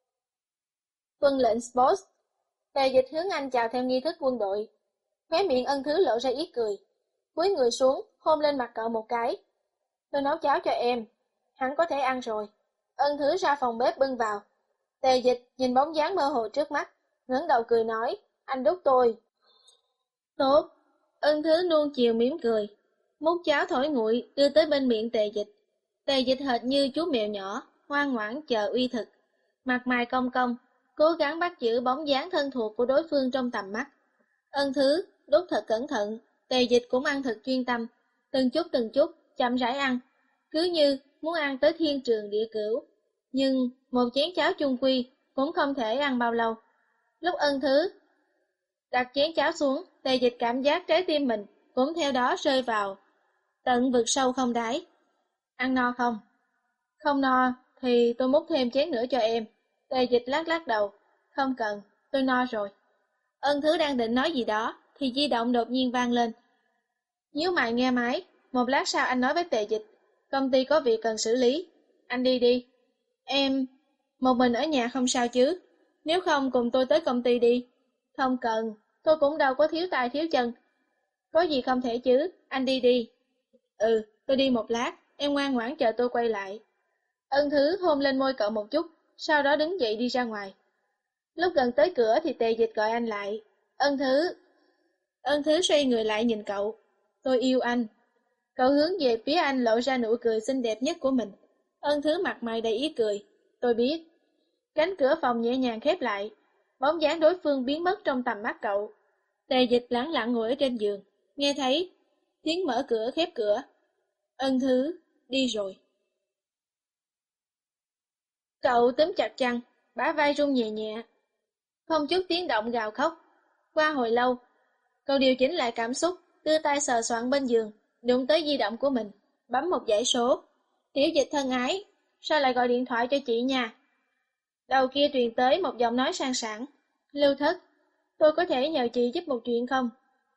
Tuân lệnh Sports. Tề Dịch hướng anh chào theo nghi thức quân đội. Khóe miệng Ân Thứ lộ ra ý cười. Cúi người xuống, hôn lên mặt cậu một cái. Tôi nấu cháo cho em, hắn có thể ăn rồi. Ân Thứ ra phòng bếp bưng vào. Tề Dịch nhìn bóng dáng mơ hồ trước mắt, ngẩng đầu cười nói, anh đút tôi. Tốt. Ân Thứ nuông chiều mỉm cười, múc cháo thổi nguội đưa tới bên miệng Tề Dịch. Tề Dịch hệt như chú mèo nhỏ, ngoan ngoãn chờ uy thực, mặt mày cong cong, cố gắng bắt giữ bóng dáng thân thuộc của đối phương trong tầm mắt. Ân Thứ đút thật cẩn thận, Tề Dịch cũng ăn thật chuyên tâm, từng chút từng chút, chậm rãi ăn, cứ như muốn ăn tới thiên trường địa cửu. Nhưng một chén cháo chung quy cũng không thể ăn bao lâu. Lúc Ân Thứ đặt chén cháo xuống, Tề Dịch cảm giác trái tim mình cũng theo đó rơi vào tận vực sâu không đáy. Ăn no không? Không no thì tôi múc thêm chén nữa cho em. Tề Dịch lắc lắc đầu. Không cần, tôi no rồi. Ân Thứ đang định nói gì đó thì di động đột nhiên vang lên. Nhíu mày nghe máy. Một lát sau anh nói với Tề Dịch, công ty có việc cần xử lý, anh đi đi. Em một mình ở nhà không sao chứ? Nếu không cùng tôi tới công ty đi. Không cần, tôi cũng đâu có thiếu tay thiếu chân. Có gì không thể chứ, anh đi đi. Ừ, tôi đi một lát, em ngoan ngoãn chờ tôi quay lại. Ân Thứ hôn lên môi cậu một chút, sau đó đứng dậy đi ra ngoài. Lúc gần tới cửa thì Tề Dịch gọi anh lại. Ân Thứ. Ân Thứ xoay người lại nhìn cậu. Tôi yêu anh. Cậu hướng về phía anh lộ ra nụ cười xinh đẹp nhất của mình. Ân Thứ mặt mày đầy ý cười. Tôi biết. Cánh cửa phòng nhẹ nhàng khép lại. Bóng dáng đối phương biến mất trong tầm mắt cậu. Tề Dịch lẳng lặng ngồi ở trên giường, nghe thấy tiếng mở cửa khép cửa. Ân Thứ đi rồi. Cậu túm chặt chăn, bả vai rung nhẹ nhẹ, không chút tiếng động gào khóc. Qua hồi lâu, cậu điều chỉnh lại cảm xúc, đưa tay sờ soạn bên giường, đụng tới di động của mình, bấm một dãy số. Tiểu Dịch thân ái, sao lại gọi điện thoại cho chị nha? Đầu kia truyền tới một giọng nói sang sảng. Lưu Thất, tôi có thể nhờ chị giúp một chuyện không?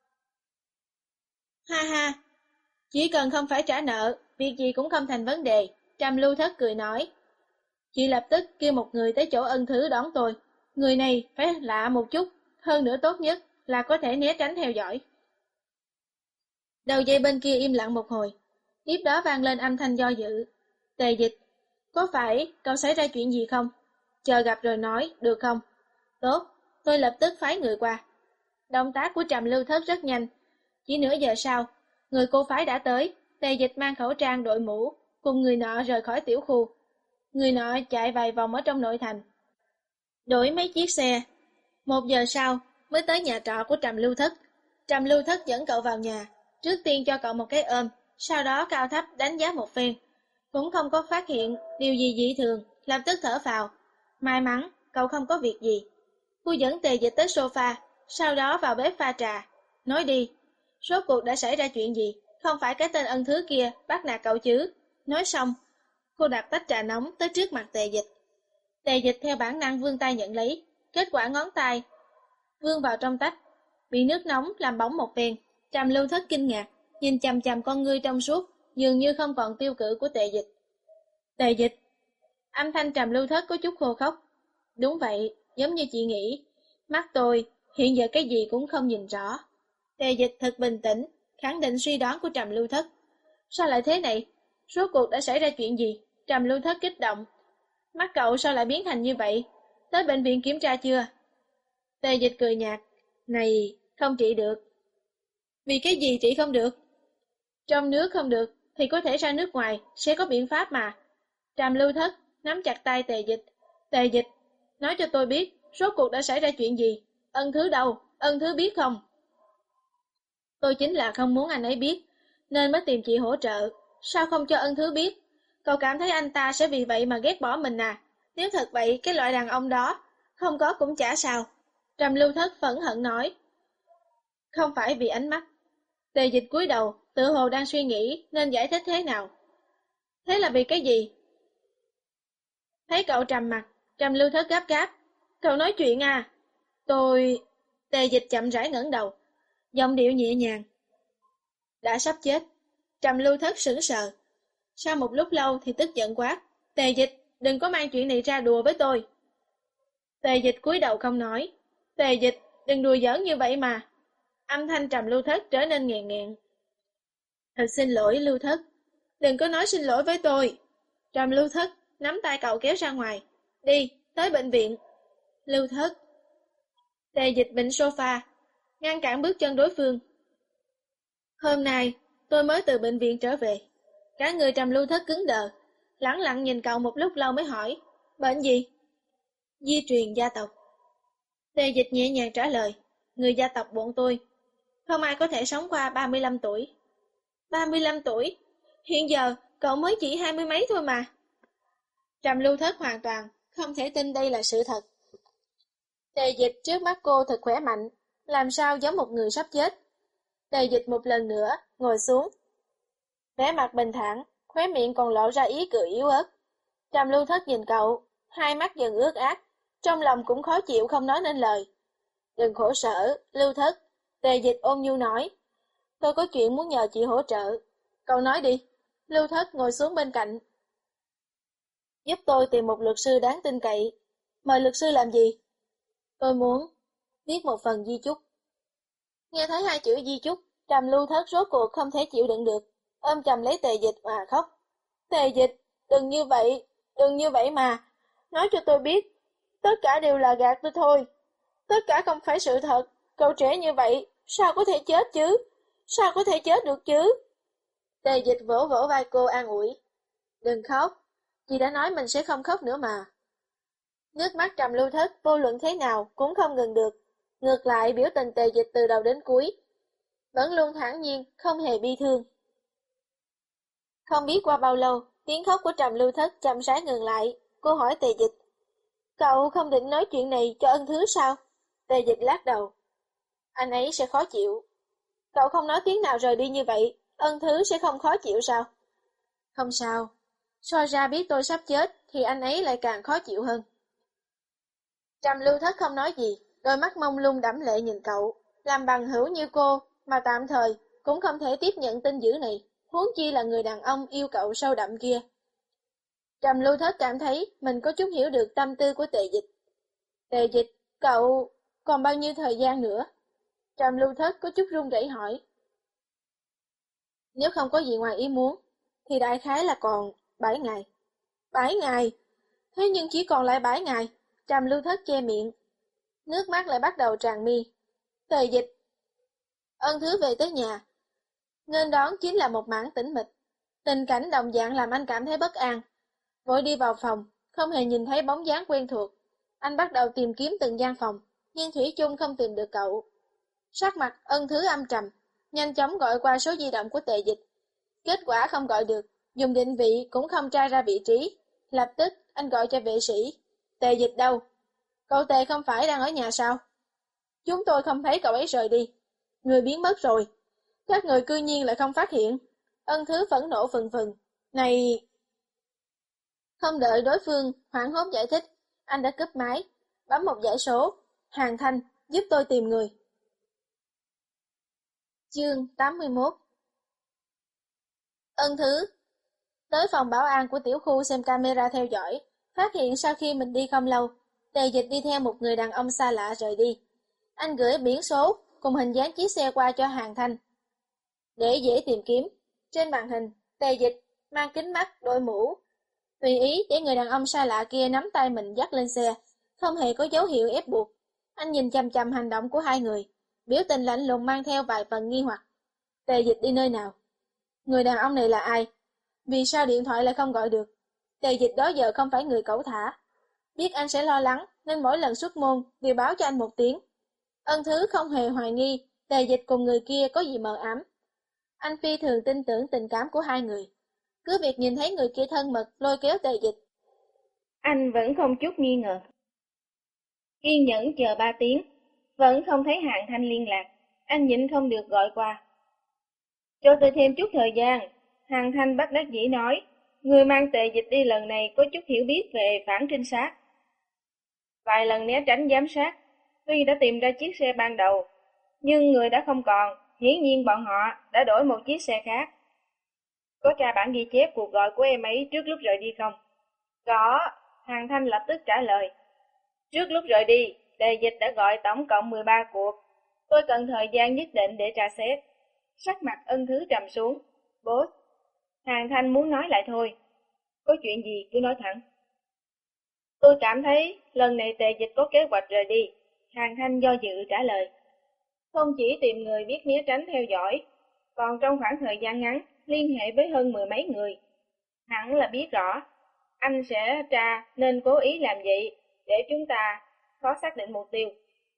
Ha ha, chỉ cần không phải trả nợ, việc gì cũng không thành vấn đề. Trầm Lưu Thất cười nói. Chị lập tức kêu một người tới chỗ Ân Thứ đón tôi. Người này phải lạ một chút, hơn nữa tốt nhất là có thể né tránh theo dõi. Đầu dây bên kia im lặng một hồi, tiếp đó vang lên âm thanh do dự. Tề Dịch, có phải cậu xảy ra chuyện gì không? Chờ gặp rồi nói, được không? Tốt, tôi lập tức phái người qua. Động tác của Trầm Lưu Thất rất nhanh. Chỉ nửa giờ sau, người cô phái đã tới. Tề Dịch mang khẩu trang đội mũ, cùng người nọ rời khỏi tiểu khu. Người nọ chạy vài vòng ở trong nội thành, đổi mấy chiếc xe. Một giờ sau mới tới nhà trọ của Trầm Lưu Thất. Trầm Lưu Thất dẫn cậu vào nhà, trước tiên cho cậu một cái ôm, sau đó cao thấp đánh giá một phen, cũng không có phát hiện điều gì dị thường, lập tức thở phào. May mắn cậu không có việc gì. Cô dẫn Tề Dịch tới sofa, sau đó vào bếp pha trà. Nói đi, rốt cuộc đã xảy ra chuyện gì? Không phải cái tên Ân Thứ kia bắt nạt cậu chứ? Nói xong, cô đặt tách trà nóng tới trước mặt Tề Dịch. Tề Dịch theo bản năng vươn tay nhận lấy, kết quả ngón tay vươn vào trong tách, bị nước nóng làm bỏng một phen, Trầm Lưu Thất kinh ngạc, nhìn chằm chằm con ngươi trong suốt, dường như không còn tiêu cự của Tề Dịch. Tề Dịch. Âm thanh Trầm Lưu Thất có chút khô khốc. Đúng vậy, giống như chị nghĩ, mắt tôi hiện giờ cái gì cũng không nhìn rõ. Tề Dịch thật bình tĩnh, khẳng định suy đoán của Trầm Lưu Thất. Sao lại thế này? Rốt cuộc đã xảy ra chuyện gì? Trầm Lưu Thất kích động. Mắt cậu sao lại biến thành như vậy? Tới bệnh viện kiểm tra chưa? Tề Dịch cười nhạt. Này, không trị được. Vì cái gì trị không được? Trong nước không được, thì có thể ra nước ngoài, sẽ có biện pháp mà. Trầm Lưu Thất nắm chặt tay Tề Dịch. Tề Dịch, nói cho tôi biết, rốt cuộc đã xảy ra chuyện gì? Ân Thứ đâu? Ân Thứ biết không? Tôi chính là không muốn anh ấy biết, nên mới tìm chị hỗ trợ. Sao không cho Ân Thứ biết? Cậu cảm thấy anh ta sẽ vì vậy mà ghét bỏ mình à? Nếu thật vậy, cái loại đàn ông đó, không có cũng chả sao. Trầm Lưu Thất phẫn hận nói. Không phải vì ánh mắt. Tề Dịch cúi đầu, tự hồ đang suy nghĩ nên giải thích thế nào. Thế là vì cái gì? Thấy cậu trầm mặt, Trầm Lưu Thất gáp gáp. Cậu nói chuyện à? Tôi... Tề Dịch chậm rãi ngẩng đầu, giọng điệu nhẹ nhàng. Đã sắp chết. Trầm Lưu Thất sững sờ. Sau một lúc lâu thì tức giận quát. Tề Dịch, đừng có mang chuyện này ra đùa với tôi. Tề Dịch cúi đầu không nói. Tề Dịch, đừng đùa giỡn như vậy mà. Âm thanh Trầm Lưu Thất trở nên nghẹn nghẹn. Thật xin lỗi Lưu Thất. Đừng có nói xin lỗi với tôi. Trầm Lưu Thất nắm tay cậu kéo ra ngoài. Đi, tới bệnh viện. Lưu Thất. Tề Dịch bệnh sofa, ngăn cản bước chân đối phương. Hôm nay, tôi mới từ bệnh viện trở về. Cả người Trầm Lưu Thất cứng đờ, lẳng lặng nhìn cậu một lúc lâu mới hỏi. Bệnh gì? Di truyền gia tộc. Tề Dịch nhẹ nhàng trả lời. Người gia tộc bọn tôi, không ai có thể sống qua ba mươi lăm tuổi. ba mươi lăm tuổi? Hiện giờ, cậu mới chỉ hai mươi mấy thôi mà. Trầm Lưu Thất hoàn toàn không thể tin đây là sự thật. Tề Dịch trước mắt cô thật khỏe mạnh, làm sao giống một người sắp chết. Tề Dịch một lần nữa, ngồi xuống. Vẻ mặt bình thản, khóe miệng còn lộ ra ý cười yếu ớt. Trầm Lưu Thất nhìn cậu, hai mắt dần ướt át, trong lòng cũng khó chịu không nói nên lời. Đừng khổ sở, Lưu Thất. Tề Dịch ôn nhu nói. Tôi có chuyện muốn nhờ chị hỗ trợ. Cậu nói đi. Lưu Thất ngồi xuống bên cạnh. Giúp tôi tìm một luật sư đáng tin cậy. Mời luật sư làm gì? Tôi muốn viết một phần di chúc. Nghe thấy hai chữ di chúc, Trầm Lưu Thất rốt cuộc không thể chịu đựng được, ôm chầm lấy Tề Dịch mà khóc. Tề Dịch, đừng như vậy, đừng như vậy mà. Nói cho tôi biết, tất cả đều là gạt tôi thôi. Tất cả không phải sự thật. Cậu trẻ như vậy, sao có thể chết chứ? Sao có thể chết được chứ? Tề Dịch vỗ vỗ vai cô an ủi. Đừng khóc, chị đã nói mình sẽ không khóc nữa mà. Nước mắt Trầm Lưu Thất vô luận thế nào cũng không ngừng được. Ngược lại biểu tình Tề Dịch từ đầu đến cuối vẫn luôn thản nhiên, không hề bi thương. Không biết qua bao lâu, tiếng khóc của Trầm Lưu Thất chậm rãi ngừng lại. Cô hỏi Tề Dịch. Cậu không định nói chuyện này cho Ân Thứ sao? Tề Dịch lắc đầu. Anh ấy sẽ khó chịu. Cậu không nói tiếng nào rời đi như vậy, Ân Thứ sẽ không khó chịu sao? Không sao. So ra biết tôi sắp chết thì anh ấy lại càng khó chịu hơn. Trầm Lưu Thất không nói gì, đôi mắt mông lung đẫm lệ nhìn cậu. Làm bằng hữu như cô mà tạm thời cũng không thể tiếp nhận tin dữ này, huống chi là người đàn ông yêu cậu sâu đậm kia. Trầm Lưu Thất cảm thấy mình có chút hiểu được tâm tư của Tề Dịch. Tề Dịch, cậu còn bao nhiêu thời gian nữa? Trầm Lưu Thất có chút run rẩy hỏi. Nếu không có gì ngoài ý muốn, thì đại khái là còn bảy ngày. bảy ngày? Thế nhưng chỉ còn lại bảy ngày. Trầm Lưu Thất che miệng. Nước mắt lại bắt đầu tràn mi. Tề Dịch. Ân Thứ về tới nhà. Nên đón chính là một mảng tĩnh mịch. Tình cảnh đồng dạng làm anh cảm thấy bất an. Vội đi vào phòng, không hề nhìn thấy bóng dáng quen thuộc. Anh bắt đầu tìm kiếm từng gian phòng, nhưng thủy chung không tìm được cậu. Sắc mặt Ân Thứ âm trầm, nhanh chóng gọi qua số di động của Tề Dịch. Kết quả không gọi được, dùng định vị cũng không tra ra vị trí. Lập tức anh gọi cho vệ sĩ. Tề Dịch đâu? Cậu Tề không phải đang ở nhà sao? Chúng tôi không thấy cậu ấy rời đi. Người biến mất rồi. Các người cư nhiên lại không phát hiện. Ân Thứ phẫn nộ phừng phừng. Này... Không đợi đối phương hoảng hốt giải thích, anh đã cúp máy, bấm một dãy số. Hàng Thanh, giúp tôi tìm người. Chương tám mươi mốt. Ân Thứ tới phòng bảo an của tiểu khu xem camera theo dõi, phát hiện sau khi mình đi không lâu, Tề Dịch đi theo một người đàn ông xa lạ rời đi. Anh gửi biển số cùng hình dáng chiếc xe qua cho Hàng Thanh để dễ tìm kiếm. Trên màn hình, Tề Dịch mang kính mắt, đội mũ, tùy ý để người đàn ông xa lạ kia nắm tay mình dắt lên xe, không hề có dấu hiệu ép buộc. Anh nhìn chằm chằm hành động của hai người, biểu tình lạnh lùng mang theo vài phần nghi hoặc. Tề Dịch đi nơi nào? Người đàn ông này là ai? Vì sao điện thoại lại không gọi được? Tề Dịch đó giờ không phải người cẩu thả. Biết anh sẽ lo lắng, nên mỗi lần xuất môn đều báo cho anh một tiếng. Ân Thứ không hề hoài nghi Tề Dịch cùng người kia có gì mờ ám. Anh phi thường tin tưởng tình cảm của hai người. Cứ việc nhìn thấy người kia thân mật lôi kéo Tề Dịch, anh vẫn không chút nghi ngờ. Kiên nhẫn chờ ba tiếng, vẫn không thấy Hàng Thanh liên lạc. Anh nhịn không được gọi qua. Cho tôi thêm chút thời gian. Hàng Thanh bất đắc dĩ nói, người mang Tề Dịch đi lần này có chút hiểu biết về phản trinh sát. Vài lần né tránh giám sát, tuy đã tìm ra chiếc xe ban đầu, nhưng người đã không còn, hiển nhiên bọn họ đã đổi một chiếc xe khác. Có tra bản ghi chép cuộc gọi của em ấy trước lúc rời đi không? Có, Hàng Thanh lập tức trả lời. Trước lúc rời đi, Tề Dịch đã gọi tổng cộng mười ba cuộc. Tôi cần thời gian nhất định để tra xét. Sắc mặt Ân Thứ trầm xuống. Boss, Hàng Thanh muốn nói lại thôi. Có chuyện gì cứ nói thẳng. Tôi cảm thấy lần này Tề Dịch có kế hoạch rời đi. Hàng Thanh do dự trả lời. Không chỉ tìm người biết né tránh theo dõi, còn trong khoảng thời gian ngắn liên hệ với hơn mười mấy người. Hẳn là biết rõ anh sẽ tra nên cố ý làm vậy để chúng ta khó xác định mục tiêu.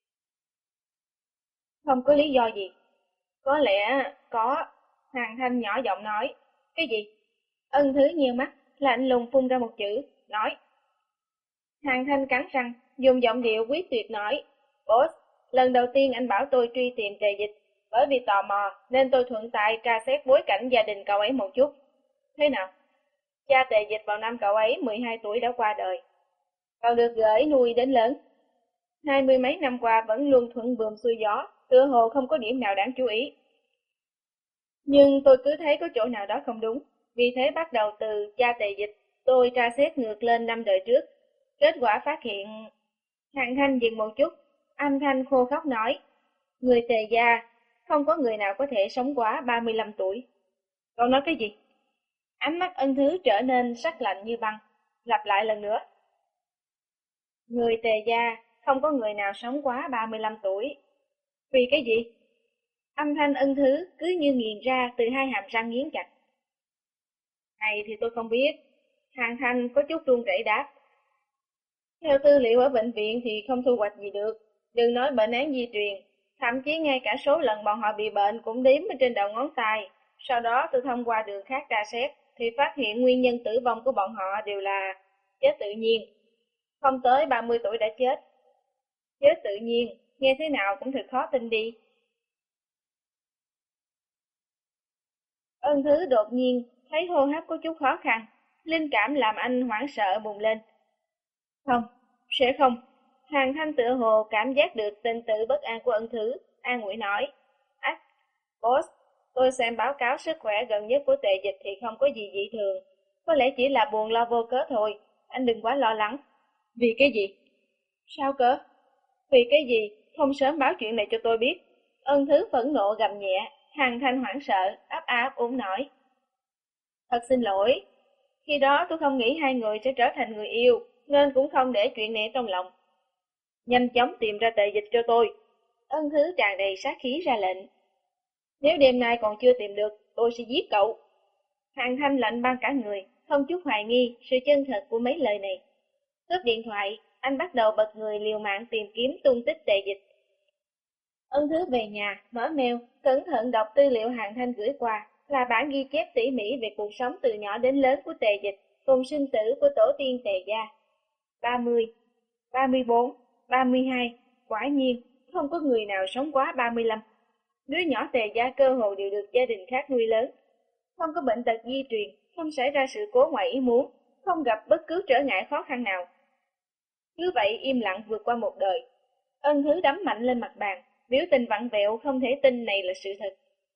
Không có lý do gì. Có lẽ có. Hàng Thanh nhỏ giọng nói. Cái gì? Ân Thứ nheo mắt, lạnh lùng phun ra một chữ, nói. Hàng Thanh cắn răng, dùng giọng điệu quyết tuyệt nói. Boss, lần đầu tiên anh bảo tôi truy tìm Tề Dịch, bởi vì tò mò nên tôi thuận tay tra xét bối cảnh gia đình cậu ấy một chút. Thế nào? Cha Tề Dịch vào năm cậu ấy mười hai tuổi đã qua đời. Cậu được gửi nuôi đến lớn. Hai mươi mấy năm qua vẫn luôn thuận buồm xuôi gió, tựa hồ không có điểm nào đáng chú ý. Nhưng tôi cứ thấy có chỗ nào đó không đúng, vì thế bắt đầu từ cha Tề Dịch, tôi tra xét ngược lên năm đời trước. Kết quả phát hiện... Hàng Thanh dừng một chút, âm thanh khô khóc nói, người Tề gia, không có người nào có thể sống quá ba mươi lăm tuổi. Cậu nói cái gì? Ánh mắt Ân Thứ trở nên sắc lạnh như băng, lặp lại lần nữa. Người Tề gia, không có người nào sống quá ba mươi lăm tuổi. Vì cái gì? Âm thanh Ân Thứ cứ như nghiền ra từ hai hàm răng nghiến chặt. Này thì tôi không biết. Hàng Thanh có chút run rẩy đáp. Theo tư liệu ở bệnh viện thì không thu hoạch gì được. Đừng nói bệnh án di truyền, thậm chí ngay cả số lần bọn họ bị bệnh cũng đếm ở trên đầu ngón tay. Sau đó tôi thông qua đường khác tra xét, thì phát hiện nguyên nhân tử vong của bọn họ đều là chết tự nhiên. Không tới ba mươi tuổi đã chết. Chết tự nhiên, nghe thế nào cũng thật khó tin đi. Ân Thứ đột nhiên thấy hô hấp có chút khó khăn, linh cảm làm anh hoảng sợ bùng lên. Không, sẽ không. Hàng Thanh tự hồ cảm giác được tình tự bất an của Ân Thứ, an ủi nói. Ách, boss, tôi xem báo cáo sức khỏe gần nhất của Tề Dịch thì không có gì dị thường. Có lẽ chỉ là buồn lo vô cớ thôi, anh đừng quá lo lắng. Vì cái gì? Sao cơ? Vì cái gì? Không sớm báo chuyện này cho tôi biết. Ân Thứ phẫn nộ gầm nhẹ, Hàng Thanh hoảng sợ, áp áp úng nói. Thật xin lỗi, khi đó tôi không nghĩ hai người sẽ trở thành người yêu, nên cũng không để chuyện này trong lòng. Nhanh chóng tìm ra Tề Dịch cho tôi. Ân Thứ tràn đầy sát khí ra lệnh. Nếu đêm nay còn chưa tìm được, tôi sẽ giết cậu. Hàng Thanh lạnh băng cả người, không chút hoài nghi sự chân thật của mấy lời này. Cướp điện thoại, anh bắt đầu bật người liều mạng tìm kiếm tung tích Tề Dịch. Ân Thứ về nhà, mở mail, cẩn thận đọc tư liệu Hàng Thanh gửi qua, là bản ghi chép tỉ mỉ về cuộc sống từ nhỏ đến lớn của Tề Dịch, cùng sinh tử của tổ tiên Tề gia. ba mươi, ba mươi bốn, ba mươi hai, quả nhiên, không có người nào sống quá ba mươi lăm. Đứa nhỏ Tề gia cơ hồ đều được gia đình khác nuôi lớn. Không có bệnh tật di truyền, không xảy ra sự cố ngoài ý muốn, không gặp bất cứ trở ngại khó khăn nào. Cứ vậy im lặng vượt qua một đời. Ân Thứ đấm mạnh lên mặt bàn, biểu tình vặn vẹo không thể tin này là sự thật.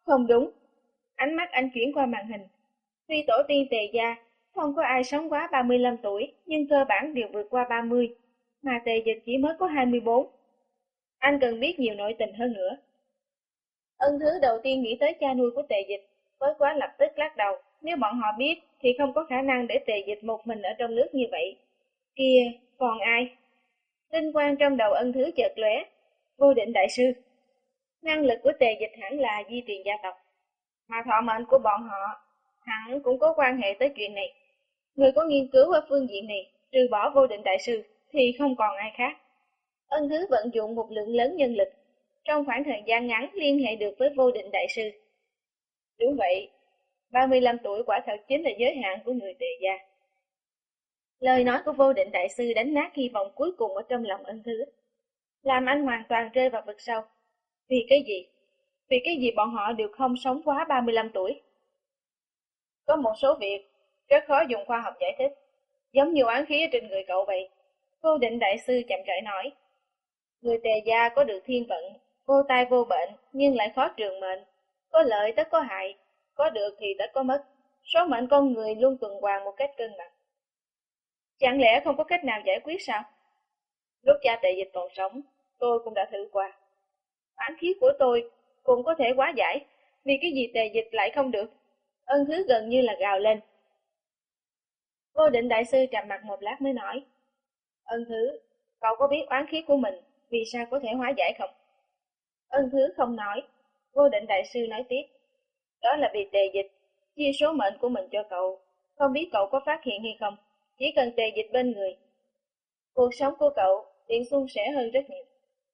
Không đúng. Ánh mắt anh chuyển qua màn hình. Tuy tổ tiên Tề gia không có ai sống quá ba mươi lăm tuổi, nhưng cơ bản đều vượt qua ba mươi, mà Tề Dịch chỉ mới có hai mươi bốn. Anh cần biết nhiều nội tình hơn nữa. Ân Thứ đầu tiên nghĩ tới cha nuôi của Tề Dịch, với quá lập tức lắc đầu. Nếu bọn họ biết thì không có khả năng để Tề Dịch một mình ở trong nước như vậy. Kia, còn ai? Tinh quang trong đầu Ân Thứ chợt lóe. Vô Định đại sư. Năng lực của Tề Dịch hẳn là di truyền gia tộc, mà thọ mệnh của bọn họ hẳn cũng có quan hệ tới chuyện này. Người có nghiên cứu ở phương diện này, trừ bỏ Vô Định đại sư thì không còn ai khác. Ân Thứ vận dụng một lượng lớn nhân lực, trong khoảng thời gian ngắn liên hệ được với Vô Định đại sư. Đúng vậy, ba mươi lăm tuổi quả thật chính là giới hạn của người Tề gia. Lời nói của Vô Định đại sư đánh nát hy vọng cuối cùng ở trong lòng Ân Thứ, làm anh hoàn toàn rơi vào vực sâu. Vì cái gì? Vì cái gì bọn họ đều không sống quá ba mươi lăm tuổi? Có một số việc rất khó dùng khoa học giải thích, giống như oán khí ở trên người cậu vậy. Vô Định đại sư chậm rãi nói. Người Tề gia có được thiên vận, vô tai vô bệnh, nhưng lại khó trường mệnh. Có lợi tất có hại, có được thì tất có mất. Số mệnh con người luôn tuần hoàn một cách cân bằng. Chẳng lẽ không có cách nào giải quyết sao? Lúc cha Tề Dịch còn sống, tôi cũng đã thử qua. Oán khí của tôi cũng có thể hóa giải, vì cái gì Tề Dịch lại không được? Ân Thứ gần như là gào lên. Vô Định đại sư trầm mặt một lát mới nói. Ân Thứ, cậu có biết oán khí của mình vì sao có thể hóa giải không? Ân Thứ không nói. Vô Định đại sư nói tiếp. Đó là vì Tề Dịch chia số mệnh của mình cho cậu. Không biết cậu có phát hiện hay không? Chỉ cần Tề Dịch bên người, cuộc sống của cậu liền suôn sẻ hơn rất nhiều.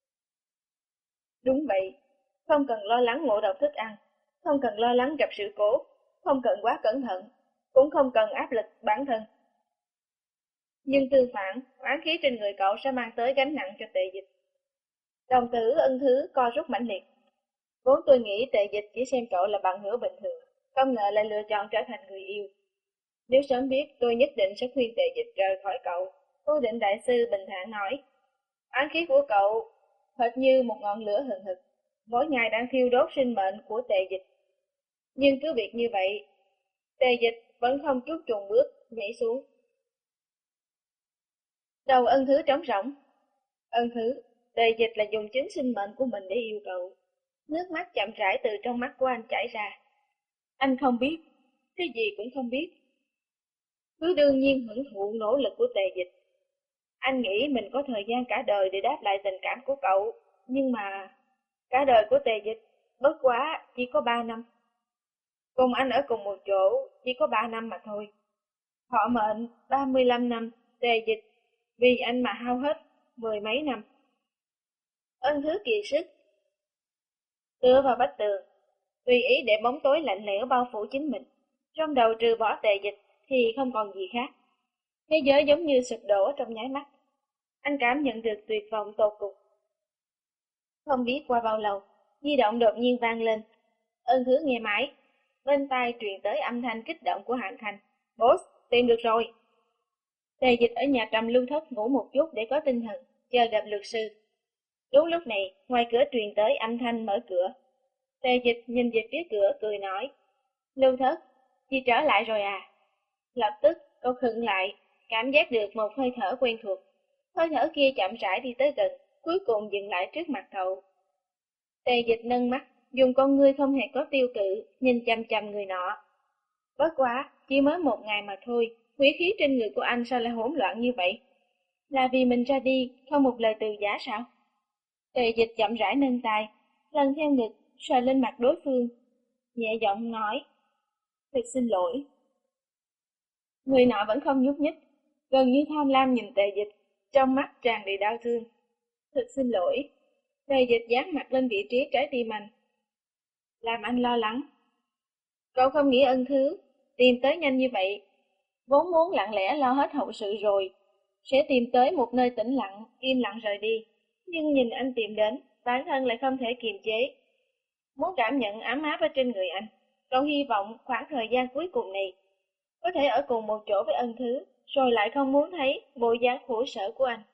Đúng vậy, không cần lo lắng ngộ độc thức ăn, không cần lo lắng gặp sự cố, không cần quá cẩn thận, cũng không cần áp lực bản thân. Nhưng tương phản, oán khí trên người cậu sẽ mang tới gánh nặng cho Tề Dịch. Đồng tử Ân Thứ co rút mãnh liệt. Vốn tôi nghĩ Tề Dịch chỉ xem cậu là bằng hữu bình thường, không ngờ lại lựa chọn trở thành người yêu. Nếu sớm biết, tôi nhất định sẽ khuyên Tề Dịch rời khỏi cậu. Vô Định đại sư bình thản nói. Oán khí của cậu hệt như một ngọn lửa hừng hực, mỗi ngày đang thiêu đốt sinh mệnh của Tề Dịch. Nhưng cứ việc như vậy, Tề Dịch vẫn không chút chùn bước nhảy xuống. Đầu Ân Thứ trống rỗng. Ân Thứ, Tề Dịch là dùng chính sinh mệnh của mình để yêu cậu. Nước mắt chậm rãi từ trong mắt của anh chảy ra. Anh không biết, cái gì cũng không biết. Cứ đương nhiên hưởng thụ nỗ lực của Tề Dịch. Anh nghĩ mình có thời gian cả đời để đáp lại tình cảm của cậu, nhưng mà cả đời của Tề Dịch bất quá chỉ có ba năm. Cùng anh ở cùng một chỗ chỉ có ba năm mà thôi. Thọ mệnh ba mươi lăm năm, Tề Dịch vì anh mà hao hết mười mấy năm. Ân Thứ kiệt sức, tựa vào vách tường, tùy ý để bóng tối lạnh lẽo bao phủ chính mình. Trong đầu trừ bỏ Tề Dịch thì không còn gì khác. Thế giới giống như sụp đổ trong nháy mắt. Anh cảm nhận được tuyệt vọng tột cùng. Không biết qua bao lâu, di động đột nhiên vang lên. Ân Thứ nghe mãi, bên tai truyền tới âm thanh kích động của Hạng Thành. Boss, tìm được rồi. Tề Dịch ở nhà trầm lưu thất ngủ một chút để có tinh thần, chờ gặp luật sư. Đúng lúc này, ngoài cửa truyền tới âm thanh mở cửa. Tề Dịch nhìn về phía cửa cười nói. Lưu thất, chị trở lại rồi à? Lập tức, cậu khựng lại, cảm giác được một hơi thở quen thuộc. Hơi thở kia chậm rãi đi tới gần, cuối cùng dừng lại trước mặt cậu. Tề Dịch nâng mắt, dùng con ngươi không hề có tiêu cự, nhìn chằm chằm người nọ. Bất quá, chỉ mới một ngày mà thôi, huyết khí trên người của anh sao lại hỗn loạn như vậy? Là vì mình ra đi, không một lời từ giả sao? Tề Dịch chậm rãi nâng tay, lần theo ngực, sờ lên mặt đối phương, nhẹ giọng nói, thật xin lỗi. Người nọ vẫn không nhúc nhích, gần như tham lam nhìn Tề Dịch, trong mắt tràn đầy đau thương. Thật xin lỗi. Tề Dịch dán mặt lên vị trí trái tim anh, làm anh lo lắng. Cậu không nghĩ Ân Thứ tìm tới nhanh như vậy, vốn muốn lặng lẽ lo hết hậu sự rồi, sẽ tìm tới một nơi tĩnh lặng, im lặng rời đi. Nhưng nhìn anh tìm đến, bản thân lại không thể kiềm chế. Muốn cảm nhận ấm áp ở trên người anh, cậu hy vọng khoảng thời gian cuối cùng này có thể ở cùng một chỗ với Ân Thứ, rồi lại không muốn thấy bộ dáng khổ sở của anh.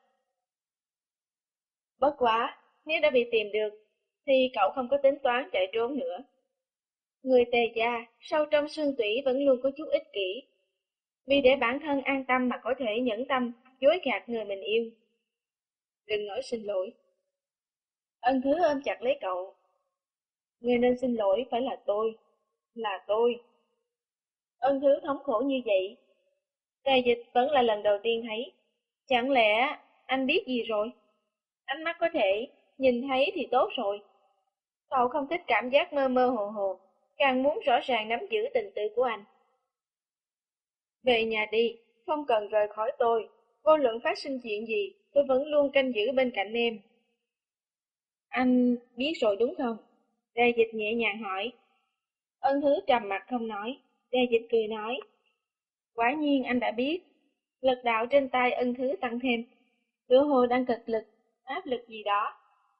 Bất quá, nếu đã bị tìm được, thì cậu không có tính toán chạy trốn nữa. Người Tề gia, sâu trong xương tủy vẫn luôn có chút ích kỷ. Vì để bản thân an tâm mà có thể nhẫn tâm, dối gạt người mình yêu. Đừng nói xin lỗi. Ân Thứ ôm chặt lấy cậu. Người nên xin lỗi phải là tôi. Là tôi. Ân Thứ thống khổ như vậy. Tề Dịch vẫn là lần đầu tiên thấy. Chẳng lẽ anh biết gì rồi? Ánh mắt có thể nhìn thấy thì tốt rồi. Cậu không thích cảm giác mơ mơ hồ hồ, càng muốn rõ ràng nắm giữ tình tự của anh. Về nhà đi, không cần rời khỏi tôi. Vô luận phát sinh chuyện gì, tôi vẫn luôn canh giữ bên cạnh em. Anh biết rồi đúng không? Đề Dịch nhẹ nhàng hỏi. Ân Thứ trầm mặt không nói. Đề Dịch cười nói. Quả nhiên anh đã biết. Lực đạo trên tay Ân Thứ tăng thêm. Tựa hồ đang cực lực, áp lực gì đó.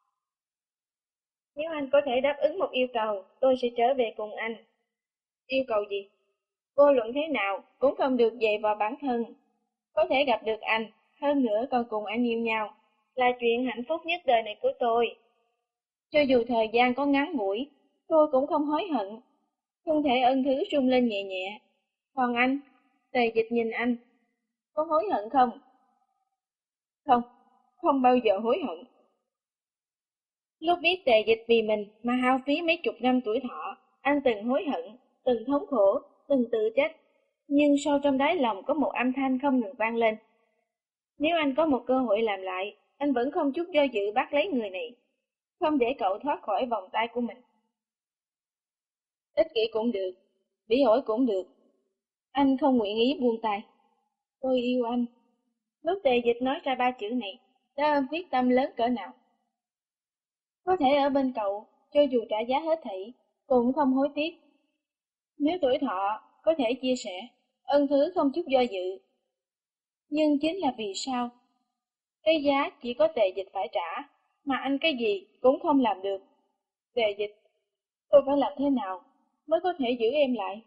Nếu anh có thể đáp ứng một yêu cầu, tôi sẽ trở về cùng anh. Yêu cầu gì? Vô luận thế nào, cũng không được dạy vào bản thân. Có thể gặp được anh, hơn nữa còn cùng anh yêu nhau, là chuyện hạnh phúc nhất đời này của tôi. Cho dù thời gian có ngắn ngủi, tôi cũng không hối hận. Thân thể Ân Thứ rung lên nhẹ nhẹ. Còn anh, Tề Dịch nhìn anh, có hối hận không? Không, không bao giờ hối hận. Lúc biết Tề Dịch vì mình mà hao phí mấy chục năm tuổi thọ, anh từng hối hận, từng thống khổ, từng tự trách. Nhưng sâu trong đáy lòng có một âm thanh không ngừng vang lên. Nếu anh có một cơ hội làm lại, anh vẫn không chút do dự bắt lấy người này, không để cậu thoát khỏi vòng tay của mình. Ích kỷ cũng được, bị ổi cũng được. Anh không nguyện ý buông tay. Tôi yêu anh. Lúc Tề Dịch nói ra ba chữ này, đã ôm quyết tâm lớn cỡ nào. Có thể ở bên cậu, cho dù trả giá hết thảy, cũng không hối tiếc. Nếu tuổi thọ có thể chia sẻ, Ân Thứ không chút do dự. Nhưng chính là vì sao? Cái giá chỉ có Tề Dịch phải trả, mà anh cái gì cũng không làm được. Tề Dịch, tôi phải làm thế nào mới có thể giữ em lại?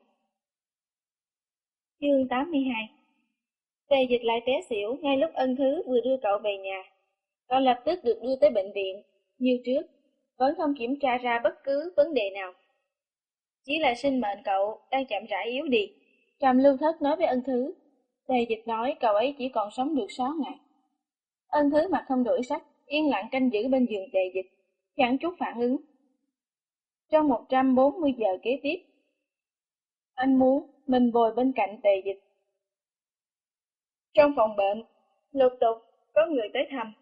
Chương tám mươi hai. Tề Dịch lại té xỉu ngay lúc Ân Thứ vừa đưa cậu về nhà. Cậu lập tức được đưa tới bệnh viện, như trước, vẫn không kiểm tra ra bất cứ vấn đề nào. Chỉ là sinh mệnh cậu đang chậm rãi yếu đi. Trầm Lưu Thất nói với Ân Thứ. Tề Dịch nói cậu ấy chỉ còn sống được sáu ngày. Ân Thứ mặt không đổi sắc, yên lặng canh giữ bên giường Tề Dịch, chẳng chút phản ứng. Trong một trăm bốn mươi giờ kế tiếp, anh muốn mình ngồi bên cạnh Tề Dịch. Trong phòng bệnh, lục tục có người tới thăm.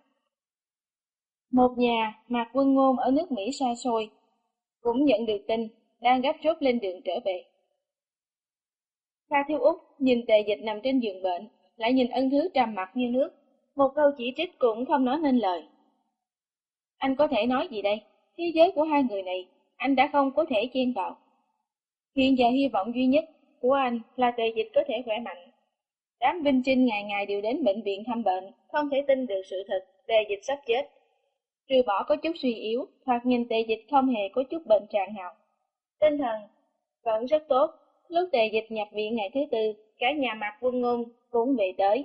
Một nhà Mạc Quân Ngôn ở nước Mỹ xa xôi cũng nhận được tin, đang gấp rút lên đường trở về. Kha Thiếu Úc nhìn Tề Dịch nằm trên giường bệnh, lại nhìn Ân Thứ trầm mặc như nước, một câu chỉ trích cũng không nói nên lời. Anh có thể nói gì đây? Thế giới của hai người này, anh đã không có thể chen vào. Hiện giờ hy vọng duy nhất của anh là Tề Dịch có thể khỏe mạnh. Đám binh chinh ngày ngày đều đến bệnh viện thăm bệnh, không thể tin được sự thật Tề Dịch sắp chết. Trừ bỏ có chút suy yếu, thoạt nhìn Tề Dịch không hề có chút bệnh trạng nào. Tinh thần vẫn rất tốt. Lúc Tề Dịch nhập viện ngày thứ tư, cả nhà Mạc Quân Ngôn cũng về tới.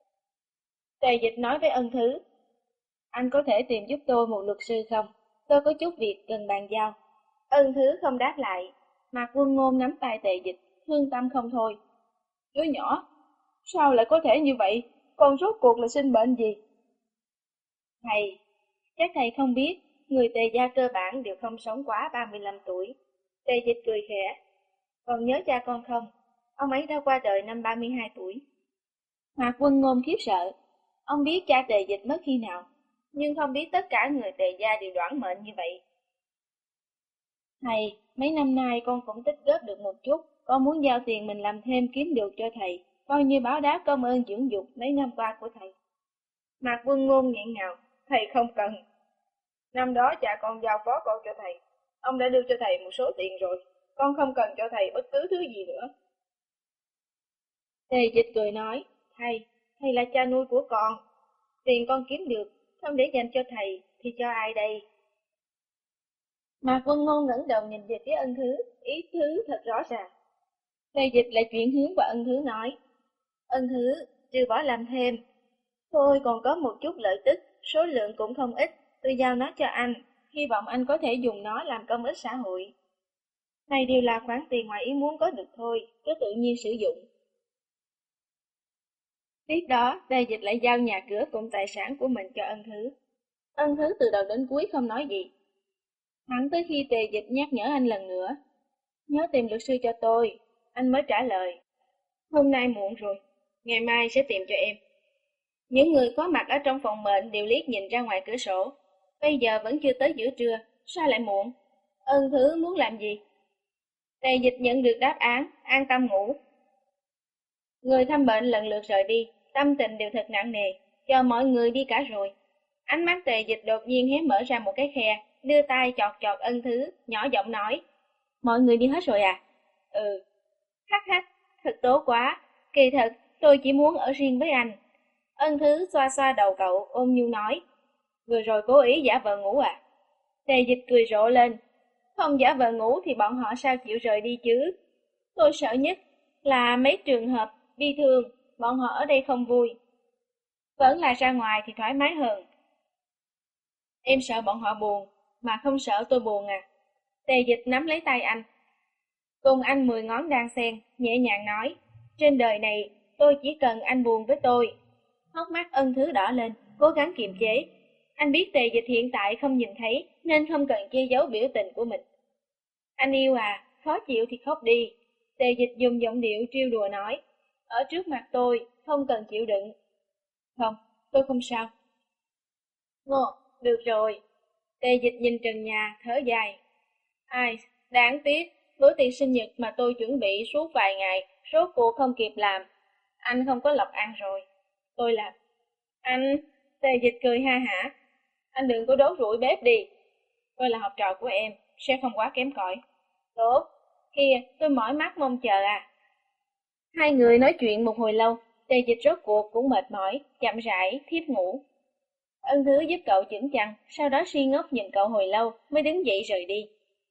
Tề Dịch nói với Ân Thứ, anh có thể tìm giúp tôi một luật sư không? Tôi có chút việc cần bàn giao. Ân Thứ không đáp lại. Mạc Quân Ngôn nắm tay Tề Dịch, thương tâm không thôi. Đứa nhỏ, sao lại có thể như vậy? Con rốt cuộc là sinh bệnh gì? Thầy, chắc thầy không biết, người Tề gia cơ bản đều không sống quá ba mươi lăm tuổi. Tề Dịch cười khẽ. Còn nhớ cha con không? Ông ấy đã qua đời năm ba mươi hai tuổi. Mạc Quân Ngôn khiếp sợ. Ông biết cha Tề Dịch mất khi nào, nhưng không biết tất cả người Tề gia đều đoản mệnh như vậy. Thầy, mấy năm nay con cũng tích góp được một chút, con muốn giao tiền mình làm thêm kiếm được cho thầy, coi như báo đáp công ơn dưỡng dục mấy năm qua của thầy. Mạc Quân Ngôn nghẹn ngào, thầy không cần. Năm đó cha con giao phó con cho thầy, ông đã đưa cho thầy một số tiền rồi, con không cần cho thầy bất cứ thứ gì nữa. Tề Dịch cười nói, thầy, thầy là cha nuôi của con, tiền con kiếm được, không để dành cho thầy, thì cho ai đây? Mạc Vân Ngôn ngẩng đầu nhìn về phía Ân Thứ, ý thứ thật rõ ràng. Tề Dịch lại chuyển hướng qua Ân Thứ nói, Ân Thứ, trừ bỏ làm thêm, tôi còn có một chút lợi tức, số lượng cũng không ít, tôi giao nó cho anh, hy vọng anh có thể dùng nó làm công ích xã hội. Này đều là khoản tiền ngoài ý muốn có được thôi, cứ tự nhiên sử dụng. Tiếp đó, Tề Dịch lại giao nhà cửa cùng tài sản của mình cho Ân Thứ. Ân Thứ từ đầu đến cuối không nói gì. Thẳng tới khi Tề Dịch nhắc nhở anh lần nữa. Nhớ tìm luật sư cho tôi, anh mới trả lời. Hôm nay muộn rồi, ngày mai sẽ tìm cho em. Những người có mặt ở trong phòng bệnh đều liếc nhìn ra ngoài cửa sổ. Bây giờ vẫn chưa tới giữa trưa, sao lại muộn? Ân Thứ muốn làm gì? Tề Dịch nhận được đáp án, an tâm ngủ. Người thăm bệnh lần lượt rời đi, tâm tình đều thật nặng nề, chờ mọi người đi cả rồi. Ánh mắt Tề Dịch đột nhiên hé mở ra một cái khe, đưa tay chọt chọt Ân Thứ, nhỏ giọng nói. Mọi người đi hết rồi à? Ừ. Hắc hắc, thật tốt quá. Kỳ thật, tôi chỉ muốn ở riêng với anh. Ân Thứ xoa xoa đầu cậu, ôm nhu nói. Vừa rồi cố ý giả vờ ngủ à? Tề Dịch cười rộ lên. Không giả vờ ngủ thì bọn họ sao chịu rời đi chứ? Tôi sợ nhất là mấy trường hợp bi thương, bọn họ ở đây không vui. Vẫn là ra ngoài thì thoải mái hơn. Em sợ bọn họ buồn, mà không sợ tôi buồn à? Tề Dịch nắm lấy tay anh. Cùng anh mười ngón đan sen, nhẹ nhàng nói. Trên đời này, tôi chỉ cần anh buồn với tôi. Hốc mắt Ân Thứ đỏ lên, cố gắng kiềm chế. Anh biết Tề Dịch hiện tại không nhìn thấy, nên không cần che giấu biểu tình của mình. Anh yêu à, khó chịu thì khóc đi. Tề Dịch dùng giọng điệu trêu đùa nói. Ở trước mặt tôi, không cần chịu đựng. Không, tôi không sao. Ngô, được rồi. Tề Dịch nhìn trần nhà, thở dài. Ai, đáng tiếc, bữa tiệc sinh nhật mà tôi chuẩn bị suốt vài ngày, rốt cuộc không kịp làm. Anh không có lộc ăn rồi. Tôi làm. Anh, Tề Dịch cười ha hả. Anh đừng có đốt rủi bếp đi. Tôi là học trò của em, sẽ không quá kém cỏi. Tốt, kia, tôi mỏi mắt mong chờ à. Hai người nói chuyện một hồi lâu, Tề Dịch rốt cuộc cũng mệt mỏi, chậm rãi, thiếp ngủ. Ân Thứ giúp cậu chỉnh chăn, sau đó si ngốc nhìn cậu hồi lâu, mới đứng dậy rời đi.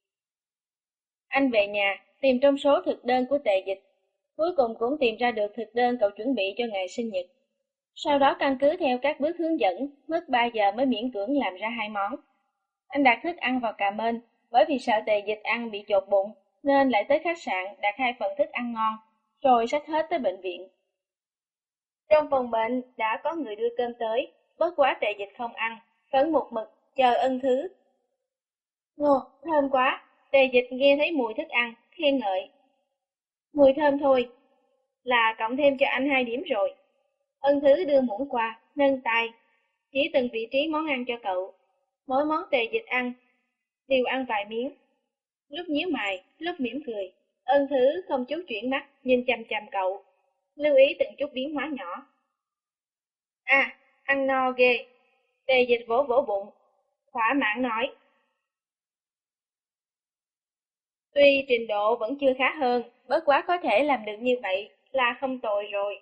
Anh về nhà, tìm trong số thực đơn của Tề Dịch. Cuối cùng cũng tìm ra được thực đơn cậu chuẩn bị cho ngày sinh nhật. Sau đó căn cứ theo các bước hướng dẫn, mất ba giờ mới miễn cưỡng làm ra hai món. Anh đặt thức ăn vào cà mên, bởi vì sợ Tề Dịch ăn bị chột bụng, nên lại tới khách sạn đặt hai phần thức ăn ngon, rồi xách hết tới bệnh viện. Trong phòng bệnh đã có người đưa cơm tới, bất quá Tề Dịch không ăn, vẫn một mực chờ Ân Thứ. Ngô, thơm quá, Tề Dịch nghe thấy mùi thức ăn, khen ngợi. Mùi thơm thôi, là cộng thêm cho anh hai điểm rồi. Ân Thứ đưa muỗng qua, nâng tay, chỉ từng vị trí món ăn cho cậu. Mỗi món Tề Dịch ăn, đều ăn vài miếng. Lúc nhíu mày, lúc mỉm cười. Ân Thứ không chút chuyển mắt, nhìn chằm chằm cậu, lưu ý từng chút biến hóa nhỏ. À, ăn no ghê. Tề Dịch vỗ vỗ bụng, thỏa mãn nói. Tuy trình độ vẫn chưa khá hơn, bất quá có thể làm được như vậy là không tồi rồi.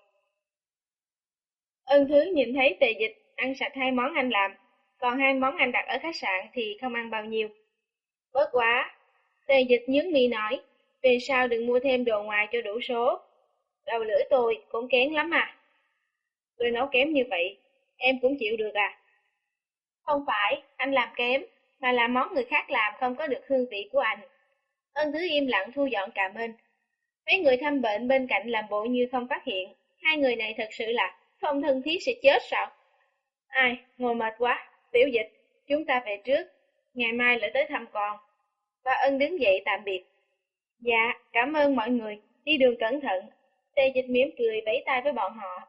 Ân Thứ nhìn thấy Tề Dịch ăn sạch hai món anh làm, còn hai món anh đặt ở khách sạn thì không ăn bao nhiêu. Bất quá, Tề Dịch nhướng mi nói, về sau đừng mua thêm đồ ngoài cho đủ số. Đầu lưỡi tôi cũng kén lắm à. Tôi nấu kém như vậy, em cũng chịu được à? Không phải, anh làm kém, mà là món người khác làm không có được hương vị của anh. Ân Thứ im lặng thu dọn cà mên. Mấy người thăm bệnh bên cạnh làm bộ như không phát hiện. Hai người này thật sự là không thân thiết sẽ chết sao? Ai, ngồi mệt quá. Tiểu Dịch, chúng ta về trước. Ngày mai lại tới thăm con. Và Ân đứng dậy tạm biệt. Dạ, cảm ơn mọi người. Đi đường cẩn thận. Tề Dịch mỉm cười vẫy tay với bọn họ.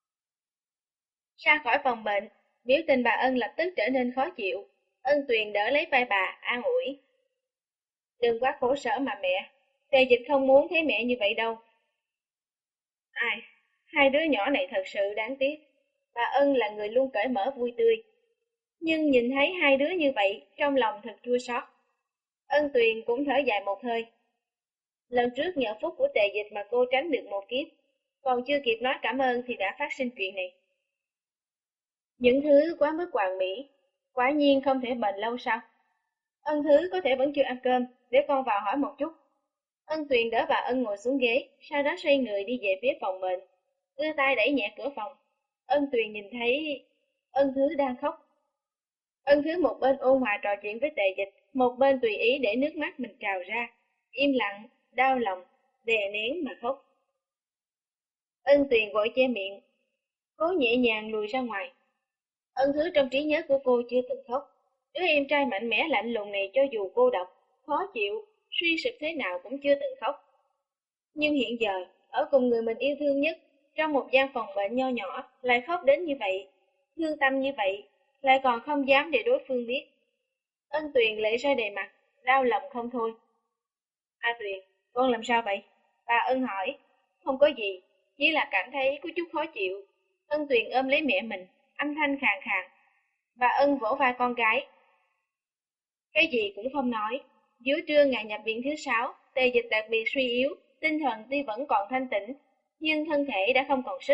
Ra khỏi phòng bệnh, biểu tình bà Ân lập tức trở nên khó chịu. Ân Tuyền đỡ lấy vai bà, an ủi. Đừng quá khổ sở mà mẹ. Tề Dịch không muốn thấy mẹ như vậy đâu. Ai, hai đứa nhỏ này thật sự đáng tiếc. Bà Ân là người luôn cởi mở vui tươi. Nhưng nhìn thấy hai đứa như vậy, trong lòng thật chua xót. Ân Tuyền cũng thở dài một hơi. Lần trước nhờ phúc của Tề Dịch mà cô tránh được một kiếp. Còn chưa kịp nói cảm ơn thì đã phát sinh chuyện này. Những thứ quá mức hoàn mỹ, quả nhiên không thể bền lâu sao? Ân Thứ có thể vẫn chưa ăn cơm, để con vào hỏi một chút. Ân Tuyền đỡ bà Ân ngồi xuống ghế, sau đó xoay người đi về phía phòng bệnh, đưa tay đẩy nhẹ cửa phòng. Ân Tuyền nhìn thấy Ân Thứ đang khóc. Ân Thứ một bên ôn hòa trò chuyện với Tề Dịch, một bên tùy ý để nước mắt mình trào ra. im lặng, đau lòng, đè nén mà khóc. Ân Tuyền vội che miệng, cố nhẹ nhàng lùi ra ngoài. Ân Thứ trong trí nhớ của cô chưa từng khóc. Đứa em trai mạnh mẽ lạnh lùng này cho dù cô độc, khó chịu, suy sụp thế nào cũng chưa từng khóc. Nhưng hiện giờ, ở cùng người mình yêu thương nhất, trong một gian phòng bệnh nho nhỏ, lại khóc đến như vậy, thương tâm như vậy, lại còn không dám để đối phương biết. Ân Tuyền lệ ra đầy mặt, đau lòng không thôi. A Tuyền, con làm sao vậy? Bà Ân hỏi. Không có gì, chỉ là cảm thấy có chút khó chịu. Ân Tuyền ôm lấy mẹ mình, âm thanh khàn khàn. Bà Ân vỗ vai con gái. Cái gì cũng không nói. Giữa trưa ngày nhập viện thứ sáu, Tề Dịch đặc biệt suy yếu, tinh thần tuy vẫn còn thanh tĩnh, nhưng thân thể đã không còn sức.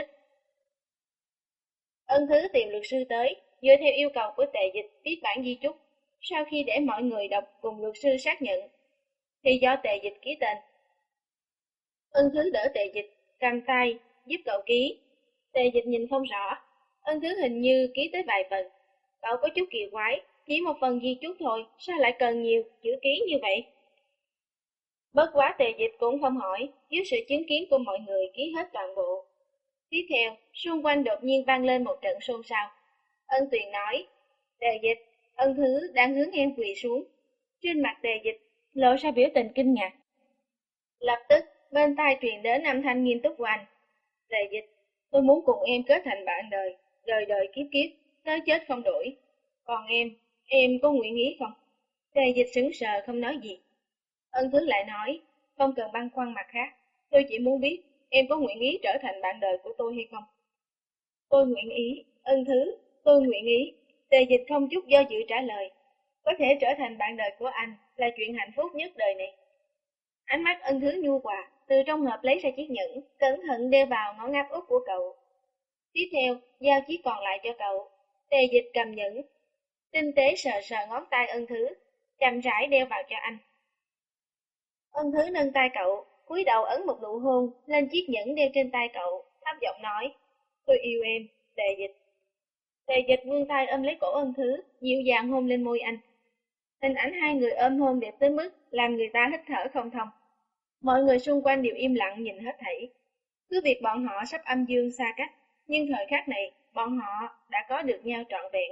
Ân Thứ tìm luật sư tới, dựa theo yêu cầu của Tề Dịch viết bản di chúc. Sau khi để mọi người đọc cùng luật sư xác nhận, thì do Tề Dịch ký tên. Ân Thứ đỡ Tề Dịch, cầm tay, giúp cậu ký. Tề Dịch nhìn không rõ, Ân Thứ hình như ký tới vài phần. Cậu có chút kỳ quái, chỉ một phần di chúc thôi, sao lại cần nhiều chữ ký như vậy? Bất quá Tề Dịch cũng không hỏi, dưới sự chứng kiến của mọi người ký hết toàn bộ. Tiếp theo, xung quanh đột nhiên vang lên một trận xôn xao. Ân Tuyền nói, Tề Dịch, Ân Thứ đang hướng em quỳ xuống. Trên mặt Tề Dịch lộ ra biểu tình kinh ngạc. Lập tức, bên tai truyền đến âm thanh nghiêm túc của anh. Tề Dịch, tôi muốn cùng em kết thành bạn đời, đời đời kiếp kiếp, tới chết không đổi. Còn em, em có nguyện ý không? Tề Dịch sững sờ không nói gì. Ân Thứ lại nói, không cần băn khoăn mặt khác, tôi chỉ muốn biết em có nguyện ý trở thành bạn đời của tôi hay không? Tôi nguyện ý, Ân Thứ, tôi nguyện ý. Tề Dịch không chút do dự trả lời, có thể trở thành bạn đời của anh là chuyện hạnh phúc nhất đời này. Ánh mắt Ân Thứ nhu hòa, từ trong hộp lấy ra chiếc nhẫn, cẩn thận đeo vào ngón áp út của cậu. Tiếp theo, giao chiếc còn lại cho cậu. Tề Dịch cầm nhẫn, tinh tế sờ sờ ngón tay Ân Thứ, chậm rãi đeo vào cho anh. Ân Thứ nâng tay cậu, cúi đầu ấn một nụ hôn lên chiếc nhẫn đeo trên tay cậu, thấp giọng nói, tôi yêu em, Tề Dịch. Tề Dịch vươn tay ôm lấy cổ Ân Thứ, dịu dàng hôn lên môi anh. Hình ảnh hai người ôm hôn đẹp tới mức làm người ta hít thở không thông. Mọi người xung quanh đều im lặng nhìn hết thảy. Cứ việc bọn họ sắp âm dương xa cách, nhưng thời khắc này, bọn họ đã có được nhau trọn vẹn.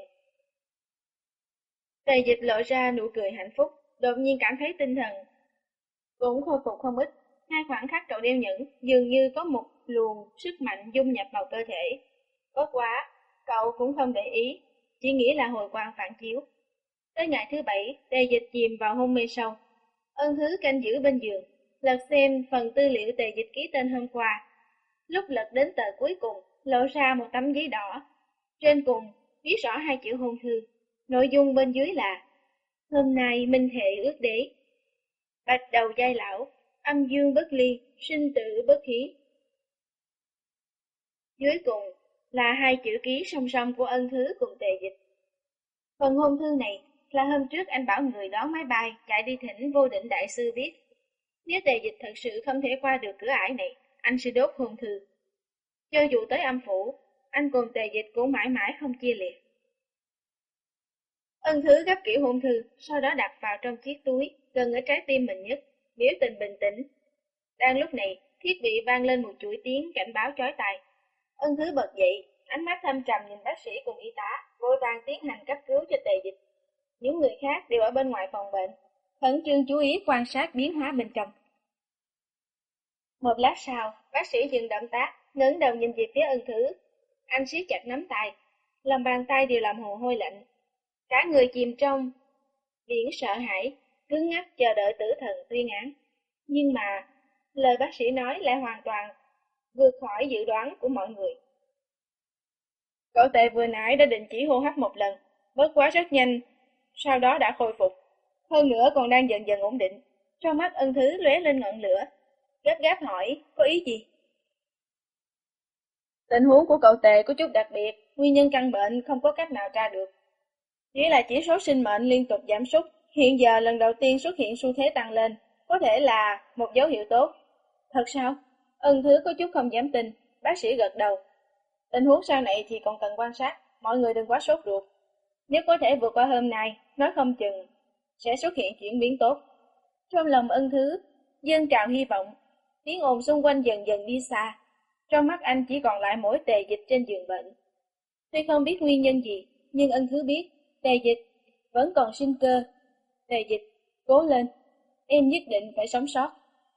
Tề Dịch lộ ra nụ cười hạnh phúc, đột nhiên cảm thấy tinh thần cũng khôi phục không ít. Hai khoảng khắc cậu đeo nhẫn dường như có một luồng sức mạnh dung nhập vào cơ thể. Bất quá, cậu cũng không để ý, chỉ nghĩ là hồi quang phản chiếu. Tới ngày thứ bảy, Tề Dịch chìm vào hôn mê sâu. Ân Thứ canh giữ bên giường, lật xem phần tư liệu Tề Dịch ký tên hôm qua. Lúc lật đến tờ cuối cùng, lộ ra một tấm giấy đỏ. Trên cùng, viết rõ hai chữ hôn thư. Nội dung bên dưới là, hôm nay minh thệ ước đế. Bạch đầu giai lão, âm dương bất ly, sinh tử bất hí. Dưới cùng là hai chữ ký song song của Ân Thứ cùng Tề Dịch. Phần hôn thư này là hôm trước anh bảo người đón máy bay chạy đi thỉnh Vô Định Đại Sư viết. Nếu Tề Dịch thật sự không thể qua được cửa ải này, anh sẽ đốt hôn thư. Cho dù tới âm phủ, anh cùng Tề Dịch cũng mãi mãi không chia liệt. Ân Thứ gấp kiểu hôn thư, sau đó đặt vào trong chiếc túi, gần ở trái tim mình nhất, biểu tình bình tĩnh. Đang lúc này, thiết bị vang lên một chuỗi tiếng cảnh báo chói tai. Ân Thứ bật dậy, ánh mắt thâm trầm nhìn bác sĩ cùng y tá, vội vàng tiến hành cấp cứu cho Tề Dịch. Những người khác đều ở bên ngoài phòng bệnh, khẩn trương chú ý quan sát biến hóa bên trong. Một lát sau, bác sĩ dừng động tác, ngẩng đầu nhìn về phía Ân Thứ. Anh siết chặt nắm tay, lòng bàn tay đều làm mồ hôi lạnh. Cả người chìm trong biển sợ hãi, cứng ngắc chờ đợi tử thần tuyên án. Nhưng mà, lời bác sĩ nói lại hoàn toàn vượt khỏi dự đoán của mọi người. Cậu Tề vừa nãy đã đình chỉ hô hấp một lần, bất quá rất nhanh, sau đó đã khôi phục. Hơn nữa còn đang dần dần ổn định. Trong mắt Ân Thứ lóe lên ngọn lửa, gấp gáp hỏi, có ý gì? Tình huống của cậu Tề có chút đặc biệt, nguyên nhân căn bệnh không có cách nào tra được. Chỉ là chỉ số sinh mệnh liên tục giảm sút, hiện giờ lần đầu tiên xuất hiện xu thế tăng lên, có thể là một dấu hiệu tốt. Thật sao? Ân Thứ có chút không dám tin, bác sĩ gật đầu. Tình huống sau này thì còn cần quan sát, mọi người đừng quá sốt ruột. Nếu có thể vượt qua hôm nay, nói không chừng sẽ xuất hiện chuyển biến tốt. Trong lòng Ân Thứ dâng trào hy vọng. Tiếng ồn xung quanh dần dần đi xa. Trong mắt anh chỉ còn lại mỗi Tề Dịch trên giường bệnh. Tuy không biết nguyên nhân gì, nhưng Ân Thứ biết Tề Dịch vẫn còn sinh cơ. Tề Dịch, cố lên, em nhất định phải sống sót.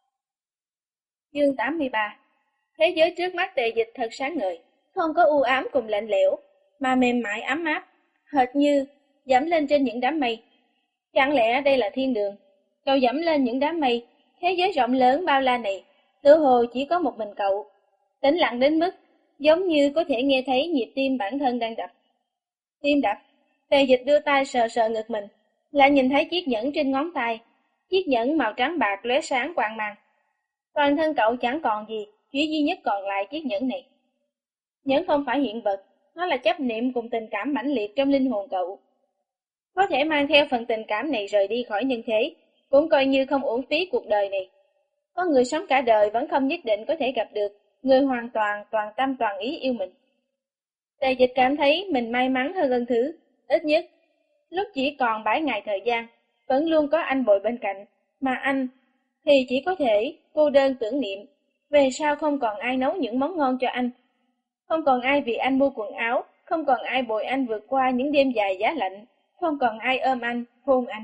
Chương tám mươi ba. Thế giới trước mắt Tề Dịch thật sáng ngời, không có u ám cùng lạnh lẽo, mà mềm mại ấm áp, hệt như dẫm lên trên những đám mây. Chẳng lẽ đây là thiên đường? Cậu dẫm lên những đám mây, thế giới rộng lớn bao la này, tựa hồ chỉ có một mình cậu, tĩnh lặng đến mức giống như có thể nghe thấy nhịp tim bản thân đang đập. Tim đập. Tề Dịch đưa tay sờ sờ ngực mình, lại nhìn thấy chiếc nhẫn trên ngón tay, chiếc nhẫn màu trắng bạc lóe sáng quang mang. Toàn thân cậu chẳng còn gì, chỉ duy nhất còn lại chiếc nhẫn này. Nhẫn không phải hiện vật, nó là chấp niệm cùng tình cảm mãnh liệt trong linh hồn cậu. Có thể mang theo phần tình cảm này rời đi khỏi nhân thế, cũng coi như không uổng phí cuộc đời này. Có người sống cả đời vẫn không nhất định có thể gặp được người hoàn toàn toàn tâm toàn ý yêu mình. Tề Dịch cảm thấy mình may mắn hơn Ân Thứ, ít nhất lúc chỉ còn bảy ngày thời gian, vẫn luôn có anh bồi bên cạnh, mà anh thì chỉ có thể cô đơn tưởng niệm, về sau không còn ai nấu những món ngon cho anh, không còn ai vì anh mua quần áo, không còn ai bồi anh vượt qua những đêm dài giá lạnh, không còn ai ôm anh, hôn anh.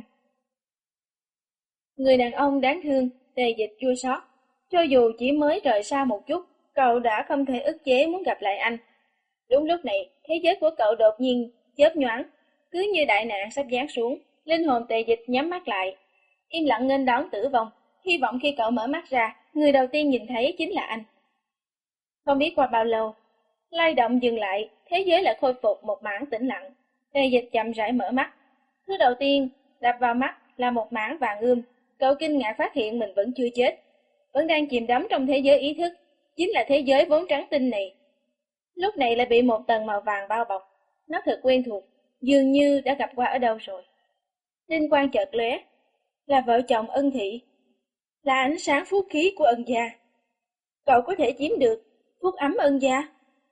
Người đàn ông đáng thương, Tề Dịch chua xót. Cho dù chỉ mới rời xa một chút, cậu đã không thể ức chế muốn gặp lại anh. Đúng lúc này, thế giới của cậu đột nhiên chớp nhoáng, cứ như đại nạn sắp giáng xuống. Linh hồn Tề Dịch nhắm mắt lại, im lặng nghênh đón tử vong. Hy vọng khi cậu mở mắt ra, người đầu tiên nhìn thấy chính là anh. Không biết qua bao lâu, lay động dừng lại, thế giới lại khôi phục một mảng tĩnh lặng. Tề Dịch chậm rãi mở mắt. Thứ đầu tiên đập vào mắt là một mảng vàng ươm. Cậu kinh ngạc phát hiện mình vẫn chưa chết, vẫn đang chìm đắm trong thế giới ý thức, chính là thế giới vốn trắng tinh này. Lúc này lại bị một tầng màu vàng bao bọc, nó thật quen thuộc, dường như đã gặp qua ở đâu rồi. Linh quang chợt lóe, là vợ chồng Ân Thị, là ánh sáng phúc khí của Ân gia. Cậu có thể chiếm được phúc ấm Ân gia.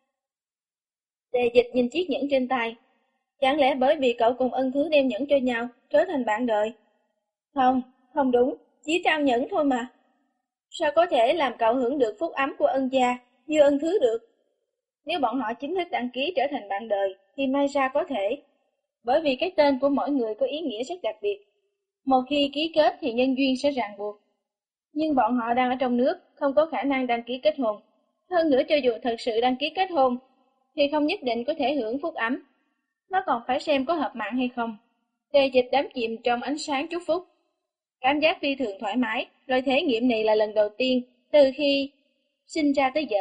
Tề Dịch nhìn chiếc nhẫn trên tay, chẳng lẽ bởi vì cậu cùng Ân Thứ đem nhẫn cho nhau, trở thành bạn đời? Không, không đúng, chỉ trao nhẫn thôi mà. Sao có thể làm cậu hưởng được phúc ấm của Ân gia như Ân Thứ được? Nếu bọn họ chính thức đăng ký trở thành bạn đời thì may ra có thể, bởi vì cái tên của mỗi người có ý nghĩa rất đặc biệt. Một khi ký kết thì nhân duyên sẽ ràng buộc. Nhưng bọn họ đang ở trong nước, không có khả năng đăng ký kết hôn. Hơn nữa cho dù thật sự đăng ký kết hôn thì không nhất định có thể hưởng phúc ấm. Nó còn phải xem có hợp mạng hay không. Tề Dịch đắm chìm trong ánh sáng chúc phúc. Cảm giác phi thường thoải mái, loại thể nghiệm này là lần đầu tiên từ khi sinh ra tới giờ.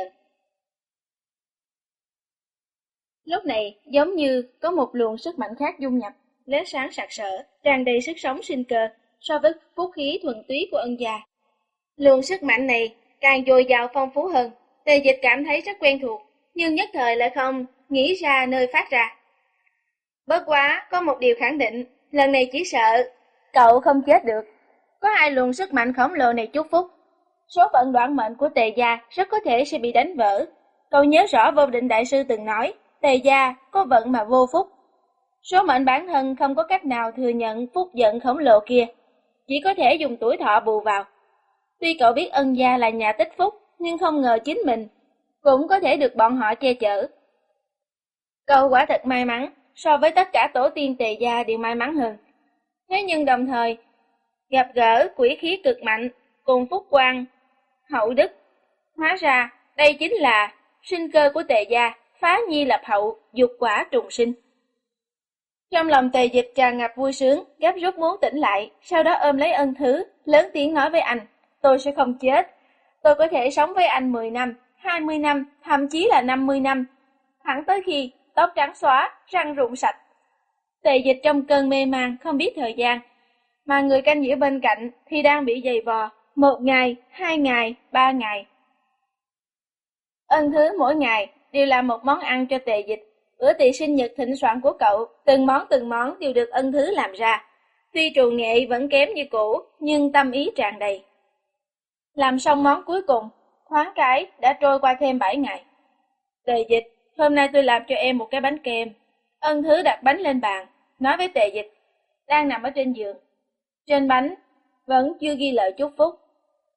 Lúc này, giống như có một luồng sức mạnh khác dung nhập, lóe sáng sặc sỡ, tràn đầy sức sống sinh cơ so với phúc khí thuần túy của Ân gia. Luồng sức mạnh này càng dồi dào phong phú hơn, Tề Dịch cảm thấy rất quen thuộc, nhưng nhất thời lại không nghĩ ra nơi phát ra. Bất quá, có một điều khẳng định, lần này chỉ sợ cậu không chết được. Có hai luồng sức mạnh khổng lồ này chúc phúc. Số phận đoạn mệnh của Tề gia rất có thể sẽ bị đánh vỡ. Cậu nhớ rõ Vô Định Đại Sư từng nói, Tề gia có vận mà vô phúc. Số mệnh bản thân không có cách nào thừa nhận phúc giận khổng lồ kia, chỉ có thể dùng tuổi thọ bù vào. Tuy cậu biết Ân gia là nhà tích phúc, nhưng không ngờ chính mình cũng có thể được bọn họ che chở. Cậu quả thật may mắn, so với tất cả tổ tiên Tề gia đều may mắn hơn. Thế nhưng đồng thời, gặp gỡ quỷ khí cực mạnh, cùng phúc quang, hậu đức. Hóa ra, đây chính là sinh cơ của Tề gia, phá nhi lập hậu, dục quả trùng sinh. Trong lòng Tề Dịch tràn ngập vui sướng, gấp rút muốn tỉnh lại, sau đó ôm lấy Ân Thứ, lớn tiếng nói với anh, tôi sẽ không chết. Tôi có thể sống với anh mười năm, hai mươi năm, thậm chí là năm mươi năm. Thẳng tới khi tóc trắng xóa, răng rụng sạch. Tề Dịch trong cơn mê man, không biết thời gian, mà người canh giữ bên cạnh thì đang bị giày vò, một ngày, hai ngày, ba ngày. Ân Thứ mỗi ngày đều làm một món ăn cho Tề Dịch. Bữa tiệc sinh nhật thịnh soạn của cậu, từng món từng món đều được Ân Thứ làm ra. Tuy trù nghệ vẫn kém như cũ, nhưng tâm ý tràn đầy. Làm xong món cuối cùng, thoáng cái đã trôi qua thêm bảy ngày. Tề Dịch, hôm nay tôi làm cho em một cái bánh kem. Ân Thứ đặt bánh lên bàn, nói với Tề Dịch, đang nằm ở trên giường. Trên bánh vẫn chưa ghi lời chúc phúc.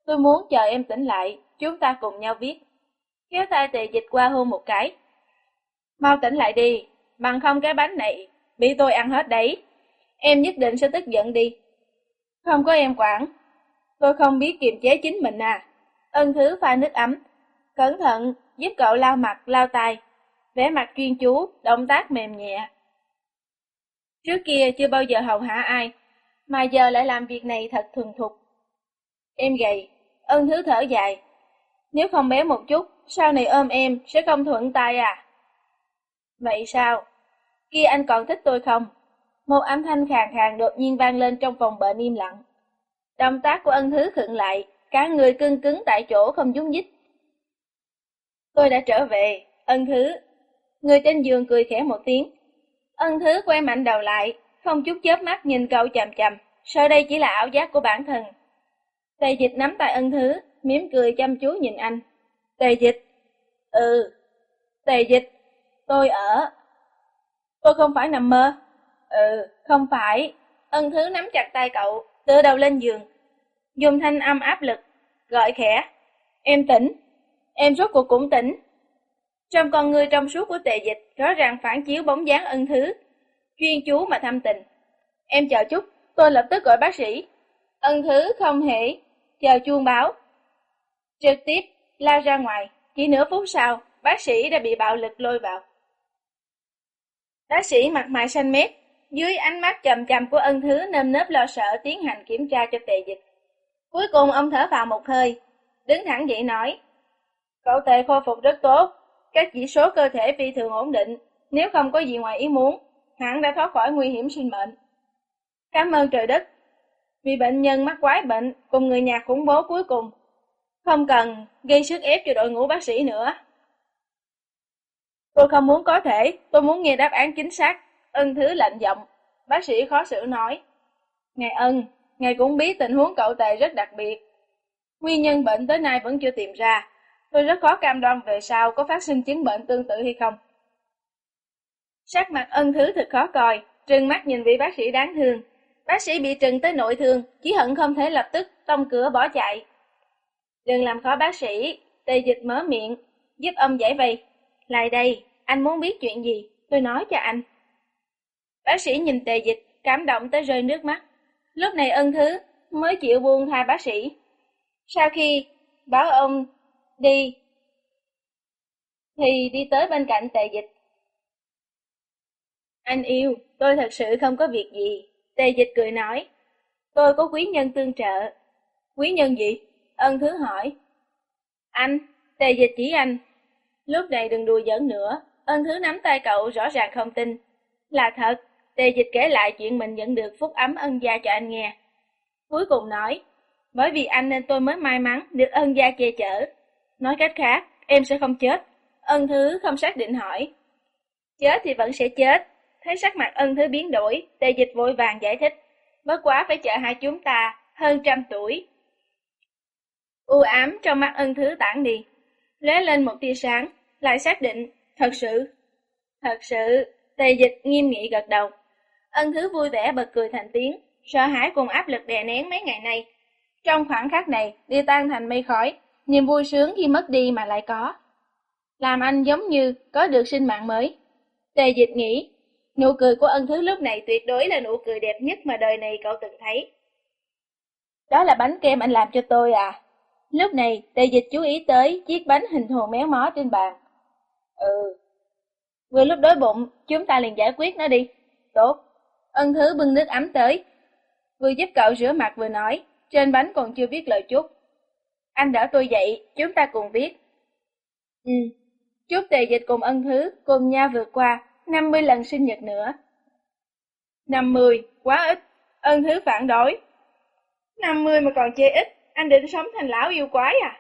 Tôi muốn chờ em tỉnh lại, chúng ta cùng nhau viết. Kéo tay Tề Dịch qua hôn một cái. Mau tỉnh lại đi, bằng không cái bánh này bị tôi ăn hết đấy. Em nhất định sẽ tức giận đi. Không có em quản, tôi không biết kiềm chế chính mình à. Ân Thứ pha nước ấm, cẩn thận giúp cậu lau mặt lau tay, vẻ mặt chuyên chú, động tác mềm nhẹ. Trước kia chưa bao giờ hầu hạ ai, mà giờ lại làm việc này thật thuần thục. Em gầy, Ân Thứ thở dài. Nếu không béo một chút, sau này ôm em sẽ không thuận tay à? Vậy sao? Kia anh còn thích tôi không? Một âm thanh khàn khàn đột nhiên vang lên trong phòng bệnh im lặng. Động tác của Ân Thứ khựng lại, cả người cứng cứng tại chỗ không nhúc nhích. Tôi đã trở về, Ân Thứ. Người trên giường cười khẽ một tiếng. Ân Thứ quay mạnh đầu lại, không chút chớp mắt nhìn cậu chằm chằm, sợ đây chỉ là ảo giác của bản thân. Tề Dịch nắm tay Ân Thứ, mỉm cười chăm chú nhìn anh. Tề Dịch. Ừ. Tề Dịch. Tôi ở. Tôi không phải nằm mơ. Ừ, không phải. Ân Thứ nắm chặt tay cậu, tựa đầu lên giường, dùng thanh âm áp lực, gọi khẽ. Em tỉnh. Em rốt cuộc cũng tỉnh. Trong con ngươi trong suốt của Tề Dịch rõ ràng phản chiếu bóng dáng Ân Thứ, chuyên chú mà thâm tình. Em chờ chút, tôi lập tức gọi bác sĩ. Ân Thứ không hề chờ chuông báo, trực tiếp lao ra ngoài. Chỉ nửa phút sau, bác sĩ đã bị bạo lực lôi vào. Bác sĩ mặt mày xanh mét, dưới ánh mắt chằm chằm của Ân Thứ nơm nớp lo sợ tiến hành kiểm tra cho Tề Dịch. Cuối cùng ông thở vào một hơi, đứng thẳng dậy nói: Cậu Tề khôi phục rất tốt, các chỉ số cơ thể phi thường ổn định, nếu không có gì ngoài ý muốn, hẳn đã thoát khỏi nguy hiểm sinh mệnh. Cảm ơn trời đất, vì bệnh nhân mắc quái bệnh cùng người nhà khủng bố cuối cùng không cần gây sức ép cho đội ngũ bác sĩ nữa. Tôi không muốn có thể, tôi muốn nghe đáp án chính xác. Ân Thứ lạnh giọng. Bác sĩ khó xử nói: Ngài Ân, ngài cũng biết tình huống cậu Tề rất đặc biệt. Nguyên nhân bệnh tới nay vẫn chưa tìm ra. Tôi rất khó cam đoan về sau có phát sinh chứng bệnh tương tự hay không. Sắc mặt Ân Thứ thật khó coi, trừng mắt nhìn vị bác sĩ đáng thương. Bác sĩ bị trừng tới nội thương, chỉ hận không thể lập tức tông cửa bỏ chạy. Đừng làm khó bác sĩ. Tề Dịch mở miệng, giúp ông giải vây. Lại đây, anh muốn biết chuyện gì, tôi nói cho anh. Bác sĩ nhìn Tề Dịch, cảm động tới rơi nước mắt. Lúc này Ân Thứ mới chịu buông tha bác sĩ. Sau khi bảo ông đi, thì đi tới bên cạnh Tề Dịch. Anh yêu, tôi thật sự không có việc gì. Tề Dịch cười nói. Tôi có quý nhân tương trợ. Quý nhân gì? Ân Thứ hỏi. Anh. Tề Dịch chỉ anh. Lúc này đừng đùa giỡn nữa. Ân Thứ nắm tay cậu rõ ràng không tin. Là thật. Tề Dịch kể lại chuyện mình nhận được phúc ấm ân gia cho anh nghe. Cuối cùng nói, bởi vì anh nên tôi mới may mắn được ân gia che chở. Nói cách khác, em sẽ không chết. Ân Thứ không xác định hỏi. Chết thì vẫn sẽ chết. Thấy sắc mặt Ân Thứ biến đổi, Tề Dịch vội vàng giải thích. Bất quá phải chờ hai chúng ta hơn trăm tuổi. U ám trong mắt Ân Thứ tản đi, lóe lên một tia sáng, lại xác định, thật sự. Thật sự. Tề Dịch nghiêm nghị gật đầu. Ân Thứ vui vẻ bật cười thành tiếng, sợ hãi cùng áp lực đè nén mấy ngày nay. Trong khoảnh khắc này, đi tan thành mây khói, niềm vui sướng khi mất đi mà lại có. Làm anh giống như có được sinh mạng mới. Tề Dịch nghĩ, nụ cười của Ân Thứ lúc này tuyệt đối là nụ cười đẹp nhất mà đời này cậu từng thấy. Đó là bánh kem anh làm cho tôi à? Lúc này, Tề Dịch chú ý tới chiếc bánh hình thù méo mó trên bàn. Ừ. Vừa lúc đói bụng, chúng ta liền giải quyết nó đi. Tốt. Ân Thứ bưng nước ấm tới, vừa giúp cậu rửa mặt vừa nói, trên bánh còn chưa viết lời chúc. Anh đỡ tôi dậy, chúng ta cùng viết. Ừ. Chúc Tề Dịch cùng Ân Thứ cùng nhau vượt qua năm mươi lần sinh nhật nữa. năm mươi, quá ít. Ân Thứ phản đối. năm mươi mà còn chê ít, anh định sống thành lão yêu quái à?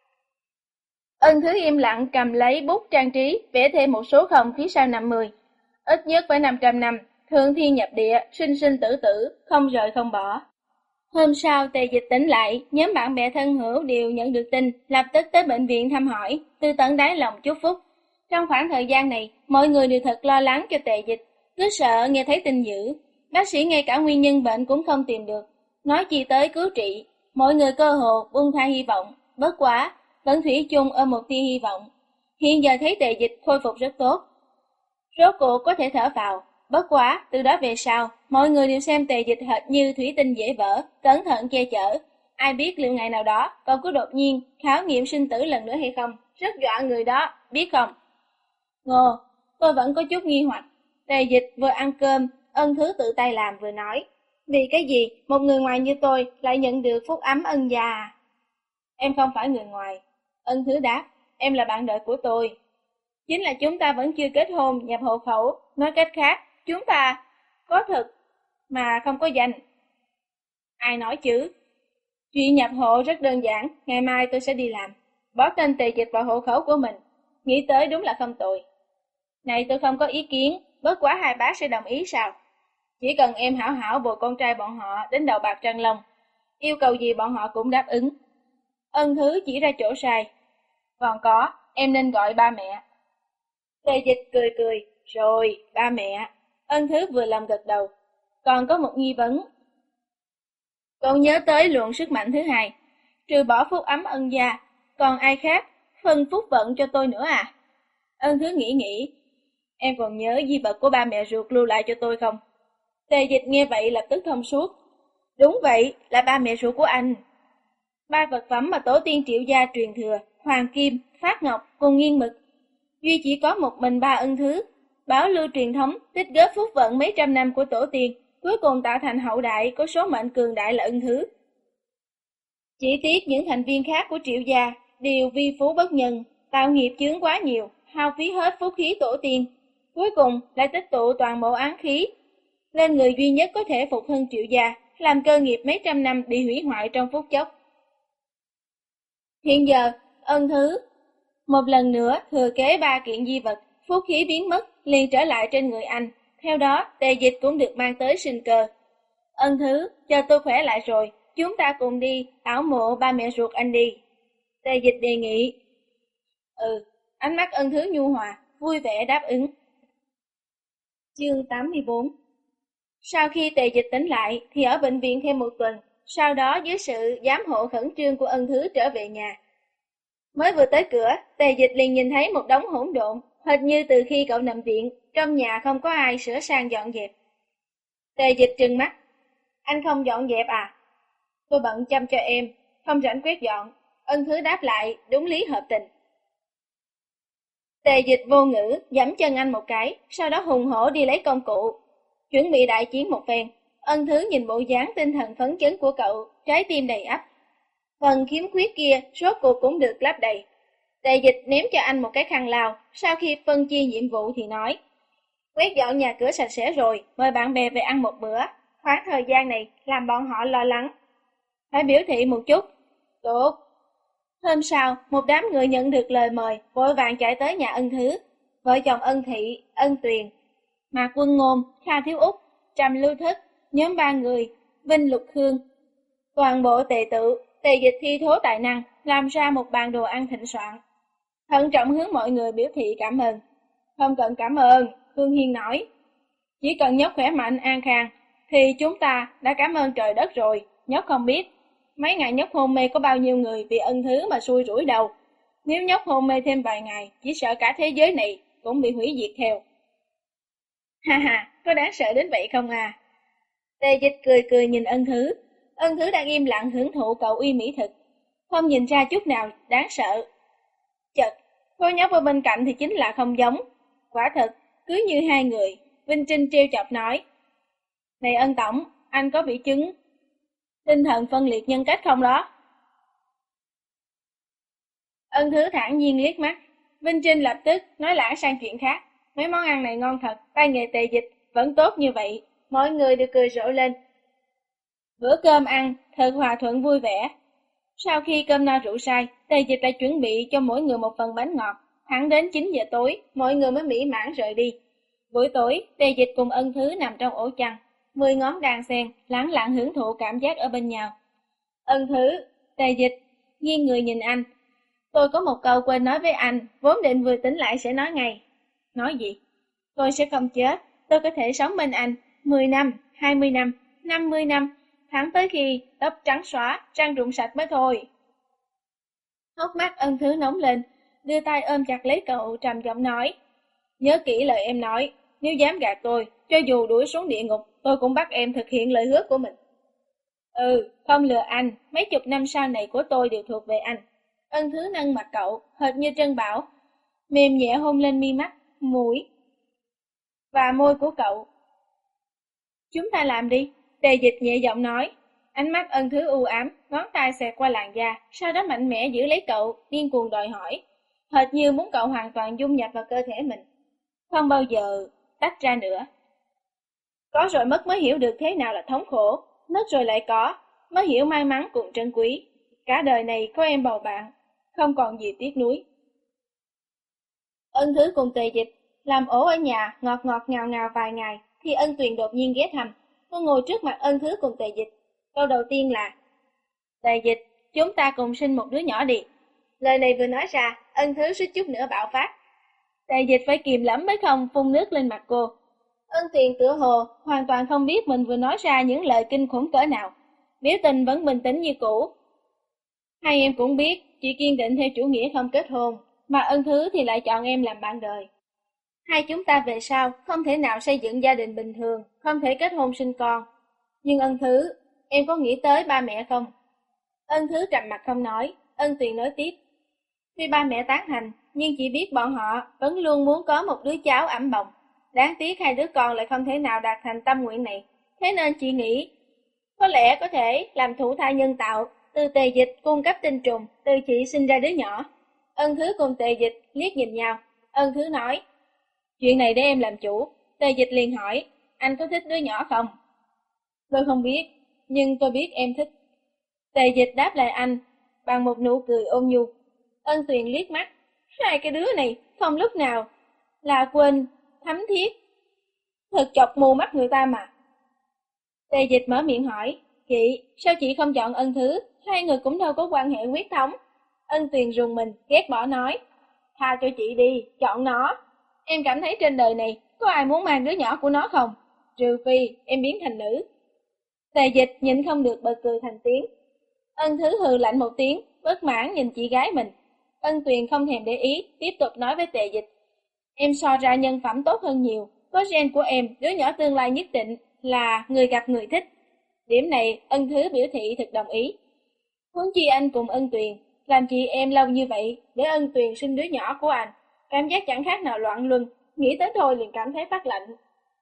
Ân Thứ im lặng cầm lấy bút trang trí, vẽ thêm một số không phía sau năm mươi. Ít nhất phải năm trăm năm, thượng thiên nhập địa, sinh sinh tử tử, không rời không bỏ. Hôm sau Tề Dịch tỉnh lại, nhóm bạn bè thân hữu đều nhận được tin, lập tức tới bệnh viện thăm hỏi, từ tận đáy lòng chúc phúc. Trong khoảng thời gian này, mọi người đều thật lo lắng cho Tề Dịch, cứ sợ nghe thấy tin dữ. Bác sĩ ngay cả nguyên nhân bệnh cũng không tìm được, nói chi tới cứu trị. mọi người cơ hồ buông tha hy vọng, bất quá, vẫn thủy chung ở một tia hy vọng. Hiện giờ thấy Tề Dịch khôi phục rất tốt. Rốt cuộc có thể thở vào, bất quá, từ đó về sau, mọi người đều xem Tề Dịch hệt như thủy tinh dễ vỡ, cẩn thận che chở. Ai biết liệu ngày nào đó, còn có đột nhiên khảo nghiệm sinh tử lần nữa hay không, rất dọa người đó, biết không? Ngô, tôi vẫn có chút nghi hoặc. Tề Dịch vừa ăn cơm, Ân Thứ tự tay làm vừa nói. Vì cái gì một người ngoài như tôi lại nhận được phúc ấm ân gia à? Em không phải người ngoài. Ân Thứ đáp, em là bạn đời của tôi. Chính là chúng ta vẫn chưa kết hôn, nhập hộ khẩu. Nói cách khác, chúng ta có thực mà không có danh. Ai nói chứ? Chuyện nhập hộ rất đơn giản, ngày mai tôi sẽ đi làm. Bỏ tên Tề Dịch vào hộ khẩu của mình. Nghĩ tới đúng là không tồi. Này tôi không có ý kiến, bất quá hai bác sẽ đồng ý sao? Chỉ cần em hảo hảo bồi con trai bọn họ đến đầu bạc răng long, yêu cầu gì bọn họ cũng đáp ứng. Ân Thứ chỉ ra chỗ sai. Còn có, em nên gọi ba mẹ. Tề Dịch cười cười, rồi, ba mẹ. Ân Thứ vừa làm gật đầu. Còn có một nghi vấn. Con nhớ tới luận sức mạnh thứ hai. Trừ bỏ phúc ấm ân gia, còn ai khác phân phúc vận cho tôi nữa à? Ân Thứ nghĩ nghĩ. Em còn nhớ di vật của ba mẹ ruột lưu lại cho tôi không? Tề Dịch nghe vậy lập tức thông suốt. Đúng vậy, là ba mẹ ruột của anh. Ba vật phẩm mà tổ tiên Triệu gia truyền thừa, hoàng kim, phát ngọc cùng nghiên mực. Duy chỉ có một mình ba Ân Thứ. Báo lưu truyền thống tích góp phúc vận mấy trăm năm của tổ tiên, cuối cùng tạo thành hậu đại có số mệnh cường đại là Ân Thứ. Chỉ tiếc những thành viên khác của Triệu gia đều vi phú bất nhân, tạo nghiệp chướng quá nhiều, hao phí hết phúc khí tổ tiên. Cuối cùng lại tích tụ toàn bộ án khí, lên người duy nhất có thể phục hưng Triệu gia, làm cơ nghiệp mấy trăm năm bị hủy hoại trong phút chốc. Hiện giờ, Ân Thứ một lần nữa thừa kế ba kiện di vật, phúc khí biến mất, liền trở lại trên người anh. Theo đó, Tề Dịch cũng được mang tới sinh cơ. Ân Thứ, chờ tôi khỏe lại rồi, chúng ta cùng đi ảo mộ ba mẹ ruột anh đi. Tề Dịch đề nghị. Ừ, ánh mắt Ân Thứ nhu hòa, vui vẻ đáp ứng. Chương tám mươi bốn. Sau khi Tề Dịch tỉnh lại thì ở bệnh viện thêm một tuần, sau đó dưới sự giám hộ khẩn trương của Ân Thứ trở về nhà. Mới vừa tới cửa, Tề Dịch liền nhìn thấy một đống hỗn độn, hệt như từ khi cậu nằm viện, trong nhà không có ai sửa sang dọn dẹp. Tề Dịch trừng mắt. Anh không dọn dẹp à? Tôi bận chăm cho em, không rảnh quét dọn. Ân Thứ đáp lại, đúng lý hợp tình. Tề Dịch vô ngữ, giẫm chân anh một cái, sau đó hùng hổ đi lấy công cụ. Chuẩn bị đại chiến một phen, Ân Thứ nhìn bộ dáng tinh thần phấn chấn của cậu, trái tim đầy ắp. Phần khiếm khuyết kia, rốt cuộc cũng được lấp đầy. Tề Dịch ném cho anh một cái khăn lau, sau khi phân chia nhiệm vụ thì nói. Quét dọn nhà cửa sạch sẽ rồi, mời bạn bè về ăn một bữa. Khoảng thời gian này, làm bọn họ lo lắng. Phải biểu thị một chút. Tốt. Hôm sau, một đám người nhận được lời mời, vội vàng chạy tới nhà Ân Thứ. Vợ chồng Ân Thị, Ân Tuyền, Mạc Quân Ngôn, Kha Thiếu Úc, Trầm Lưu Thức, nhóm ba người, Vinh Lục Hương. Toàn bộ tề tự, Tề Dịch thi thố tài năng, làm ra một bàn đồ ăn thịnh soạn. Thận trọng hướng mọi người biểu thị cảm ơn. Không cần cảm ơn, Hương Hiên nói. Chỉ cần nhóc khỏe mạnh an khang, thì chúng ta đã cảm ơn trời đất rồi. Nhóc không biết, mấy ngày nhóc hôn mê có bao nhiêu người vì Ân Thứ mà xui rủi đầu. Nếu nhóc hôn mê thêm vài ngày, chỉ sợ cả thế giới này cũng bị hủy diệt theo. Ha ha, có đáng sợ đến vậy không à? Tề Dịch cười cười nhìn Ân Thứ. Ân Thứ đang im lặng hưởng thụ cậu uy mỹ thực, không nhìn ra chút nào đáng sợ. Chật, cô nhóc ở bên cạnh thì chính là không giống. Quả thật, cứ như hai người. Vinh Trinh trêu chọc nói. Này Ân Tổng, anh có bị chứng tinh thần phân liệt nhân cách không đó? Ân Thứ thản nhiên liếc mắt. Vinh Trinh lập tức nói lãng sang chuyện khác. Mấy món ăn này ngon thật, tay nghề Tề Dịch vẫn tốt như vậy. Mọi người đều cười rộ lên. Bữa cơm ăn thật hòa thuận vui vẻ. Sau khi cơm no rượu say, Tề Dịch đã chuẩn bị cho mỗi người một phần bánh ngọt. Thẳng đến chín giờ tối, mọi người mới mỹ mãn rời đi. Buổi tối, Tề Dịch cùng Ân Thứ nằm trong ổ chăn, mười ngón đàn sen, lẳng lặng hưởng thụ cảm giác ở bên nhau. Ân Thứ, Tề Dịch, nghiêng người nhìn anh. Tôi có một câu quên nói với anh, vốn định vừa tỉnh lại sẽ nói ngay. Nói gì? Tôi sẽ không chết, tôi có thể sống bên anh, mười năm, hai mươi năm, năm mươi năm, thẳng tới khi tóc trắng xóa, răng rụng sạch mới thôi. Hốc mắt Ân Thứ nóng lên, đưa tay ôm chặt lấy cậu trầm giọng nói. Nhớ kỹ lời em nói, nếu dám gạt tôi, cho dù đuổi xuống địa ngục, tôi cũng bắt em thực hiện lời hứa của mình. Ừ, không lừa anh, mấy chục năm sau này của tôi đều thuộc về anh. Ân Thứ nâng mặt cậu, hệt như Trân Bảo, mềm nhẹ hôn lên mi mắt, mũi và môi của cậu. Chúng ta làm đi, Tề Dịch nhẹ giọng nói. Ánh mắt Ân Thứ u ám, ngón tay xẹt qua làn da, sau đó mạnh mẽ giữ lấy cậu, điên cuồng đòi hỏi, hệt như muốn cậu hoàn toàn dung nhập vào cơ thể mình, không bao giờ tách ra nữa. Có rồi mất mới hiểu được thế nào là thống khổ, mất rồi lại có, mới hiểu may mắn cùng trân quý. Cả đời này có em bầu bạn, không còn gì tiếc nuối. Ân Thứ cùng Tề Dịch làm ổ ở nhà ngọt ngọt ngào ngào vài ngày, thì Ân Tuyền đột nhiên ghé thăm. Cô ngồi trước mặt Ân Thứ cùng Tề Dịch. Câu đầu tiên là: Tề Dịch, chúng ta cùng sinh một đứa nhỏ đi. Lời này vừa nói ra, Ân Thứ suýt chút nữa bạo phát. Tề Dịch phải kìm lắm mới không phun nước lên mặt cô. Ân Tuyền tựa hồ hoàn toàn không biết mình vừa nói ra những lời kinh khủng cỡ nào, biểu tình vẫn bình tĩnh như cũ. Hai em cũng biết, chị kiên định theo chủ nghĩa không kết hôn, mà Ân Thứ thì lại chọn em làm bạn đời. Hai chúng ta về sau không thể nào xây dựng gia đình bình thường, không thể kết hôn sinh con. Nhưng Ân Thứ, em có nghĩ tới ba mẹ không? Ân Thứ trầm mặt không nói. Ân Tuyền nói tiếp. Tuy ba mẹ tán thành, nhưng chị biết bọn họ vẫn luôn muốn có một đứa cháu ẵm bồng. Đáng tiếc hai đứa con lại không thể nào đạt thành tâm nguyện này. Thế nên chị nghĩ, có lẽ có thể làm thụ thai nhân tạo, từ Tề Dịch cung cấp tinh trùng, từ chị sinh ra đứa nhỏ. Ân Thứ cùng Tề Dịch liếc nhìn nhau. Ân Thứ nói, chuyện này để em làm chủ. Tề Dịch liền hỏi, anh có thích đứa nhỏ không? Tôi không biết, nhưng tôi biết em thích. Tề Dịch đáp lại anh bằng một nụ cười ôn nhu. Ân Tuyền liếc mắt, hai cái đứa này không lúc nào là quên thấm thiết, thật chọc mù mắt người ta mà. Tề Dịch mở miệng hỏi, chị, sao chị không chọn Ân Thứ? Hai người cũng đâu có quan hệ huyết thống. Ân Tuyền rùng mình, ghét bỏ nói, tha cho chị đi, chọn nó. Em cảm thấy trên đời này có ai muốn mang đứa nhỏ của nó không? Trừ phi em biến thành nữ. Tề Dịch nhịn không được bật cười thành tiếng. Ân Thứ hừ lạnh một tiếng, bất mãn nhìn chị gái mình. Ân Tuyền không thèm để ý, tiếp tục nói với Tề Dịch. Em so ra nhân phẩm tốt hơn nhiều, có gen của em, đứa nhỏ tương lai nhất định là người gặp người thích. Điểm này Ân Thứ biểu thị thật đồng ý. Huống chi anh cùng Ân Tuyền, làm chị em lâu như vậy, để Ân Tuyền sinh đứa nhỏ của anh, cảm giác chẳng khác nào loạn luân, nghĩ tới thôi liền cảm thấy phát lạnh.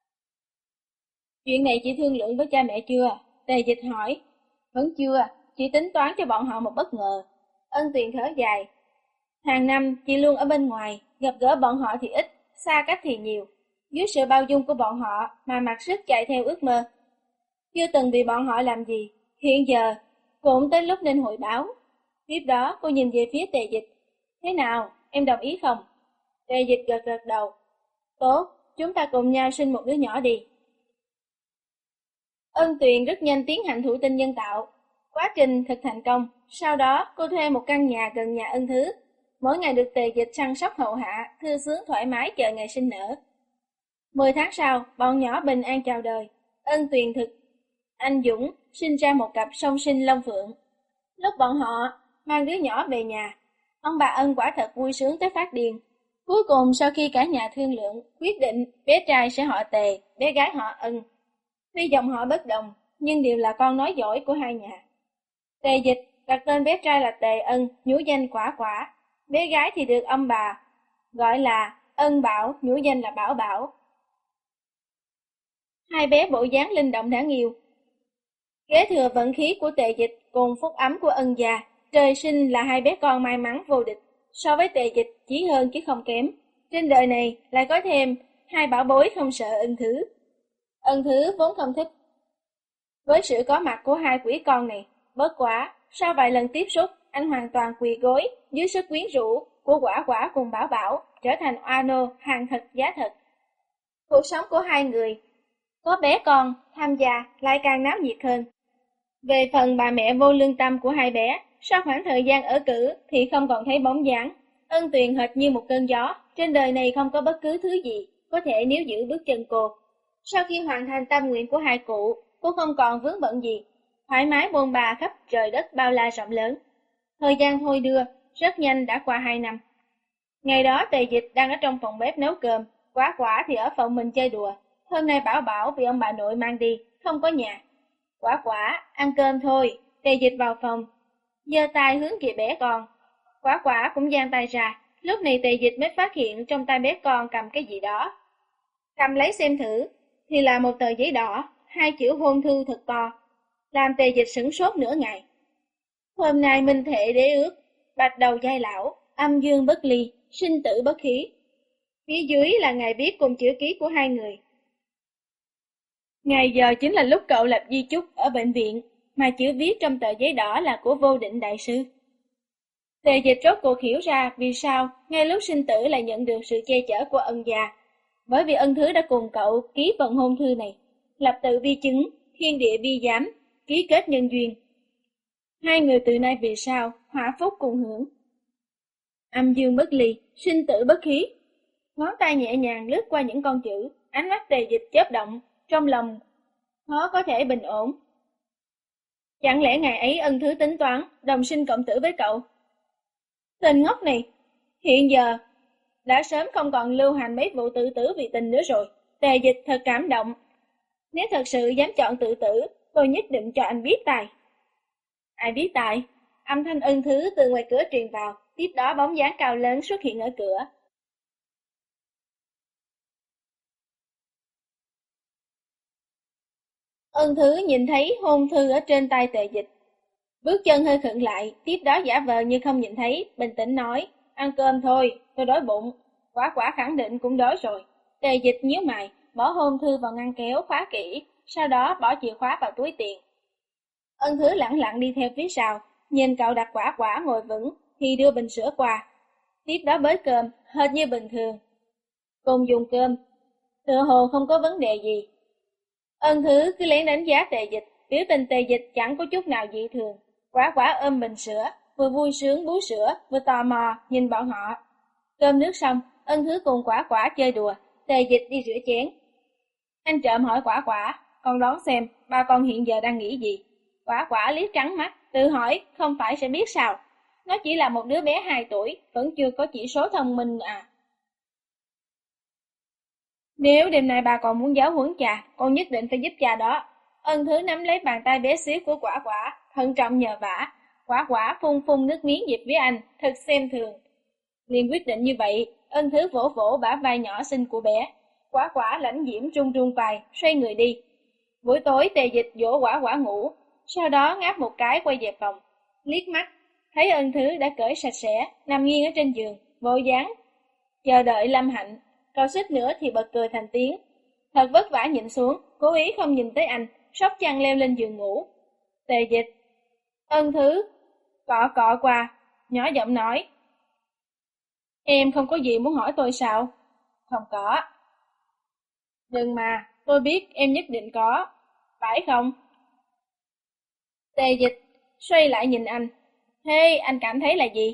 Chuyện này chị thương lượng với cha mẹ chưa? Tề Dịch hỏi. Vẫn chưa, chị tính toán cho bọn họ một bất ngờ. Ân Tuyền thở dài. Hàng năm chị luôn ở bên ngoài, gặp gỡ bọn họ thì ít, xa cách thì nhiều. Dưới sự bao dung của bọn họ mà mặc sức chạy theo ước mơ. Chưa từng vì bọn họ làm gì, hiện giờ cũng tới lúc nên hội báo. Tiếp đó cô nhìn về phía Tề Dịch. Thế nào, em đồng ý không? Tề Dịch gật gật đầu. Tốt, chúng ta cùng nhau sinh một đứa nhỏ đi. Ân Tuyền rất nhanh tiến hành thụ tinh nhân tạo. Quá trình thực thành công, sau đó cô thuê một căn nhà gần nhà Ân Thứ. Mỗi ngày được Tề Dịch săn sóc hậu hạ, thư sướng thoải mái chờ ngày sinh nở. Mười tháng sau, bọn nhỏ bình an chào đời. Ân Tuyền thực anh Dũng sinh ra một cặp song sinh long phượng. Lúc bọn họ mang đứa nhỏ về nhà, ông bà Ân quả thật vui sướng tới phát điên. Cuối cùng sau khi cả nhà thương lượng, quyết định bé trai sẽ họ Tề, bé gái họ Ân. Tuy dòng họ bất đồng, nhưng đều là con nói giỏi của hai nhà. Tề Dịch đặt tên bé trai là Tề Ân, nhũ danh Quả Quả. Bé gái thì được ông bà gọi là Ân Bảo, nhũ danh là Bảo Bảo. Hai bé bộ dáng linh động đáng yêu. Kế thừa vận khí của Tề Dịch cùng phúc ấm của Ân gia, trời sinh là hai bé con may mắn vô địch. So với Tề Dịch chỉ hơn chứ không kém. Trên đời này lại có thêm hai bảo bối không sợ Ân Thứ. Ân Thứ vốn không thích với sự có mặt của hai quỷ con này. Bất quá, sau vài lần tiếp xúc, anh hoàn toàn quỳ gối dưới sức quyến rũ của Quả Quả cùng Bảo Bảo, trở thành oa nô hàng thật giá thật. Cuộc sống của hai người có bé con tham gia lại càng náo nhiệt hơn. Về phần bà mẹ vô lương tâm của hai bé, sau khoảng thời gian ở cữ thì không còn thấy bóng dáng. Ân Tuyền hệt như một cơn gió, trên đời này không có bất cứ thứ gì có thể níu giữ bước chân cô. Sau khi hoàn thành tâm nguyện của hai cụ, cô không còn vướng bận gì, thoải mái bôn ba khắp trời đất bao la rộng lớn. Thời gian thôi đưa, rất nhanh đã qua hai năm. Ngày đó Tề Dịch đang ở trong phòng bếp nấu cơm, Quả Quả thì ở phòng mình chơi đùa. Hôm nay Bảo Bảo bị ông bà nội mang đi, không có nhà. Quả Quả, ăn cơm thôi. Tề Dịch vào phòng, giơ tay hướng kìa bé con. Quả Quả cũng giang tay ra. Lúc này Tề Dịch mới phát hiện trong tay bé con cầm cái gì đó. Cầm lấy xem thử, thì là một tờ giấy đỏ, hai chữ hôn thư thật to, làm Tề Dịch sửng sốt nửa ngày. Hôm nay minh thệ đế ước, bạch đầu giai lão, âm dương bất ly, sinh tử bất khí. Phía dưới là ngày viết cùng chữ ký của hai người. Ngày giờ chính là lúc cậu lập di chúc ở bệnh viện, mà chữ viết trong tờ giấy đỏ là của Vô Định đại sư. Tề Dịch rốt cuộc hiểu ra vì sao ngay lúc sinh tử lại nhận được sự che chở của ân gia. Bởi vì ân thứ đã cùng cậu ký phần hôn thư này, lập tự vi chứng, thiên địa vi giám, ký kết nhân duyên. Hai người từ nay vì sao, hỏa phúc cùng hưởng. Âm dương bất ly, sinh tử bất khí. Ngón tay nhẹ nhàng lướt qua những con chữ, ánh mắt Tề Dịch chớp động, trong lòng khó có thể bình ổn. Chẳng lẽ ngày ấy ân thứ tính toán, đồng sinh cộng tử với cậu? Tên ngốc này, hiện giờ đã sớm không còn lưu hành mấy vụ tự tử vì tình nữa rồi. Tề Dịch thật cảm động. Nếu thật sự dám chọn tự tử, tôi nhất định cho anh biết tài. Ai biết tài? Âm thanh ân thứ từ ngoài cửa truyền vào, tiếp đó bóng dáng cao lớn xuất hiện ở cửa. Ân thứ nhìn thấy hôn thư ở trên tay Tề Dịch. Bước chân hơi khựng lại, tiếp đó giả vờ như không nhìn thấy, bình tĩnh nói, ăn cơm thôi, tôi đói bụng. Quả Quả khẳng định cũng đói rồi. Tề Dịch nhíu mày, bỏ hôn thư vào ngăn kéo khóa kỹ, sau đó bỏ chìa khóa vào túi tiền. Ân thứ lẳng lặng đi theo phía sau, nhìn cậu đặt Quả Quả ngồi vững, thì đưa bình sữa qua. Tiếp đó bới cơm, hệt như bình thường. Cùng dùng cơm, tựa hồ không có vấn đề gì. Ân thứ cứ lén đánh giá Tề Dịch, biểu tình Tề Dịch chẳng có chút nào dị thường. Quả Quả ôm bình sữa, vừa vui sướng bú sữa, vừa tò mò nhìn bọn họ. Cơm nước xong, Ân thứ cùng Quả Quả chơi đùa, Tề Dịch đi rửa chén. Anh trộm hỏi Quả Quả, con đoán xem ba con hiện giờ đang nghĩ gì? Quả Quả liếc trắng mắt, tự hỏi không phải sẽ biết sao. Nó chỉ là một đứa bé hai tuổi, vẫn chưa có chỉ số thông minh à. Nếu đêm nay bà còn muốn giáo huấn cha, con nhất định phải giúp cha đó. Ân thứ nắm lấy bàn tay bé xíu của Quả Quả, thận trọng nhờ vả. Quả Quả phun phun nước miếng dịp với anh, thật xem thường. Liền quyết định như vậy, Ân thứ vỗ vỗ bả vai nhỏ xinh của bé. Quả Quả lãnh diễm trung trung vai, xoay người đi. Buổi tối Tề Dịch dỗ Quả Quả ngủ, sau đó ngáp một cái quay về phòng. Liếc mắt, thấy Ân thứ đã cởi sạch sẽ, nằm nghiêng ở trên giường, bộ dáng chờ đợi Lâm Hạnh. Cậu suýt nữa thì bật cười thành tiếng. Thật vất vả nhịn xuống, cố ý không nhìn tới anh, sóc chăn leo lên giường ngủ. Tề Dịch, Ân thứ, cọ cọ qua, nhỏ giọng nói. Em không có gì muốn hỏi tôi sao? Không có. Đừng mà, tôi biết em nhất định có, phải không? Tề Dịch, xoay lại nhìn anh. Thế anh cảm thấy là gì?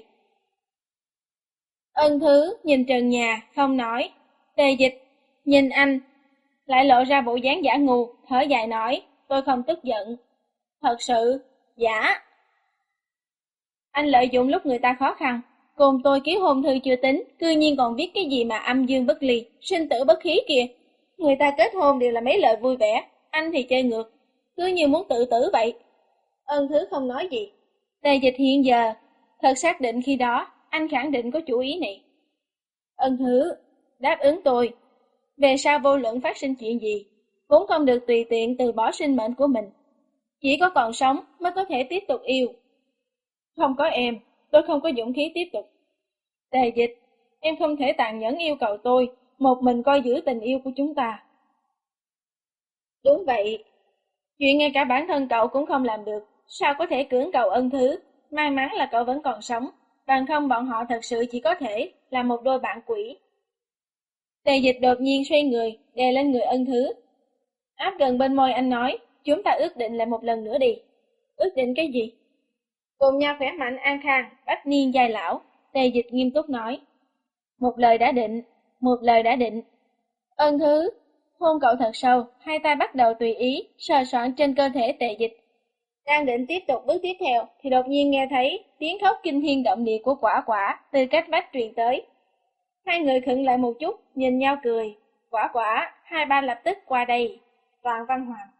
Ân thứ, nhìn trần nhà, không nói. Tề Dịch, nhìn anh, lại lộ ra bộ dáng giả ngu, thở dài nói, tôi không tức giận. Thật sự, giả. Anh lợi dụng lúc người ta khó khăn, cùng tôi ký hôn thư chưa tính, cư nhiên còn viết cái gì mà âm dương bất ly, sinh tử bất khí kìa. Người ta kết hôn đều là mấy lời vui vẻ, anh thì chơi ngược, cứ như muốn tự tử vậy. Ân thứ không nói gì. Tề Dịch hiện giờ, thật xác định khi đó, anh khẳng định có chủ ý này. Ân thứ, đáp ứng tôi. Về sau vô luận phát sinh chuyện gì, cũng không được tùy tiện từ bỏ sinh mệnh của mình. Chỉ có còn sống mới có thể tiếp tục yêu. Không có em, tôi không có dũng khí tiếp tục. Tề Dịch, em không thể tàn nhẫn yêu cầu tôi, một mình coi giữ tình yêu của chúng ta. Đúng vậy, chuyện ngay cả bản thân cậu cũng không làm được, sao có thể cưỡng cầu Ân thứ? May mắn là cậu vẫn còn sống, bằng không bọn họ thật sự chỉ có thể là một đôi bạn quỷ. Tề Dịch đột nhiên xoay người, đè lên người Ân thứ. Áp gần bên môi anh nói, chúng ta ước định lại một lần nữa đi. Ước định cái gì? Cùng nhau khỏe mạnh an khang, bách niên giai lão. Tề Dịch nghiêm túc nói. Một lời đã định, một lời đã định. Ân thứ, hôn cậu thật sâu, hai tay bắt đầu tùy ý, sờ soạn trên cơ thể Tề Dịch. Đang định tiếp tục bước tiếp theo, thì đột nhiên nghe thấy tiếng khóc kinh thiên động địa của Quả Quả từ cách vách truyền tới. Hai người khựng lại một chút, nhìn nhau cười. Quả Quả, hai ba lập tức qua đây. Toàn Văn Hoàng.